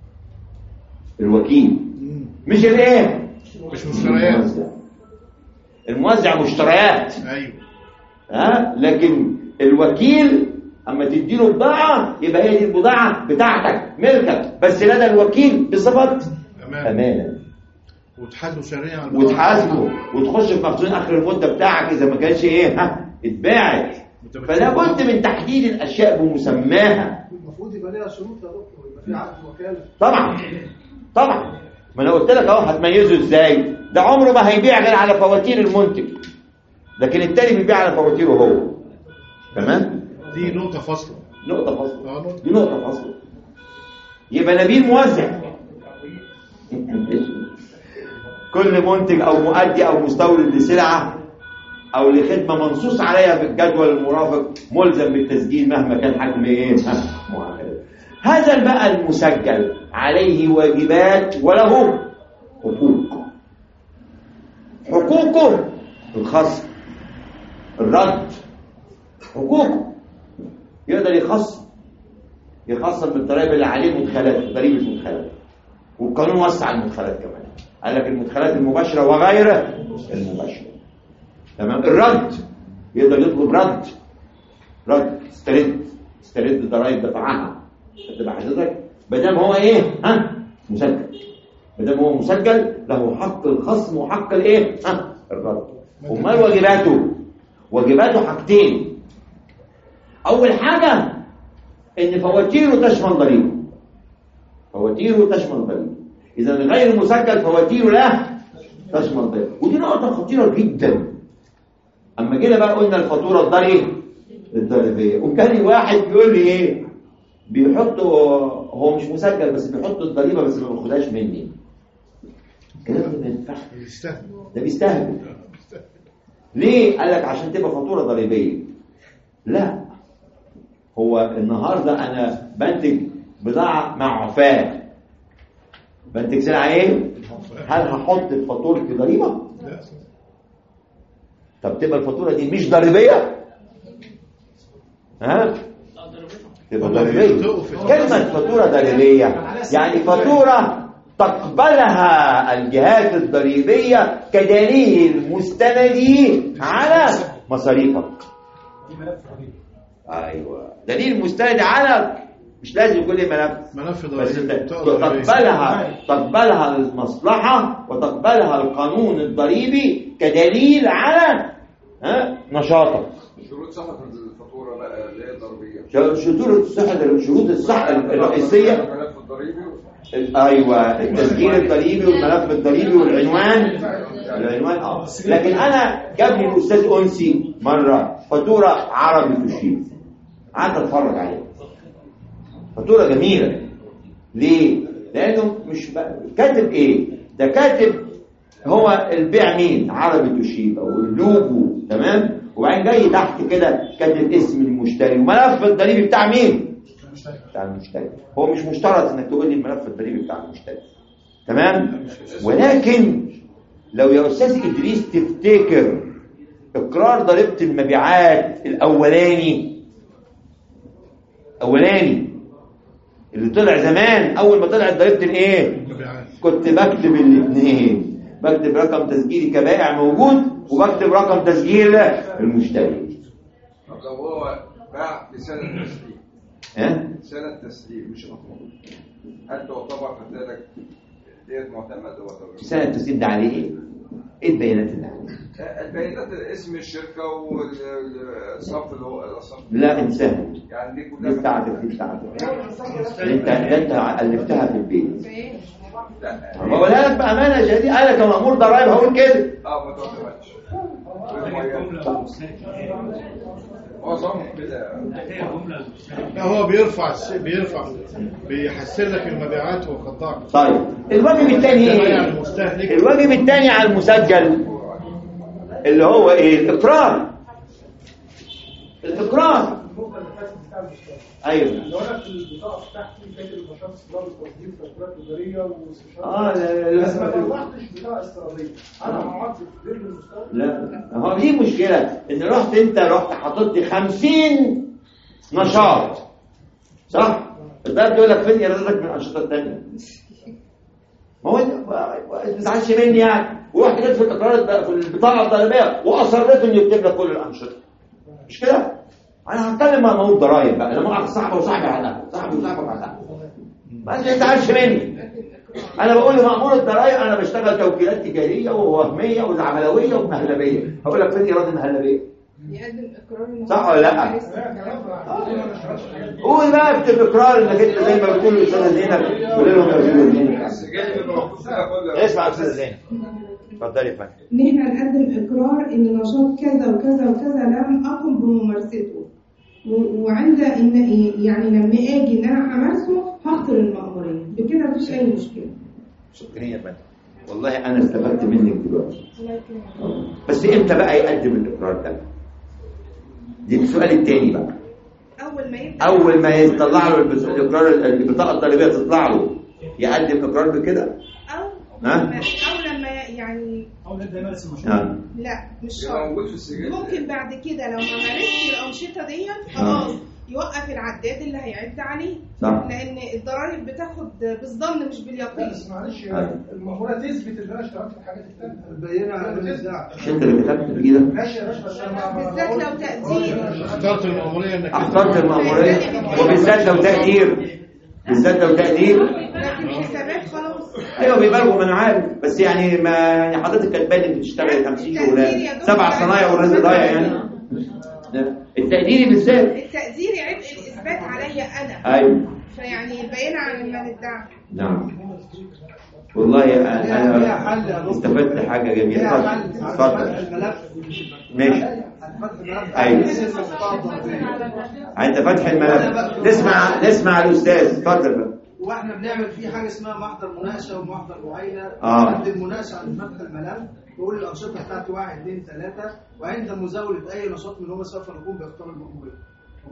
الوكيل مش الايه؟ مش مشتريات. الموزع مشتريات ايوه ها، لكن الوكيل اما تديله بضاعه يبقى هي دي البضاعه بتاعتك ملكك، بس لدى الوكيل بصفه امانه, أمانة. وتحاسبه شرعيا على البضاعه، وتحاسبه وتخش في مخزون اخر المده بتاعك اذا ما كانش ايه ها اتباعت. فلا بد من تحديد الاشياء بمسماها. المفروض يبقى ليها شروط يا دكتور، يبقى في عقد وكاله. طبعا طبعا، ما انا قلت لك اهو هتميزه ازاي. ده عمره ما هيبيع غير على فواتير المنتج، لكن التاني بيبيع على فواتيره هو. تمام، دي نقطه فاصله. نقطه فاصله دي نقطه فاصله. يبقى نبيل موزع كل منتج او مؤدي او مستورد لسلعه او لخدمه منصوص عليها في الجدول المرافق ملزم بالتسجيل مهما كان حجم ايه معامله. هذا بقى المسجل عليه واجبات وله حقوق. حقوقه الخصم، الرد، حقوقه يقدر يخصم يخصم بالضرائب اللي عليه مدخلات، ضريبه المدخلات، والقانون وسع المدخلات كمان، قال لك المدخلات المباشره وغير المباشره. تمام. الرد يقدر يطلب رد رد استرد استرد ضرائب دفعها. تبقى حضرتك ما دام هو ايه ها مسجل، ما دام هو مسجل له حق الخصم وحق الايه ها الرد. امال واجباته؟ واجباته حاجتين. اول حاجه ان فواتيره تشمل ضريبه، فواتيره تشمل ضريبه. اذا غير مسجل فواتيره لا تشمل ضريبه، ودي نقطه خطيره جدا. اما جينا بقى قلنا الفاتوره الضريبيه الضريبيه، وكان لي واحد بيقول لي ايه بيحط هو مش مسجل بس بيحط الضريبه بس ما بياخدهاش مني. الكلام ده ما ينفعش، ده بيستهبل. ليه؟ قال لك عشان تبقى فاتوره ضريبيه. لا، هو النهارده انا بنتج بضاعه معفاه، بنتج سلعه ايه؟ هل هحط في فاتورتي ضريبه؟ لا. طب تبقى الفاتوره دي مش ضريبيه؟ ها؟ تبقى ضريبيه. كلمه فاتوره ضريبيه يعني فاتوره تقبلها الجهات الضريبيه كدليل مستندي على مصاريفك. ايوه، دليل مستند على، مش لازم كل ملف ملف ضريبي تقبلها تقبلها المصلحه وتقبلها القانون الضريبي كدليل على ها نشاطك. شروط صحه الفاتوره بقى اللي هي الضريبيه، شروط الصحه شروط الصحه الرئيسيه الملف الضريبي. ايوه، التسجيل الضريبي والملف الضريبي والعنوان العنوان اه. لكن انا جاب لي الاستاذ انسي مره فاتوره عربي توشيبا، قعدت اتفرج عليها، فاتوره جميله. ليه؟ لانه مش كاتب ايه ده، كاتب هو البيع مين عربي توشيبا واللوجو تمام، وبعدين جاي تحت كده كاتب اسم المشتري وملف الضريبي بتاع مين بتاع المشتري. هو مش مشترط انك تقول لي الملف الضريبي بتاع المشتري تمام. ولكن لو يا استاذ ادريس تفتكر اقرار ضريبه المبيعات الاولاني اولاني اللي طلع زمان اول ما طلعت ضريبه الايه، كنت بكتب الاثنين، بكتب رقم تسجيلي كبائع موجود وبكتب رقم تسجيل المشتري. طب لو هو باع في سنة تسليم ها؟ سنة تسليم مش مطلوب، هل تعتبر فتالك ديت معتمدة ولا سنة التسليم ده عليه ايه؟ ايه البيانات اللي عليه؟ البيانات اسم الشركة والصف اللي هو الصف. لا انساها، يعني دي دي كلها بتاعتك دي بتاعتك انت انت الفتها في البيت. لا ما بقولها لك بامانه شديده، انا كمأمور ضرايب هقول كده. اه ما تعتمدش معظمهم كده. لا هو بيرفع الس- بيرفع بيحسن لك المبيعات ويخضعك. طيب الواجب الثاني ايه؟ المستهلك الواجب الثاني على المسجل اللي هو ايه؟ الاقرار. الاقرار ايوه. لو انا في البطاقه بتاعتي كاتب نشاط استيراد وتصدير تدبيرات تجاريه واستشارات اه لا لا بس ما لا طلعتش بطاقه استيراديه، انا هقعد في غير المستورد. لا هو دي مشكله ان رحت انت رحت حاطط لي خمسين نشاط صح؟ الباب بيقول لك فين ايراداتك من الانشطه الثانيه؟ ما هو انت ما تزعلش مني يعني، ورحت جيت في الاقرار في البطاقه الضريبيه واصريت انه يكتب لك كل الانشطه مش كده؟ انا هتكلم مع مامور ضرايب بقى لما اقعد صاحبي وصاحبي على صاحبي وصاحبك على ما تزعلش مني. انا بقول لمأمور الضرايب انا بشتغل توكيلات تجاريه ووهميه وزعملويه ومهلبيه، هقول لك فين ايراد المهلبيه؟ يقدم اقرار صح ولا لا؟ قول بقى اكتب اقرار انك انت زي ما بتقول الاستاذه زينب قول لهم يا استاذه زينب. اسمع يا استاذه زينب اتفضلي يا فندم. ان احنا نقدم اقرار ان نشاط كذا وكذا وكذا لم اقم بممارسته، و- وعند ان يعني لما اجي ان انا امارسه هخطر المأمورية، بكده مفيش اي مشكله. شكرا يا فندم، والله انا استفدت منك دلوقتي. بس امتى بقى يقدم الاقرار ده؟ دي السؤال الثاني بقى. اول ما يبدا اول ما يطلع له البس- الاقرار البطاقه الضريبيه تطلع له يقدم اقرار بكده؟ او ها؟ لما او لما يعني او نبدا نمارس المشروع. ها؟ لا مش يبقى شرط، موجود في السجل. ممكن بعد كده لو ما مارستش الانشطه ديت خلاص يوقف العداد اللي هيعد عليه، صح. لان الضرائب بتاخد بالظن مش باليقين. بس معلش أيوة. المأمورة تثبت ان انا اشتغلت في الحاجات الثانيه البينه على النزاع. مش انت اللي كتبت بايدك؟ ماشي يا باشا بس انا بالذات لو تقدير اخترت المأمورية انك اخترت المأمورية وبالذات لو تقدير، بالذات لو تقدير. لكن حسابات خلاص. ايوه بيبالغوا ما انا عارف، بس يعني ما يعني حضرتك كاتبالي انت بتشتغل خمسين شغلانه سبع صنايع والرزق ضايع يعني. التقديري بالذات التقديري عبء الاثبات عليا انا. ايوه فيعني البينه عن المال الدعم. نعم والله انا أنا استفدت حاجه جميله. اتفضل الملف ماشي. هتفتح الملف. ايوه انت فاتح الملف. نسمع نسمع الاستاذ اتفضل بقى. واحنا بنعمل فيه حاجه اسمها محضر مناقشه ومحضر معاينه. آه. عند المناقشه عند فتح الملف بقول الانشطه بتاعتي واحد اثنين ثلاثه، وعند مزاوله اي نشاط منهم سوف نقوم باختيار المأمورية.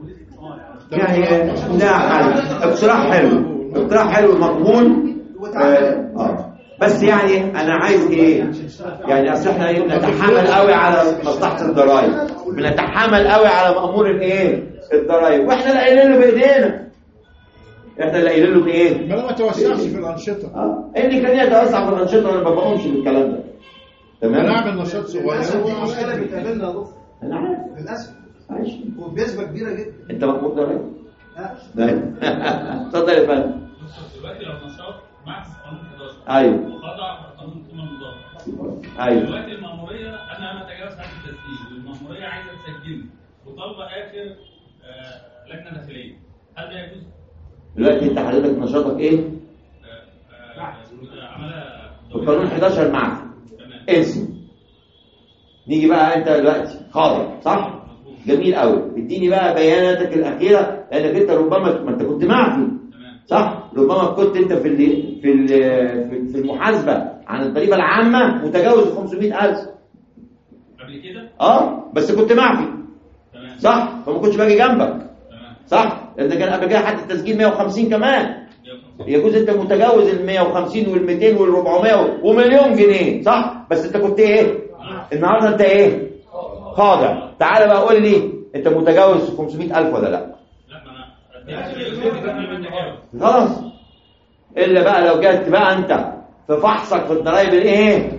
يعني لا حل اقتراح حلو، اقتراح حلو مقبول. آه. آه. بس يعني انا عايز ايه؟ يعني اصل احنا إيه؟ بنتحامل قوي على مصلحه الضرائب، بنتحامل قوي على مأمور الايه؟ الضرائب، واحنا اللي قايلين له بايدينا. احنا اللي قايلين له بايه؟ ما ما توسعش في الانشطه. اه اللي كان يتوسع في الانشطه انا ما بقومش بالكلام ده. تمام؟ نعمل نشاط صغير. المشكله بتقابلنا يا دكتور انا عارف للاسف ماشي. وبنسبه كبيره جدا. انت مأمور ضرائب؟ ها؟ اتفضل يا فندم. دلوقتي لو نشاط معكس قانون حداشر ايوه وخضع قانون القيمه المضافه. ايوه دلوقتي المأمورية أنا أنا تجاوز حد التسجيل والمأمورية عايزة تسجلني وطالبة آخر آه، لجنة داخلية، هل ده يجوز؟ دلوقتي انت حضرتك نشاطك ايه؟ آه، آه، عملها القانون حداشر معك. تمام. اسم. نيجي بقى انت دلوقتي خاضع صح؟ جميل قوي. اديني بقى بياناتك الاخيره لانك انت ربما ما انت كنت معفي صح؟ ربما كنت انت في ال في ال في المحاسبه عن الضريبه العامه متجاوز خمسمائة ألف قبل كده؟ اه بس كنت معفي تمام. صح؟ فما كنتش باجي جنبك تمام. صح؟ لان كان قبل كده حتى التسجيل مائة وخمسين كمان. يجوز انت متجاوز ال مائة وخمسين وال مئتين وال أربعمائة ومليون جنيه صح؟ بس انت كنت ايه؟ النهارده انت ايه؟ خاضع. تعال بقى قول لي انت متجاوز خمسمائة ألف ولا لا؟ لا ما أنا خلاص. الا بقى لو جت بقى انت في فحصك في الضرايب الايه؟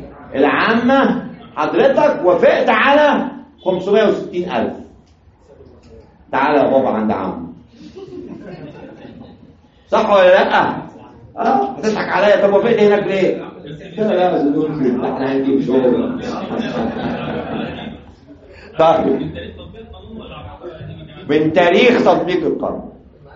العامه حضرتك وافقت على خمسمائة وستين ألف تعالى يا بابا عند عم. صح ولا لا؟ اه هتضحك عليا. طب وفين هناك ليه؟ لا لا زدون احنا هنجيب شغل. طيب من تاريخ تطبيق القانون.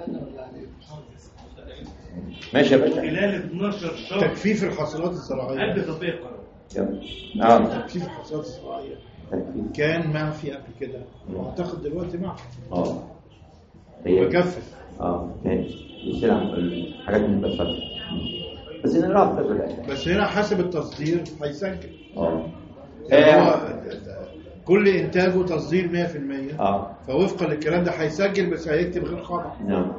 ماشي يا باشا. خلال اتناشر شهر تكفيف الحاصلات الزراعيه قبل تطبيق القانون. اه تكفيف الحاصلات الزراعيه كان معفي قبل كده واعتقد دلوقتي معفي. اه بكفف. اه ماشي يصير الحاجات اللي بتفضل بس هنا رافض دلوقتي. بس هنا حسب التصدير هيسجل. اه هو كل انتاجه تصدير مية في المية. اه فوفقا للكلام ده هيسجل بس هيكتب غير خاضع. نعم.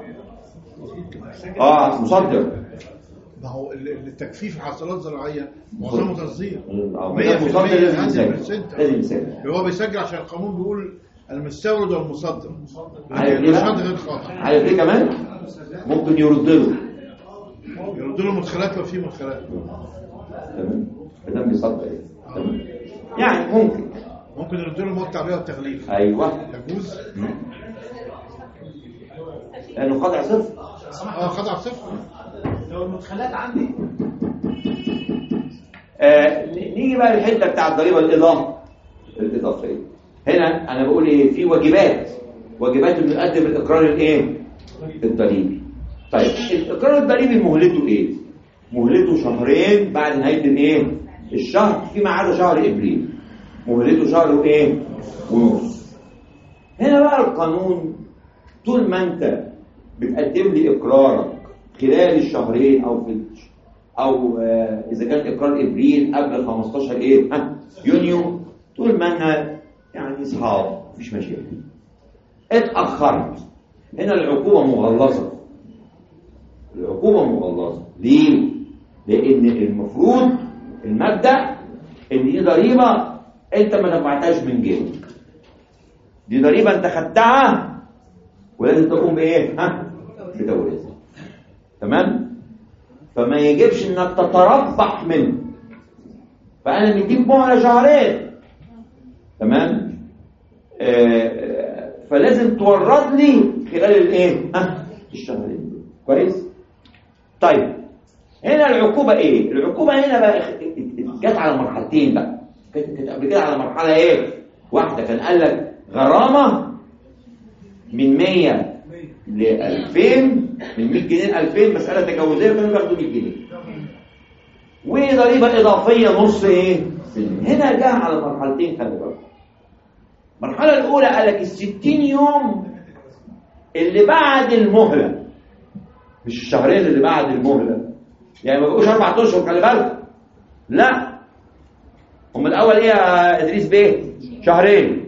اه مصدر. ما هو التكفيف حاصلات زراعيه معظمه تصدير. اه مصدر لازم يسجل. هو بيسجل عشان القانون بيقول المستورد والمصدر. عارف ليه بقى؟ غير خاضع. عارف ليه كمان؟ ممكن يرد له. يرد له مدخلات لو في مدخلات. تمام. ده بيصدر ايه؟ تمام. يعني ممكن ممكن يرد له مواد التعبئه والتغليف. ايوه يجوز. لانه خاضع صفر. اه خاضع صفر. لو المدخلات عندي. آه نيجي بقى للحته بتاع الضريبه الاضافه الاضافيه. هنا انا بقول ايه؟ في واجبات واجبات انه يقدم الاقرار الايه؟ الضريبي. طيب الاقرار الضريبي مهلته ايه؟ مهلته شهرين بعد نهايه الايه؟ الشهر فيما عدا شهر ابريل. مهلته شهر وايه؟ ونص. هنا بقى القانون طول ما انت بتقدم لي اقرارك خلال الشهرين او في او آه اذا كان اقرار ابريل قبل خمستاشر ايه؟ ها يونيو، طول ما انا يعني اصحاب مفيش مشاكل. اتاخرت هنا العقوبه مغلظه. العقوبه مغلظه ليه؟ لان المفروض المبدا ان دي ضريبه انت ما دفعتهاش من جيبك. دي ضريبه انت خدتها ولازم تقوم بايه؟ ها بتوريثها. تمام؟ فما يجبش انك تتربح منه. فانا مديك مهله شهرين. تمام؟ آه فلازم تورد لي خلال الايه؟ ها الشهرين دول. كويس؟ طيب هنا العقوبه ايه؟ العقوبه هنا بقى جت على مرحلتين بقى. كانت قبل كده على مرحله ايه؟ واحده كان قال لك غرامه من مية ل ألفين، من مية جنيه ل ألفين، مساله تجاوزيه كانوا بياخدوا مية جنيه. وضريبه اضافيه نص ايه؟ هنا جاء على مرحلتين خلي بالك. المرحله الاولى قال لك الستين يوم اللي بعد المهله، مش الشهرين اللي بعد المهله، يعني ما بقوش اربع اشهر خلي بالك. لا هم الاول ايه يا ادريس بيه؟ شهرين.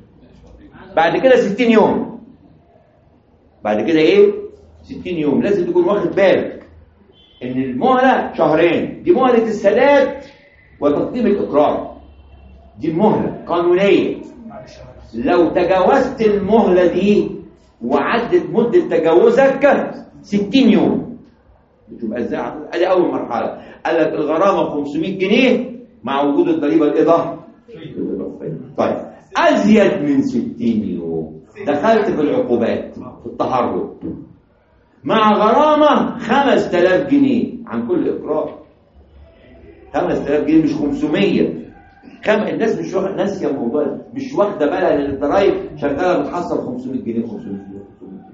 بعد كده ستين يوم. بعد كده ايه؟ ستين يوم. لازم تكون واخد بالك ان المهله شهرين، دي مهله السداد وتقديم الاقرار. دي المهله قانونيه. لو تجاوزت المهله دي وعدت مده تجاوزك ستين يوم تبقى ازاي؟ ادي اول مرحله. قال لك الغرامه خمسمية جنيه مع وجود الضريبه الاضافيه. طيب ازيد من ستين يوم دخلت في العقوبات في التحرك مع غرامه خمسة آلاف جنيه عن كل اقرار. خمسة آلاف جنيه مش خمسمية. خم... الناس مش واخده ناس يا موضوع مش واخده بالها ان الضرايب شغاله بتحصل خمسمية جنيه خمسمية جنيه.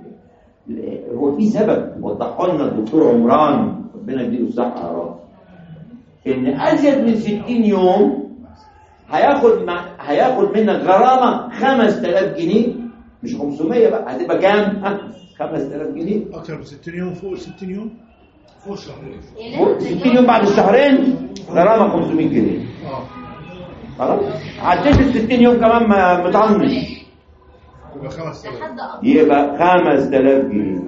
هو في سبب وضحه لنا الدكتور عمران ربنا يديله الصحه يا رب، ان ازيد من ستين يوم هياخد مع... هياخد منك غرامه خمسة آلاف جنيه مش خمسمية بقى. هتبقى كام؟ ها خمسة آلاف جنيه. اكتر من ستين يوم. فوق ستين يوم فوق شهرين. فوق ستين يوم بعد الشهرين غرامه خمسمية جنيه. اه خلاص عديت ال ستين يوم كمان ما مطنش يبقى خمسة آلاف. يبقى خمسة آلاف جنيه.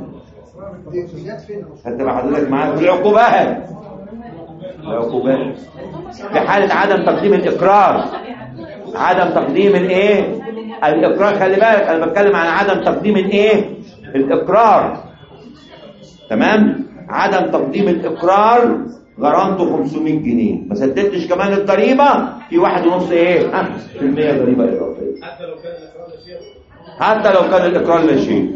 هتبقى حضرتك معاك في العقوبات. العقوبات في حالة عدم تقديم الإقرار. عدم تقديم الايه؟ الإقرار. خلي بالك أنا بتكلم عن عدم تقديم الايه؟ الإقرار. تمام؟ عدم تقديم الإقرار غرامته خمسمية جنيه. ما سددتش كمان الضريبة في واحد ونص ايه؟ ها في المية ضريبة إضافية. حتى لو كان الإقرار شيء حتى لو كان الاقرار لا شيء.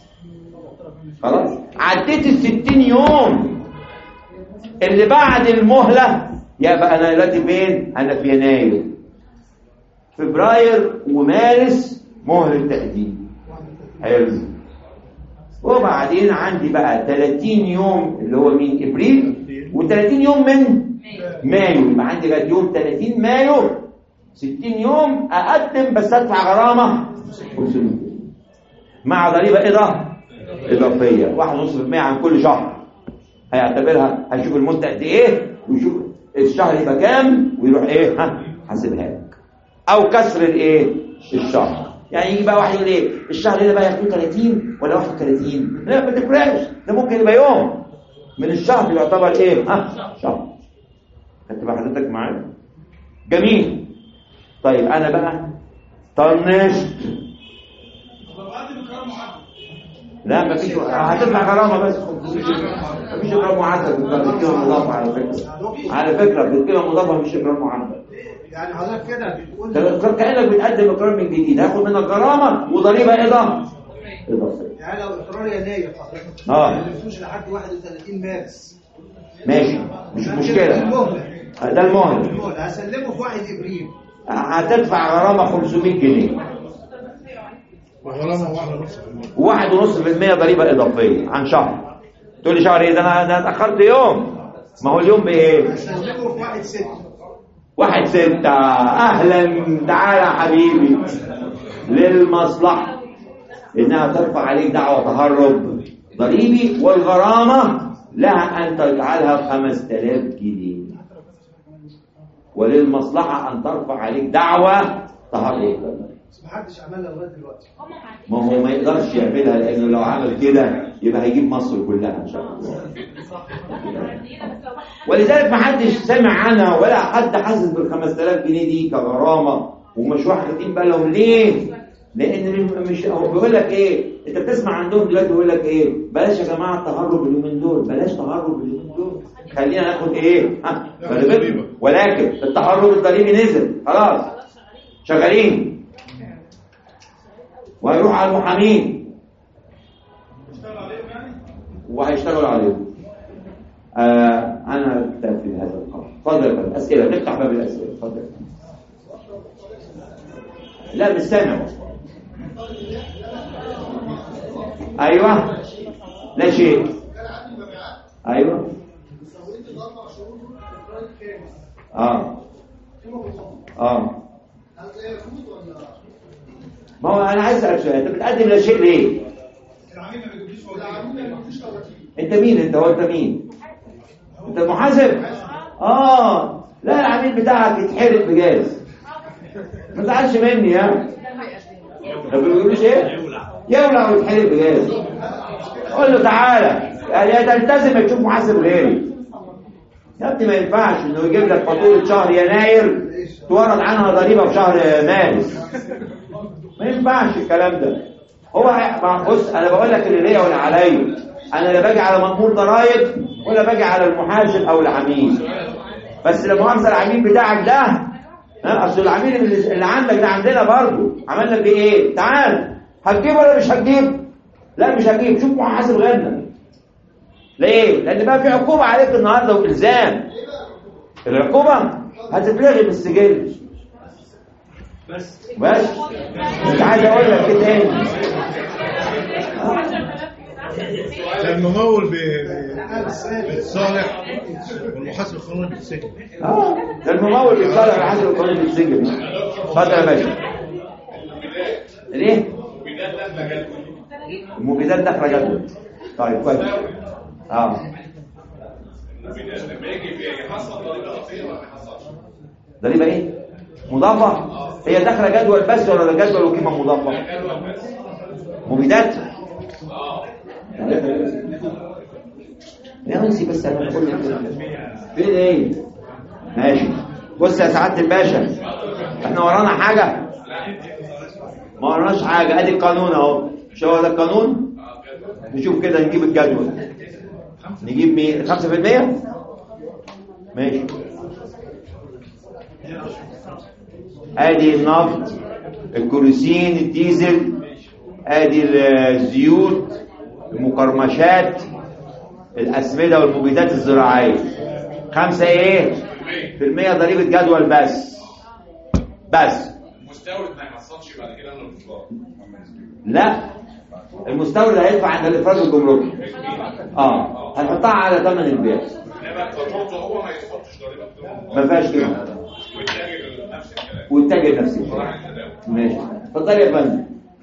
خلاص عديت الستين يوم اللي بعد المهله، يبقى انا دلوقتي فين؟ انا في يناير، فبراير ومارس مهله تقديم. حلو. وبعدين عندي بقى ثلاثين يوم اللي هو مين؟ ابريل، و30 يوم من مايو. يبقى عندي لغايه يوم ثلاثين مايو ستين يوم اقدم، بس ادفع غرامه خمسمية مع ضريبه اضافيه اضافيه واحد ونص في المية عن كل شهر. هيعتبرها، هيشوف المده قد ايه ويشوف الشهر يبقى كام ويروح ايه ها حاسبها لك، او كسر الايه الشهر. يعني يجي بقى واحد يقول ايه الشهر هنا بقى ياخدوه ثلاثين ولا واحد وثلاثين؟ لا ما تفرقش، ده ممكن يبقى يوم من الشهر يعتبر ايه ها شهر. خدت بقى حضرتك معايا؟ جميل. طيب انا بقى طنشت، لا مفيش، هتدفع غرامه بس مفيش اجرام معدل بالقيمه المضافه. على فكره على فكره بالقيمه المضافه مفيش اجرام معدل. يعني حضرتك كده بتقول كانك بتقدم اقرار من جديد، هاخد منك غرامه وضريبه اضافه اضافيه. يعني لو اقرار يناير حضرتك اه ما تلفوش لحد واحد وثلاثين مارس ماشي مش مشكله، ده المهله هسلمه في واحد ابريل، هتدفع غرامه خمسمية جنيه وغرامه واحد ونص في المية واحد ونص في المية ضريبه اضافيه عن شهر. تقول لي شهر ايه؟ ده انا انا اتاخرت يوم. ما هو اليوم بايه؟ هسلمه في واحد ستة واحد ستة. اهلا تعالى يا حبيبي. للمصلحه انها ترفع عليك دعوه تهرب ضريبي، والغرامه لها ان تجعلها خمسة آلاف جنيه، وللمصلحه ان ترفع عليك دعوه تهرب ضريبي. بس محدش عملها لغايه دلوقتي. ما هو ما يقدرش يعملها، لانه لو عمل كده يبقى هيجيب مصر كلها ان شاء الله. ولذلك ما حدش سمع عنها ولا حد حاسس بال خمسة آلاف جنيه دي كغرامه، ومش واخدين بالهم ليه؟ لان مش هو بيقول لك ايه؟ انت بتسمع عندهم دلوقتي بيقول لك ايه؟ بلاش يا جماعه التهرب اليومين دول، بلاش تهرب اليومين دول، خلينا ناخد ايه؟ ها ولكن التهرب الضريبي نزل خلاص، شغالين وهيروح على المحامين وهيشتغلوا عليهم. آه انا اكتفي بهذا القدر. اتفضل الاسئله، نفتح باب الاسئله. اتفضل. لا مش سامع. ايوه لا شيء. ايوه اه اه ما هو انا عايز اسالك سؤال، انت بتقدم لا شيء ليه؟ العميل ما بيجيبليش العميل ما بيجيبليش توكيل. انت مين؟ انت هو انت مين؟ انت المحاسب؟ اه لا العميل بتاعك يتحرق بجاز. ما تزعلش مني ها. ما بيقولوش ايه؟ يولع ويتحرق بجاز. قول له تعالى يعني تلتزم تشوف محاسب غيري. يا ابني ما ينفعش انه يجيب لك فاتوره شهر يناير تورد عنها ضريبه في شهر مارس. ما ينفعش الكلام ده. هو بص انا بقول لك اللي ليا ولا عليا، انا لا باجي على مأمور ضرايب ولا باجي على المحاسب او العميل. بس لما مؤاخذه العميل بتاعك ده ها، اصل العميل اللي عندك ده عندنا برضه عملنا بيه ايه؟ تعال هتجيب ولا مش هتجيب؟ لا مش هتجيب، شوف محاسب غيرنا. ليه؟ لان بقى في عقوبه عليك النهارده والزام. العقوبه هتتلغي من السجل. بس بس مش عايز اقول لك ايه تاني. الممول بيتصالح والمحاسب القانوني بيتسجن. اه ده الممول بيتصالح والمحاسب القانوني بيتسجن. اتفضل يا باشا. ليه؟ المبيدات داخله جدول. طيب كويس. اه ضريبه ايه؟ مضافه؟ هي داخله جدول بس ولا جدول وقيمه مضافه؟ مبيدات؟ يا انسي بس انا بقول لك فين ايه؟ ماشي. بص يا سعاده الباشا، احنا ورانا حاجه؟ ما وراناش حاجه. ادي القانون اهو، مش هو ده القانون؟ نشوف كده نجيب الجدول. نجيب مين؟ خمسة في المية؟ ماشي. ادي النفط، الكروسين، الديزل، ادي الزيوت، المقرمشات، الاسمده والمبيدات الزراعيه. خمسه ايه في المية ضريبه جدول بس بس. المستورد ما يحصلش بعد كده من الافراد. لا، المستورد هيدفع عند الافراج الجمركي. اه هنحطها على ثمن البيع. انما تجربته هو ما يحطش ضريبه. ما فيهاش كده. والتاجر نفس الكلام. والتاجر نفس الكلام. ماشي، اتفضل يا فندم.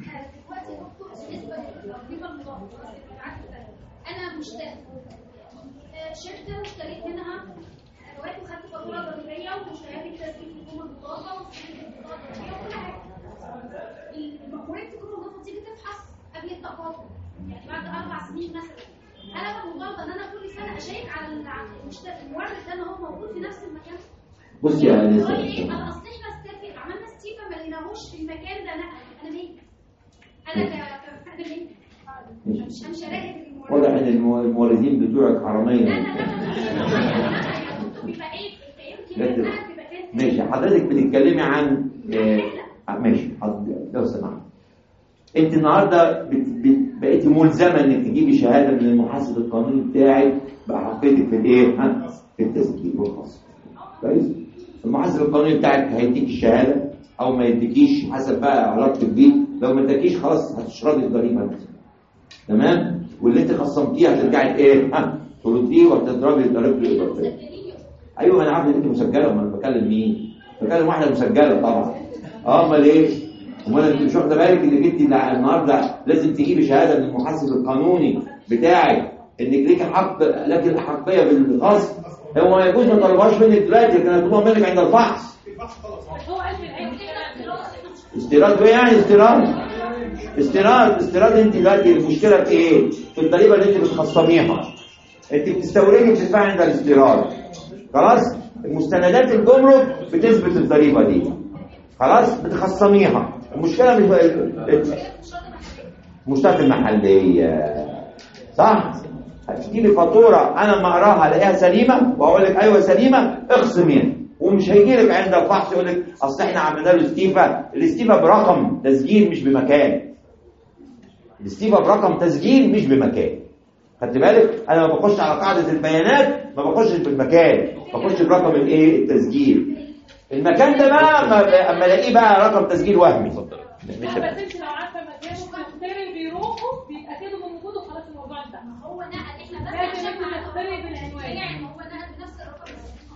انا مشتري شركه اشتريت منها ادوات وخدت فاتوره ضريبيه وشهاده تسجيل حكومه البطاقه وشهاده البطاقه الضريبيه وكل حاجه. المأمورية تكون المفروض تيجي تفحص قبل التقاطع، يعني بعد اربع سنين مثلا. انا بقى مطالبه ان انا كل سنه اشيك على المورد ده ان هو موجود في نفس المكان. بص يا انسه، انا اصل احنا استفق عملنا ستيفا ما لقيناهوش في المكان ده. لا انا مين؟ انا كحد مين؟ مش مش هراقب المورد. واضح ان الموردين بتوعك حراميه. لا لا لا بيبقى عيب يمكن ماشي. حضرتك بتتكلمي عن آه ماشي حضرتك لو سمحت، انت النهارده بت... بت... بقيتي ملزمه انك تجيبي شهاده من المحاسب القانوني بتاعك بحقيقتك في الايه؟ ها؟ في التسجيل والخاص. كويس؟ المحاسب القانوني بتاعك هيديك الشهاده او ما يديكيش حسب بقى علاقتك بيه. لو ما اداكيش خلاص هتشربي الضريبه مثلا. تمام؟ واللي انت خصمتيه هترجعي ايه؟ ها؟ ترديه وتضربي ضريبه الاضافيه. ايوه انا عارف ان انت مسجله. امال انا بكلم مين؟ بكلم واحده مسجله طبعا. اه امال ايه؟ امال انت مش واخده بالك انك انت النهارده لازم تجيبي شهاده من المحاسب القانوني بتاعك انك ليك حق، لك الاحقيه بالخصم. هو ما يجوز ما طلبهاش منك دلوقتي، لكن هتطلبها منك عند الفحص. استيراد ايه يعني استيراد؟ استيراد استيراد انت دلوقتي المشكله في ايه؟ في الضريبه اللي انت بتخصميها. انت بتستوردي بتدفعي عند الاستيراد. خلاص؟ المستندات الجمرك بتثبت الضريبه دي. خلاص؟ بتخصميها. المشكله مش المشتريات المحليه. صح؟ هتجيبي فاتوره انا لما اقراها الاقيها سليمه واقول لك ايوه سليمه اخصميها، ومش هيجي لك عند الفحص يقول لك اصل احنا عملنا له استيفا. الاستيفا برقم تسجيل مش بمكان. الاستيفا برقم تسجيل مش بمكان. خدت بالك؟ انا ما بخش على قاعده البيانات ما بخشش بالمكان، بخش برقم الايه؟ التسجيل. المكان ده بقى اما الاقيه بقى رقم تسجيل وهمي. لا بس انت لو عارفه مكانه المشتري بيروحوا بيتاكدوا من وجوده وخلاص الموضوع انتهى. هو نقل احنا بس لازم عشان انت تختاري بالعنوان. يعني هو نقل بنفس الرقم.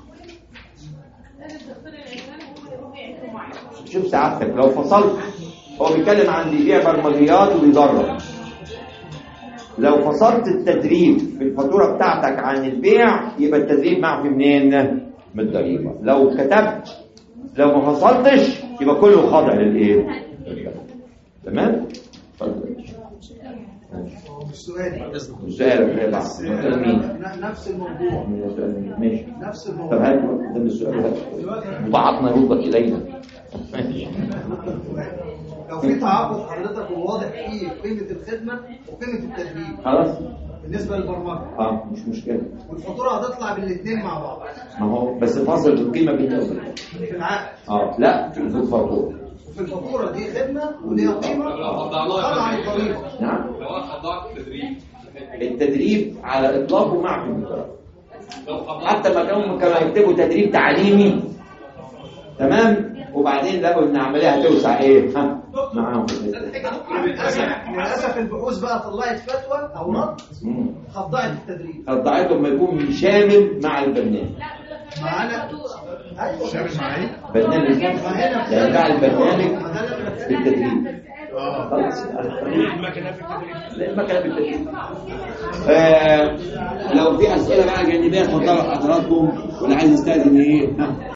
لازم تختاري العنوان وهم يروحوا يعملوا معاك. شوف سعادتك لو فصلت، هو بيتكلم عن بيبيع برمجيات وبيدرب. لو فصلت التدريب في الفاتوره بتاعتك عن البيع يبقى التدريب معفي منين؟ من الضريبه. لو كتبت لو ما فصلتش يبقى كله خاضع للايه؟ تمام؟ اتفضل. السؤال السؤال يا بس نفس الموضوع. ماشي. نفس الموضوع. طب هات ده السؤال متعاطنا يرد الينا. لو في تعاقد حضرتك وواضح فيه قيمه الخدمه وقيمه التدريب خلاص بالنسبه للبرمجه اه مش مشكله، والفاتوره هتطلع بالاثنين مع بعض. ما هو بس فاصل القيمه بين في العقد. اه لا في الفاتوره. وفي الفاتوره دي خدمه وليها قيمه وطلع عن الضريبه. نعم. لو انا خضعت التدريب التدريب على اطلاقه معفي من الضريبه. حتى ما كانوا كانوا يكتبوا تدريب تعليمي تمام، وبعدين لقوا ان العمليه هتوسع ايه؟ ها معاهم. للاسف البحوث بقى طلعت فتوى او رد خضعت التدريب. خضعته لما يكون شامل مع البرنامج. معانا شامل مع ايه؟ برنامج يعني مع البرنامج في التدريب. اه خلاص المكنه في التدريب. المكنه في التدريب. آه لو في اسئله بقى جانبيه اتفضلوا حضراتكم، واللي عايز يستاذن ايه؟